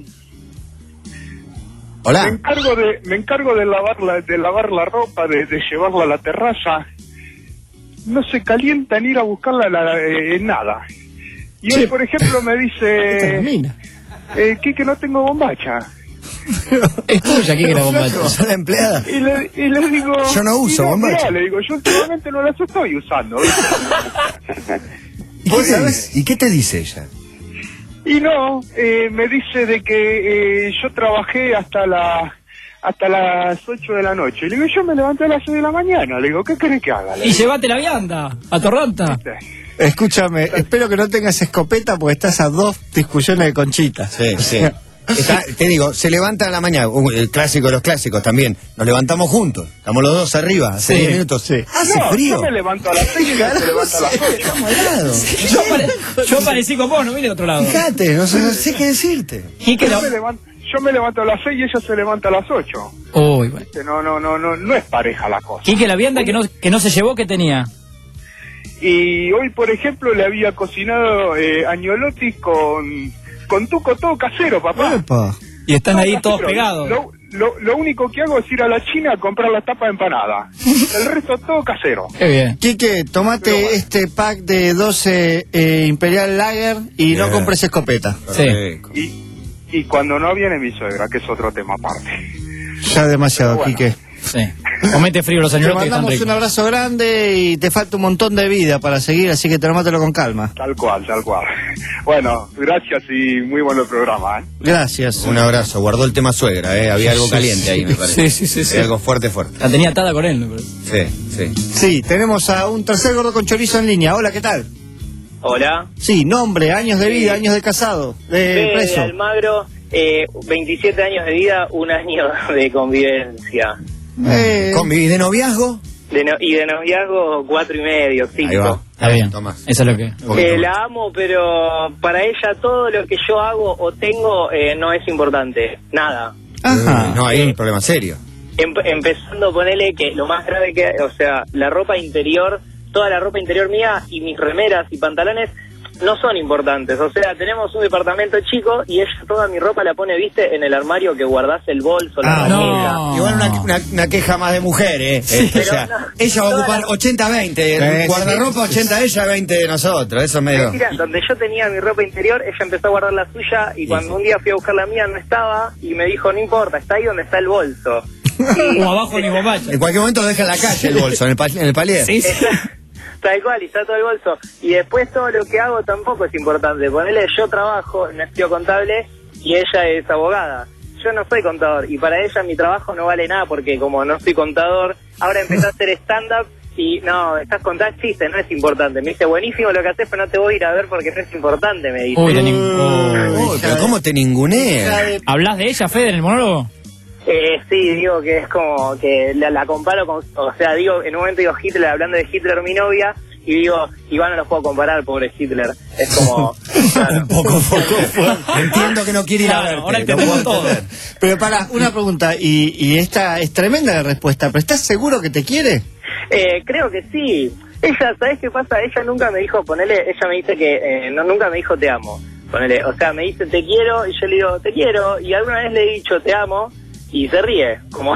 Hola. Me encargo de, me encargo de lavar la, de lavar la ropa, de, de llevarla a la terraza. No se calienta en ir a buscarla la, eh, en nada. Y sí. Hoy, por ejemplo, me dice... Eh, Quique, no tengo bombacha. Es tuya, Quique, la bombacha. ¿Sos la empleada? Y le, y le digo... Yo no uso bombacha. Le digo, yo últimamente no las estoy usando. ¿Y qué, sabes? ¿Y qué te dice ella? Y no, eh, me dice de que eh, yo trabajé hasta la hasta las ocho de la noche. Le digo, yo me levanté a las seis de la mañana. Le digo, ¿qué querés que haga? Le Y digo, llévate la vianda, a Torranta. Escúchame, espero que no tengas escopeta porque estás a dos discusiones de Conchita. Sí, sí. Está, te digo, se levanta a la mañana, uh, el clásico de los clásicos también. Nos levantamos juntos, estamos los dos arriba, hace Sí, diez minutos. sí. Hace no, frío. yo me levanto a las seis y ella se levanta a las ocho. Estamos al lado. Yo, pare- yo parecí con vos, no vine de otro lado. Fíjate, no sé, no sé qué decirte. Y que Yo lo... me levanto, yo me levanto a las seis y ella se levanta a las ocho. Uy, bueno. No, no, no, no, no es pareja la cosa. Quique, la vianda que no, que no se llevó, ¿qué tenía? Y hoy, por ejemplo, le había cocinado eh, añolotis con, con tuco todo casero, papá. Epa. Y están ahí Todo todos casero. pegados. Lo, lo, lo único que hago es ir a la China a comprar la tapa de empanada. El resto todo casero. Qué bien. Quique, tomate Pero bueno. este pack de doce eh, Imperial Lager y no Bien. compres escopeta. Sí. Y, y cuando no viene mi suegra, que es otro tema aparte. Ya demasiado, Pero bueno. Quique. Sí. Comete frío los Te años que están mandamos ricos. un abrazo grande y te falta un montón de vida para seguir, así que tómatelo con calma. Tal cual, tal cual. Bueno, gracias y muy bueno el programa, ¿eh? Gracias. Un abrazo, guardó el tema suegra, ¿eh? Había algo Sí, caliente sí, ahí, me parece. sí, sí, sí, sí. Había algo fuerte, fuerte. La tenía atada con él, me parece. Sí, sí. Sí, tenemos a un tercer gordo con chorizo en línea. Hola, ¿qué tal? Hola. Sí, nombre, años de vida, años de casado, de De preso. Almagro, eh, veintisiete años de vida, un año de convivencia. Eh, ¿Convivís de noviazgo? De no- y de noviazgo, cuatro y medio, Ahí va. cinco. Está bien. Tomás. Eso es lo que... Un poquito Eh, más. la amo, pero para ella todo lo que yo hago o tengo eh, no es importante. Nada. Ajá. Eh, no, hay un problema serio. Em- empezando a ponerle que lo más grave que, o sea, la ropa interior, toda la ropa interior mía y mis remeras y pantalones no son importantes. O sea, tenemos un departamento chico y ella toda mi ropa la pone, viste, en el armario que guardás el bolso, la Ah, remera. no. Igual una, una, una queja más de mujer, ¿eh? Este, o pero sea, no. ella va a ocupar ochenta veinte. Sí, Guardarropa ochenta ella, veinte de nosotros. Eso es medio. Mentira, donde yo tenía mi ropa interior, ella empezó a guardar la suya y cuando un día fui a buscar la mía no estaba y me dijo, no importa, está ahí donde está el bolso. O abajo ni bombacha. En cualquier momento deja en la calle el bolso, en el, pa- en el palier. Sí, sí. Está- Tal cual, y está todo el bolso. Y después todo lo que hago tampoco es importante. Ponele, yo trabajo en un estudio contable y ella es abogada. Yo no soy contador y para ella mi trabajo no vale nada porque como no soy contador, ahora empecé a hacer stand-up y no, estás contando chistes, no es importante. Me dice, buenísimo lo que haces, pero no te voy a ir a ver porque no es importante, me dice. Uy, la nin- Uy, pero ¿cómo te ningunea? ¿Hablas de ella, Fede, en el monólogo? Eh, sí, digo que es como que la, la comparo con, o sea, digo, en un momento digo Hitler, hablando de Hitler mi novia, y digo, igual no los puedo comparar, pobre Hitler. Es como, claro. Poco, poco. Entiendo que no quiere ir a Claro, verte. ahora no entendemos puedo todo. entender. Pero para, una pregunta, y, y esta es tremenda la respuesta, pero ¿estás seguro que te quiere? Eh, creo que sí. Ella, ¿sabes qué pasa? Ella nunca me dijo, ponele, ella me dice que, eh, no, nunca me dijo te amo. Ponele, o sea, me dice te quiero, y yo le digo te quiero, y alguna vez le he dicho te amo, y se ríe, como...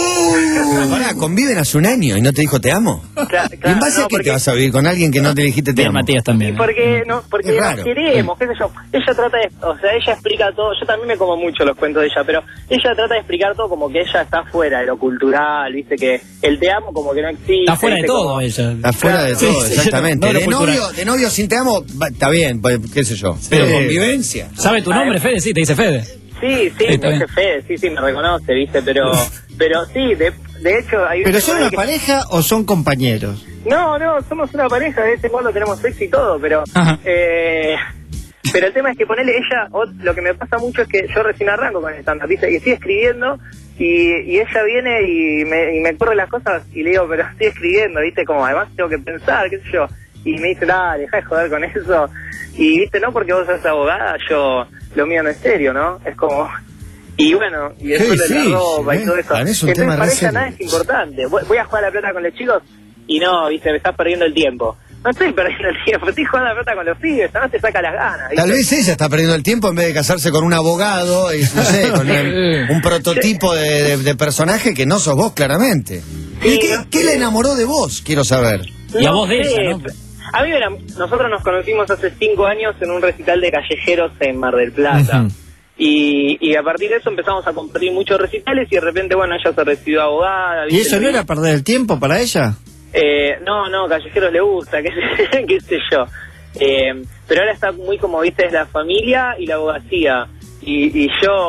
Uh, pará, conviven hace un año y no te dijo te amo. Claro, ¿Y en base no, a qué porque- te vas a vivir con alguien que no te dijiste te Bien, amo? Matías también. ¿eh? Porque no, porque Es nos raro. queremos, qué sé yo. Ella trata de, o sea, ella explica todo. Yo también me como mucho los cuentos de ella, pero ella trata de explicar todo como que ella está fuera de lo cultural, viste que el te amo como que no existe. Está fuera de ¿viste? todo Como- ella. Está fuera de Sí, todo, sí, exactamente. no, no de, lo cultural. novio, de novio sin te amo, va- está bien, pues, qué sé yo. Pero Sí. convivencia. ¿Sabe tu nombre, Fede? Sí, te dice Fede. Sí, sí, está me bien. hace fe, sí, sí, me reconoce, viste, pero, pero sí, de, de hecho hay ¿Pero veces son por ahí una que- pareja o son compañeros? No, no, somos una pareja, de vez en cuando tenemos sexo y todo, pero eh, pero el tema es que ponerle ella, o- lo que me pasa mucho es que yo recién arranco con el stand-up, ¿viste? Y estoy escribiendo y, y ella viene y me, y me corre las cosas y le digo, pero estoy escribiendo, ¿viste? Como además tengo que pensar, qué sé yo. Y me dice, dale, deja de joder con eso. Y, ¿viste? No porque vos sos abogada, yo, lo mío no es serio, ¿no? Es como... Y bueno, y después Qué de la difícil, ropa y ¿eh? todo eso. Para mí es un Entonces tema para re ella serio. nada es importante. Voy, voy a jugar a la pelota con los chicos y no, viste, me estás perdiendo el tiempo. No estoy perdiendo el tiempo, estoy jugando a la pelota con los pibes, no te saca las ganas. ¿viste? Tal vez ella está perdiendo el tiempo en vez de casarse con un abogado, y, no sé, con un, un prototipo de, de- de personaje que no sos vos, claramente. ¿Y qué, qué le enamoró de vos? Quiero saber. Y a vos de sé, ella, ¿no? A mí, mira, nosotros nos conocimos hace cinco años en un recital de callejeros en Mar del Plata. Ujú. Y, y a partir de eso empezamos a compartir muchos recitales y de repente, bueno, ella se recibió abogada. ¿Y ¿viste? eso no era perder el tiempo para ella? Eh, no, no, callejeros le gusta, qué sé, qué sé yo. Eh, pero ahora está muy como, viste, es la familia y la abogacía. Y, y yo,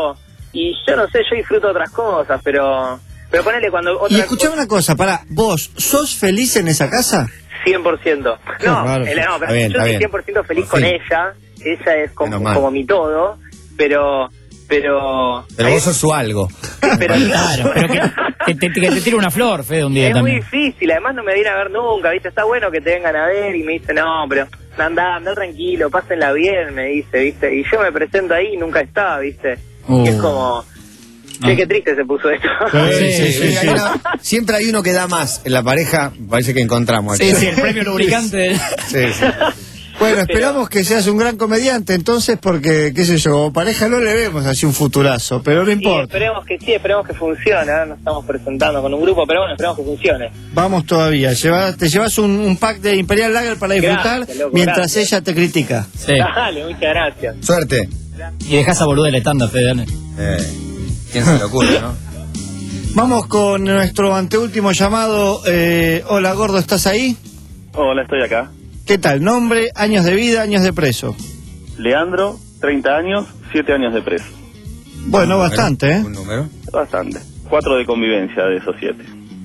y yo no sé, yo disfruto otras cosas, pero pero ponele cuando... Otra y escuchame una cosa, pará, ¿vos sos feliz en esa casa? cien por ciento. No, Claro. el- no, pero Está bien, yo está soy bien. cien por ciento feliz con Sí. ella, ella es como, Menos mal. como mi todo, pero... Pero... Pero vos sos su algo. Pero Claro, pero que, que te, que te tire una flor, Fede, un día es muy también. difícil, además no me viene a ver nunca, ¿viste? Está bueno que te vengan a ver y me dice, no, pero anda, anda tranquilo, pásenla bien, me dice, ¿viste? Y yo me presento ahí y nunca está, ¿viste? Uh. Y es como, che, qué triste se puso esto. Sí, sí, sí, hay una- siempre hay uno que da más en la pareja, parece que encontramos aquí. Sí, sí, el premio lubricante. del- Sí, sí. Bueno, esperamos que seas un gran comediante entonces, porque, qué sé yo, como pareja no le vemos así un futurazo, pero no Y importa. esperemos que sí, esperemos que funcione, ahora nos estamos presentando con un grupo, pero bueno, esperemos que funcione. Vamos todavía, Lleva- te llevas un, un pack de Imperial Lager para disfrutar Gracias, loco, mientras gracias. ella te critica. Sí. Dale, muchas gracias. Suerte. Y dejás a boludo de la tanda, Fede. dale. Eh, ¿Quién se le ocurre, no? Vamos con nuestro anteúltimo llamado. Eh, hola, gordo, ¿estás ahí? Hola, estoy acá. ¿Qué tal? Nombre, años de vida, años de preso. Leandro, treinta años, siete años de preso. Bueno, bastante, ¿eh? ¿Un número? Bastante. Cuatro de convivencia de esos siete.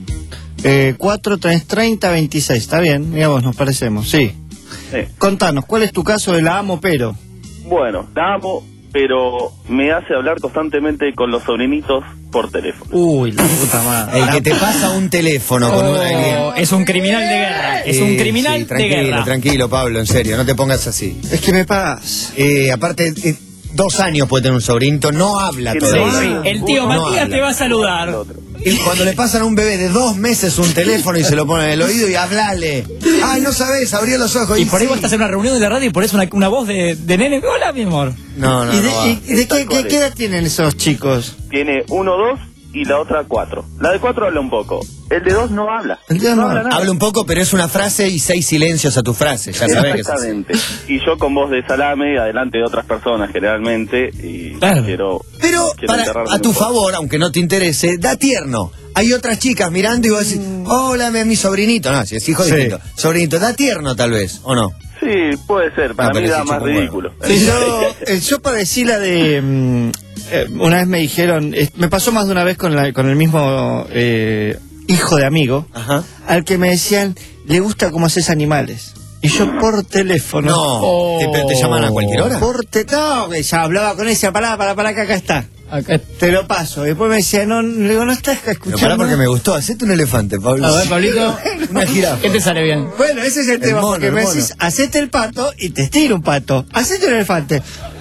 Eh, cuatro, tres, treinta, veintiséis. Está bien, mira vos, nos parecemos, sí. Sí. Contanos, ¿cuál es tu caso de la amo pero? Bueno, la amo, pero me hace hablar constantemente con los sobrinitos por teléfono. Uy, la puta madre. El que te pasa un teléfono con Oh, alguien. es un criminal de guerra. Es un Eh, criminal sí, de tranquilo, guerra. tranquilo, Pablo, en serio, no te pongas así. Es que me pagas. Eh, aparte, eh, dos años puede tener un sobrinito, no habla Sí, todavía. Sí, sí. El tío No Matías habla. te va a saludar. Y cuando le pasan a un bebé de dos meses un teléfono y se lo ponen en el oído y hablale. Ay, no sabes, abrió los ojos. Y por ahí sí. vos estás en una reunión de la radio y pones una, una voz de, de nene. Hola, mi amor. No, no, ¿Y de, no va. y- y de qué, qué- qué edad tienen esos chicos? Tiene uno, dos y la otra cuatro. La de cuatro habla un poco. El de dos no habla. El de dos no habla nada. Habla un poco, pero es una frase y seis silencios a tu frase. Ya sabes que es así. Exactamente. Y yo con voz de salame, adelante de otras personas generalmente, y Claro. quiero... Pero quiero para, enterrarme a un tu poco. favor, aunque no te interese, da tierno. Hay otras chicas mirando y vos decís, hola, mi, mi sobrinito. No, si es hijo Sí. distinto. Sobrinito, da tierno tal vez, ¿o no? Sí, puede ser. Para Ah, mí pero da sí, más chupa un ridículo. Sí, yo, eh, yo padecí la de... mm, eh, una vez me dijeron, eh, me pasó más de una vez con, la, con el mismo eh, hijo de amigo, Ajá. al que me decían, le gusta cómo haces animales. Y yo por teléfono... No, Oh. ¿te, pero te llaman a cualquier hora? Por te no, que ya hablaba con ella, pará, pará, pará, que acá está. Acá. Te lo paso. Después me decía, no, le digo, no estás Pero escuchando. pará porque me gustó. Hacete un elefante, Pablo. A ver, Pablito. Una jirafa. ¿Qué te sale bien? Bueno, ese es el, El tema, mono, porque el me mono. decís, hacete el pato y te estiro un pato. Hacete un elefante.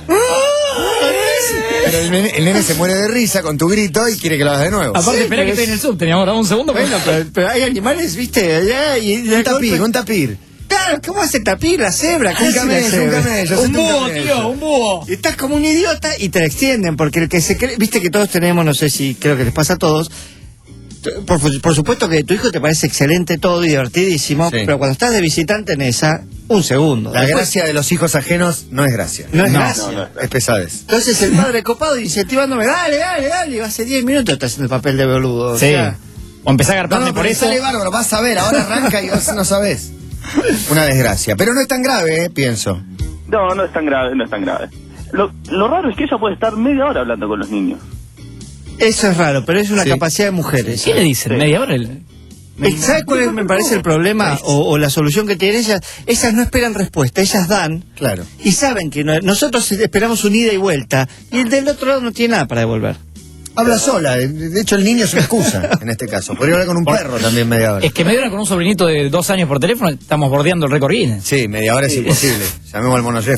Pero el nene, el nene se muere de risa con tu grito y quiere que lo hagas de nuevo. Aparte, Sí, espera pero que estoy es- en el subte, mi amor. Dame un segundo. Bueno, pero, pero hay animales, viste, allá y de Un tapir, golpe- un tapir. Claro, ¿cómo hace el tapir? La cebra, ¿qué Un hace la camello, un cebra? camello, Un hacete búho, camello. tío, un búho. Y estás como un idiota y te la extienden, porque el que se cree, viste que todos tenemos, no sé si creo que les pasa a todos, t- por, fu- por supuesto que tu hijo te parece excelente todo y divertidísimo, Sí. pero cuando estás de visitante en esa, un segundo. La Después- gracia de los hijos ajenos no es gracia. No es No, gracia. no, no. Es pesadez. Entonces el padre copado incentivándome, dale, dale, dale, y hace diez minutos está haciendo el papel de boludo. o Sí. sea, O empezá a No, garparme no, por pero eso. sale bárbaro, vas a ver, ahora arranca y vos no sabés. Una desgracia. Pero no es tan grave, eh, pienso. No, no es tan grave, no es tan grave. Lo, lo raro es que ella puede estar media hora hablando con los niños. eso es raro, pero es una Sí. capacidad de mujeres. ¿Qué le dicen? ¿Media hora? El- ¿Sabes cuál es, me parece el problema o, o la solución que tienen ellas? Ellas no esperan respuesta, ellas dan Claro. y saben que no- nosotros esperamos un ida y vuelta y el del otro lado no tiene nada para devolver. Habla sola. eh, De hecho, el niño es una excusa en este caso. Podría hablar con un perro también media hora. Es que media hora con un sobrinito de dos años por teléfono, estamos bordeando el récord Guinness. Sí, media hora es imposible. Llamemos al mono Jeff.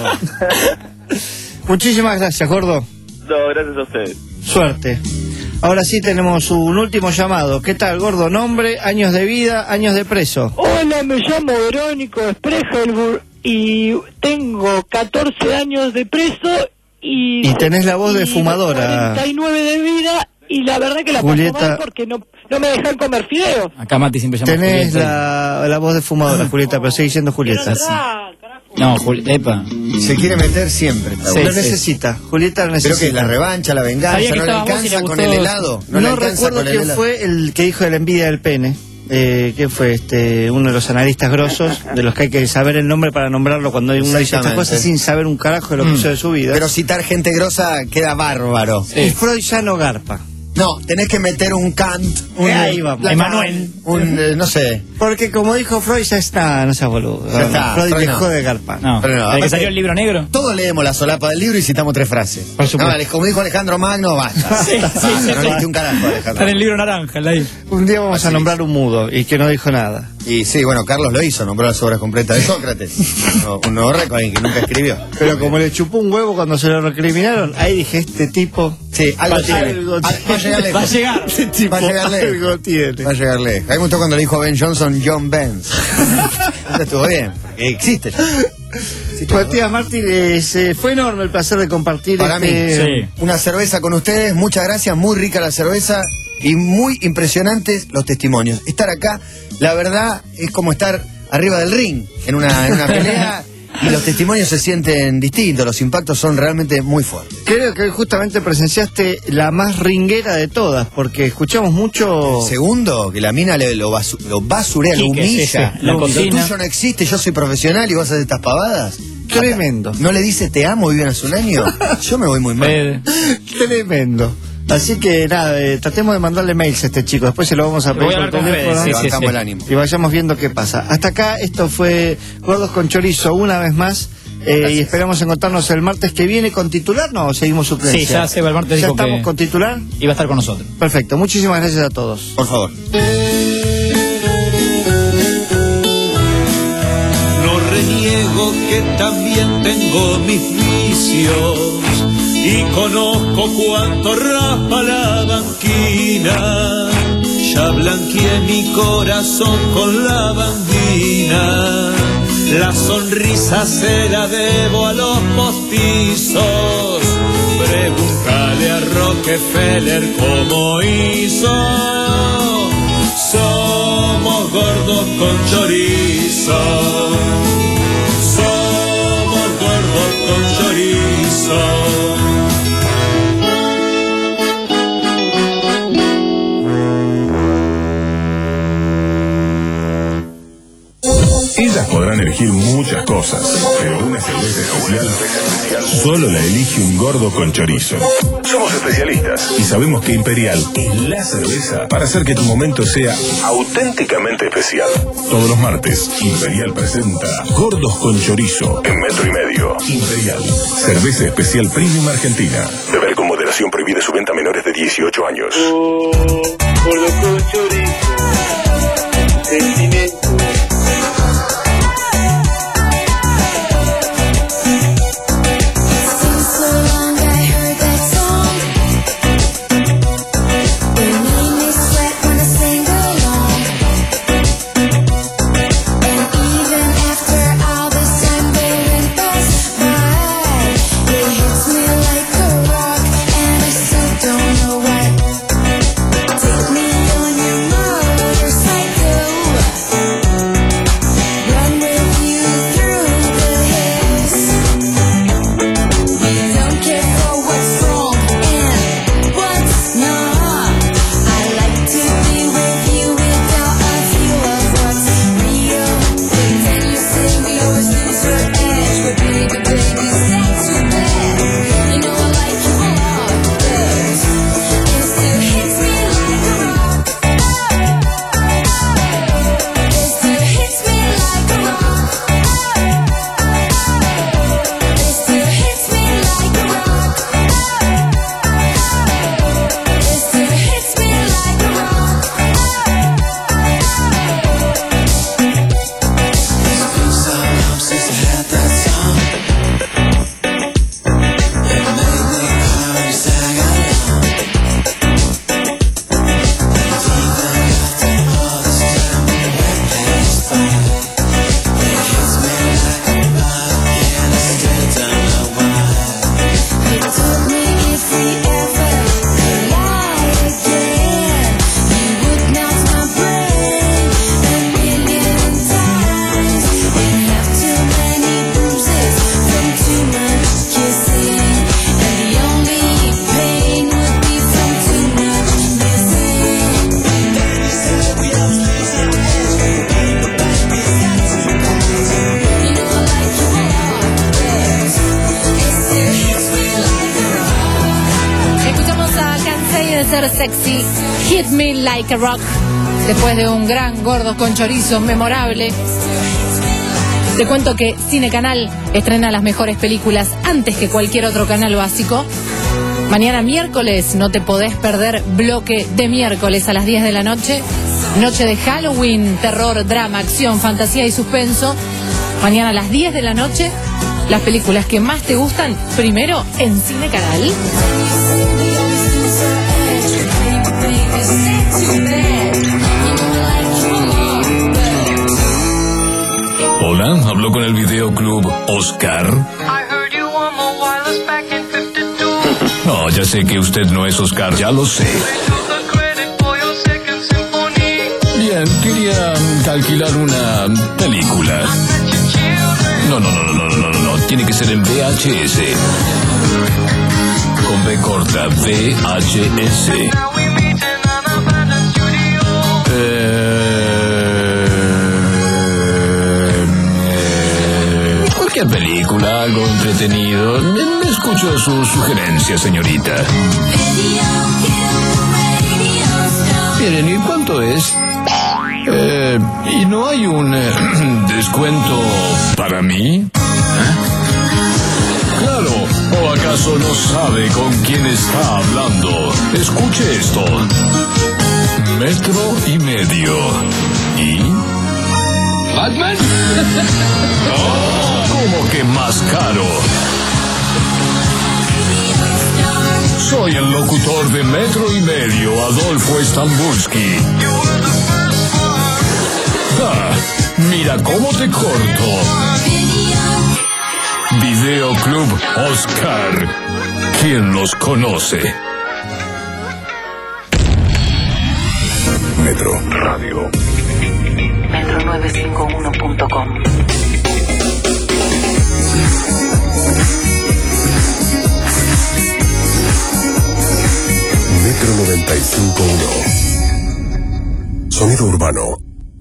Muchísimas gracias, gordo. No, gracias a ustedes. Suerte. Ahora sí tenemos un último llamado. ¿Qué tal, gordo? Nombre, años de vida, años de preso. Hola, me llamo Verónico Spregelburg y tengo catorce años de preso y... Y tenés la voz de y fumadora. cuarenta y nueve de vida y la verdad que la Julieta. paso mal porque no, no me dejan comer fideos. Acá Mati siempre llama Tenés Julieta. la, la voz de fumadora, Julieta, pero sigue siendo Julieta. No, Julieta. Epa. Se quiere meter siempre. esta Sí, buena. lo necesita. Julieta lo Pero necesita. que la revancha, la venganza, Sabía que no le estabas vos y le alcanza con gustó. el helado. No, No, le alcanza recuerdo con el quién helado. fue el que dijo de la envidia del pene. eh, ¿quién fue? este Uno de los analistas grosos, de los que hay que saber el nombre para nombrarlo cuando uno dice estas cosas sin saber un carajo de lo que Mm. hizo de su vida. Pero citar gente grosa queda bárbaro. Y Freud ya no garpa. No, tenés que meter un Kant, un Ahí vamos. Emanuel, un, eh, no sé. Porque como dijo Freud, ya está, no seas boludo. Ya está, Freud Freud dejó no. de garpar. No, Pero no, ¿desde que aparte- salió el libro negro? Todos leemos la solapa del libro y citamos tres frases. Por supuesto. No, como dijo Alejandro Magno, basta. Sí, sí, Basta, sí, no sí. leíste un carajo, Está Alejandro. en el libro naranja, el ahí. Un día vamos Así a nombrar un mudo y que no dijo nada. Y sí, bueno, Carlos lo hizo, nombró las obras completas de Sócrates. No, un nuevo récord, alguien que nunca escribió. Pero como le chupó un huevo cuando se lo recriminaron, ahí dije, este tipo... Sí, algo tiene. algo Ah, va a llegar lejos. Va a llegar. Este tipo Va a llegar lejos. algo tiene. Va a llegar lejos. A mí me gustó cuando le dijo a Ben Johnson John Benz. Eso estuvo bien, porque existe. Sí, Matías Martínez, eh, fue enorme el placer de compartir Para mí, este... Sí. una cerveza con ustedes, muchas gracias, muy rica la cerveza y muy impresionantes los testimonios. Estar acá, la verdad, es como estar arriba del ring en una, en una pelea y los testimonios se sienten distintos, los impactos son realmente muy fuertes. Creo que hoy justamente presenciaste la más ringuera de todas, porque escuchamos mucho... Segundo, que la mina le, lo, basu- lo basurea, lo Sí, que humilla. sí, sí, la Lo cocina. tuyo no existe, yo soy profesional y vas a hacer estas pavadas. Tremendo. ¿No le dice te amo, viven hace un año? Yo me voy muy mal. Eh, Tremendo. Así que nada, eh, tratemos de mandarle mails a este chico, después se lo vamos a pedir Voy a por hablar con teléfono. Fede, sí, sí, Levantamos sí. el ánimo. Y vayamos viendo qué pasa. Hasta acá, esto fue Gordos con Chorizo una vez más. eh, y esperamos encontrarnos el martes que viene con titular, ¿no? ¿O seguimos suplencia? Sí, ya Seba el martes ¿Ya dijo estamos que con titular? iba a estar con nosotros. Perfecto, muchísimas gracias a todos. Por favor. No reniego que también tengo mis vicios y conozco cuánto raspa la banquina. Ya blanqueé mi corazón con la bandina. La sonrisa se la debo a los postizos. Pregúntale a Rockefeller cómo hizo. Somos gordos con chorizo. Somos gordos con chorizo. Ellas podrán elegir muchas cosas, pero una cerveza especial solo la elige un gordo con chorizo. Somos especialistas y sabemos que Imperial es la cerveza para hacer que tu momento sea auténticamente especial. Todos los martes, Imperial presenta Gordos con Chorizo en metro y medio. Imperial, cerveza especial premium argentina. Beber con moderación, prohibida su venta a menores de dieciocho años. Gordo con chorizo. Sentimiento. Take me on your motorcycle. sexy, Hit Me Like a Rock. Después de un gran Gordos con Chorizo memorable, te cuento que Cine Canal estrena las mejores películas antes que cualquier otro canal básico. Mañana miércoles no te podés perder bloque de miércoles a las diez de la noche. Noche de Halloween, terror, drama, acción, fantasía y suspenso. Mañana a las diez de la noche, las películas que más te gustan, primero en Cine Canal. Hola, hablo con el videoclub Oscar. No, ya sé que usted no es Oscar, ya lo sé. Bien, quería alquilar una película. No, no, no, no, no, no, no, no, tiene que ser en V H S. Con B corta, V H S. Eh, cualquier película, algo entretenido. Escucho sus sugerencias, señorita. Miren, ¿y cuánto es? Eh, ¿Y no hay un eh, descuento para mí? ¿Eh? Claro, ¿o acaso no sabe con quién está hablando? Escuche esto. Metro y medio. ¿Y? ¿Batman? Oh, ¿cómo que más caro? Soy el locutor de Metro y Medio, Adolfo Stambulski. Ah, mira cómo te corto. Videoclub Oscar. ¿Quién los conoce? Metro Radio. metro novecientos cincuenta y uno punto com. Metro noventa y cinco punto uno. Sonido urbano.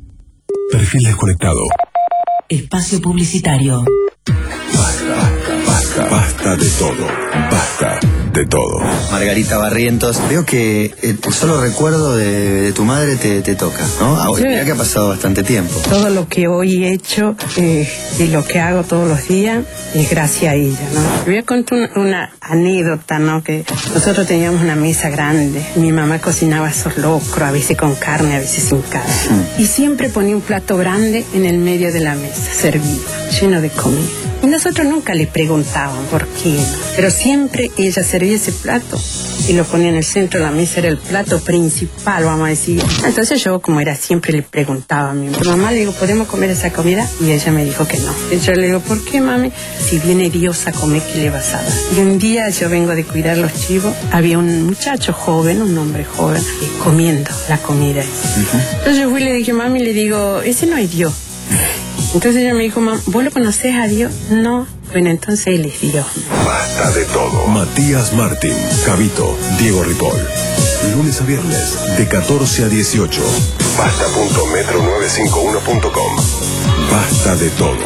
Perfil desconectado. Espacio publicitario. Basta, basta, basta de todo. Basta de todo. Margarita Barrientos, veo que el solo recuerdo de, de tu madre te, te toca, ¿no? Ah, Sí. Mira que ha pasado bastante tiempo. Todo lo que hoy he hecho eh, y lo que hago todos los días es gracias a ella, ¿no? Voy a contar una, una anécdota, ¿no? Que nosotros teníamos una mesa grande. Mi mamá cocinaba esos locros, a veces con carne, a veces sin carne. Mm. Y siempre ponía un plato grande en el medio de la mesa, servido, lleno de comida. Y nosotros nunca le preguntábamos por qué, pero siempre ella servía ese plato y lo ponía en el centro de la mesa, era el plato principal, vamos a decir. Entonces yo, como era, siempre le preguntaba a mi mamá, le digo, ¿podemos comer esa comida? Y ella me dijo que no. Y yo le digo, ¿por qué, mami? Si viene Dios a comer, ¿qué le vas a dar? Y un día yo vengo de cuidar los chivos, había un muchacho joven, un hombre joven, eh, comiendo la comida. Uh-huh. Entonces yo fui y le dije, mami, le digo, ese no es Dios. Entonces ella me dijo, mamá, ¿vos lo conocés a Dios? No. Bueno, entonces él es Dios. Basta de todo. Matías Martín, Javito, Diego Ripoll. Lunes a viernes, de catorce a dieciocho. Basta punto metro novecientos cincuenta y uno punto com. Basta de todo.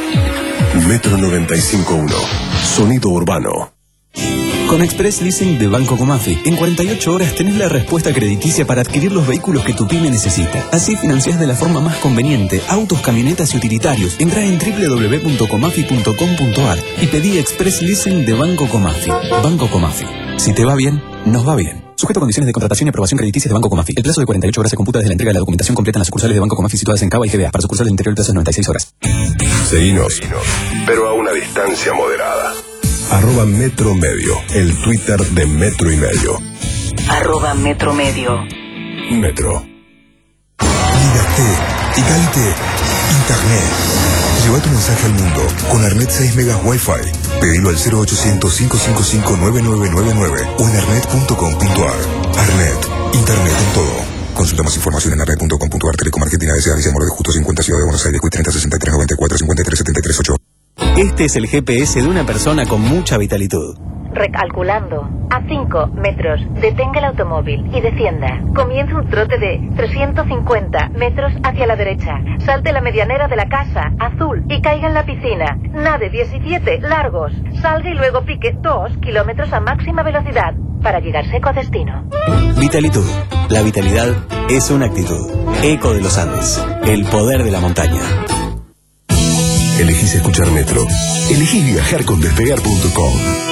Metro noventa y cinco punto uno. Sonido urbano. Con Express Leasing de Banco Comafi, en cuarenta y ocho horas tenés la respuesta crediticia para adquirir los vehículos que tu pyme necesita. Así financiás de la forma más conveniente autos, camionetas y utilitarios. Entrá en doble u doble u doble u punto comafi punto com punto ar y pedí Express Leasing de Banco Comafi. Banco Comafi. Si te va bien, nos va bien. Sujeto a condiciones de contratación y aprobación crediticia de Banco Comafi. El plazo de cuarenta y ocho horas se computa desde la entrega de la documentación completa en las sucursales de Banco Comafi situadas en Cava y G B A. Para sucursales del interior el plazo es noventa y seis horas. Seguinos, pero a una distancia moderada. Arroba Metro Medio, el Twitter de Metro y Medio. Arroba Metro Medio. Metro. Liberté, égalité, Internet. Lleva tu mensaje al mundo con Arnet seis megas Wi-Fi. Pedilo al cero ochocientos, cinco cinco cinco, nueve nueve nueve nueve o en arnet punto com punto ar. Arnet, Internet en todo. Consulta más información en arnet punto com punto ar. Telecom Argentina S A. Alicia Moreno Justo cincuenta, Ciudad de Buenos Aires, treinta sesenta y tres noventa y cuatro cincuenta y tres setenta y tres ocho. Este es el G P S de una persona con mucha vitalitud. Recalculando. A cinco metros, detenga el automóvil y descienda. Comienza un trote de trescientos cincuenta metros hacia la derecha. Salte la medianera de la casa, azul, y caiga en la piscina. Nade diecisiete largos. Salga y luego pique dos kilómetros a máxima velocidad. para llegar seco a destino. Vitalitud. La vitalidad es una actitud. Eco de los Andes. El poder de la montaña. Elegís escuchar Metro. Elegís viajar con despegar punto com.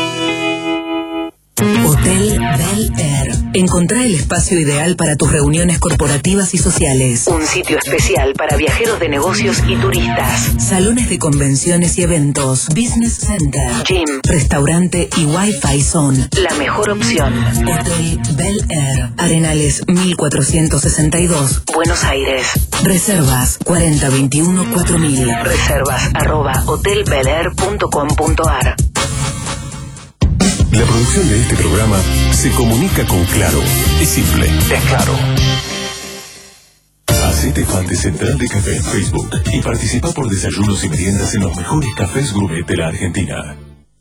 Hotel Bel Air. Encontrá el espacio ideal para tus reuniones corporativas y sociales. Un sitio especial para viajeros de negocios y turistas. Salones de convenciones y eventos. Business Center. Gym. Restaurante y Wi-Fi son la mejor opción. Hotel Bel Air. Arenales mil cuatrocientos sesenta y dos. Buenos Aires. Reservas cuarenta veintiuno cuatro mil. Reservas arroba hotel bel air punto com punto ar. La producción de este programa se comunica con Claro. Es simple, es claro. Hacete fan de Central de Café en Facebook y participa por desayunos y meriendas en los mejores cafés gourmet de la Argentina.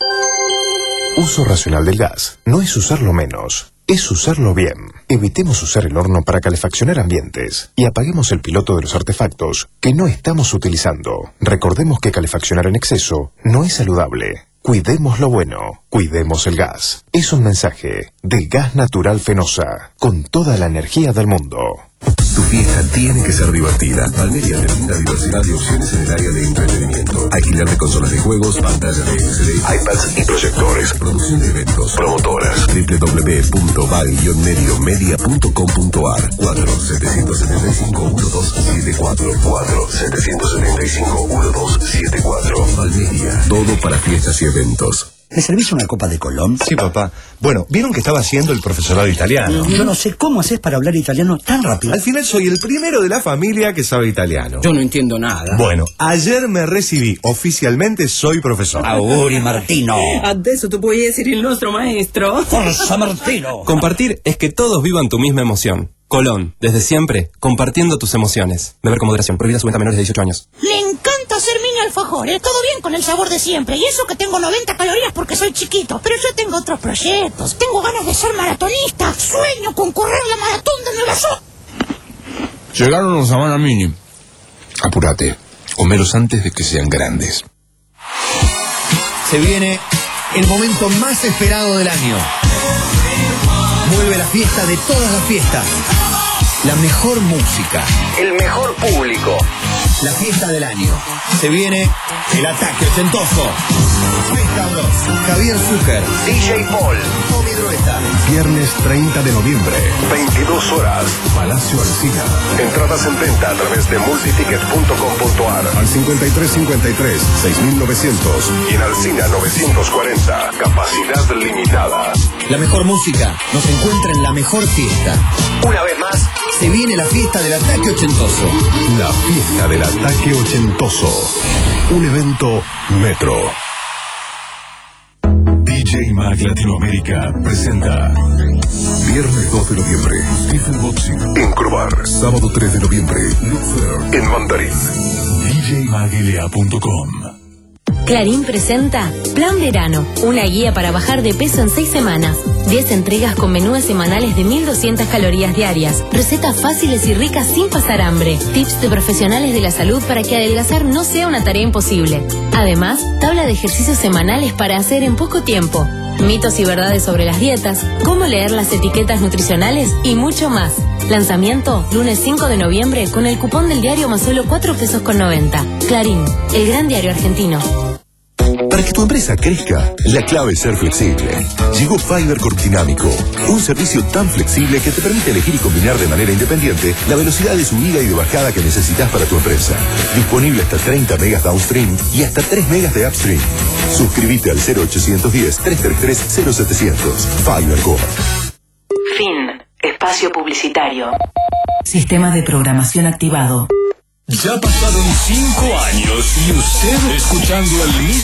Uso racional del gas no es usarlo menos, es usarlo bien. Evitemos usar el horno para calefaccionar ambientes y apaguemos el piloto de los artefactos que no estamos utilizando. Recordemos que calefaccionar en exceso no es saludable. Cuidemos lo bueno, cuidemos el gas. Es un mensaje de Gas Natural Fenosa, con toda la energía del mundo. Tu fiesta tiene que ser divertida. Almería te brinda diversidad de opciones en el área de entretenimiento. Alquiler de consolas de juegos, pantallas de L C D, iPads y proyectores. Producción de eventos. Promotoras. doble u doble u doble u punto val guion medio media punto com punto ar. cuatro siete siete cinco uno dos siete cuatro. cuatro siete siete cinco uno dos siete cuatro. Almería. Todo para fiestas y eventos. ¿Me servís una copa de Colón? Sí, papá. Bueno, ¿vieron que estaba haciendo el profesorado italiano? Yo no sé cómo haces para hablar italiano tan rápido. Al final soy el primero de la familia que sabe italiano. Yo no entiendo nada. Bueno, ayer me recibí. Oficialmente soy profesor. Auguri, Martino. Adesso tu puoi essere il nostro maestro. Forza, Martino. Compartir es que todos vivan tu misma emoción. Colón, desde siempre, compartiendo tus emociones. Beber con moderación. Prohibida su venta a menores de dieciocho años. Le encanta hacer mini alfajores. Todo bien con el sabor de siempre. Y eso que tengo noventa calorías porque soy chiquito. Pero yo tengo otros proyectos. Tengo ganas de ser maratonista. Sueño con correr la maratón de Nueva York. Llegaron los Habana Mini. Apúrate. Comelos antes de que sean grandes. Se viene el momento más esperado del año. Vuelve la fiesta de todas las fiestas. La mejor música. El mejor público. La fiesta del año. Se viene el ataque ochentoso. Pestablos, Javier Zucker, D J Paul, Tommy Drueta. Viernes treinta de noviembre, veintidós horas, Palacio Alsina. Entradas en venta a través de multiticket punto com punto ar al cincuenta y tres cincuenta y tres seis mil novecientos y en Alsina novecientos cuarenta. Capacidad limitada. La mejor música nos encuentra en la mejor fiesta. Una vez más, se viene la fiesta del ataque ochentoso. La fiesta del ataque ochentoso. Un evento Metro. D J Mag Latinoamérica presenta viernes dos de noviembre, Stephen Boxing en Crobar. Sábado tres de noviembre, Look Fair en Mandarín. D J mag L A punto com. Clarín presenta Plan Verano, una guía para bajar de peso en seis semanas. diez entregas con menúes semanales de mil doscientas calorías diarias, recetas fáciles y ricas sin pasar hambre, tips de profesionales de la salud para que adelgazar no sea una tarea imposible. Además, tabla de ejercicios semanales para hacer en poco tiempo, mitos y verdades sobre las dietas, cómo leer las etiquetas nutricionales y mucho más. Lanzamiento lunes cinco de noviembre con el cupón del diario más solo cuatro pesos con noventa. Clarín, el gran diario argentino. Para que tu empresa crezca, la clave es ser flexible. Llegó Fiber Corpdinámico, un servicio tan flexible que te permite elegir y combinar de manera independiente la velocidad de subida y de bajada que necesitas para tu empresa. Disponible hasta treinta megas downstream y hasta tres megas de upstream. Suscríbete al cero ochocientos diez, trescientos treinta y tres, cero setecientos. Fiber Corp. Fin. Espacio publicitario. Sistema de programación activado. Ya pasaron cinco años y usted escuchando el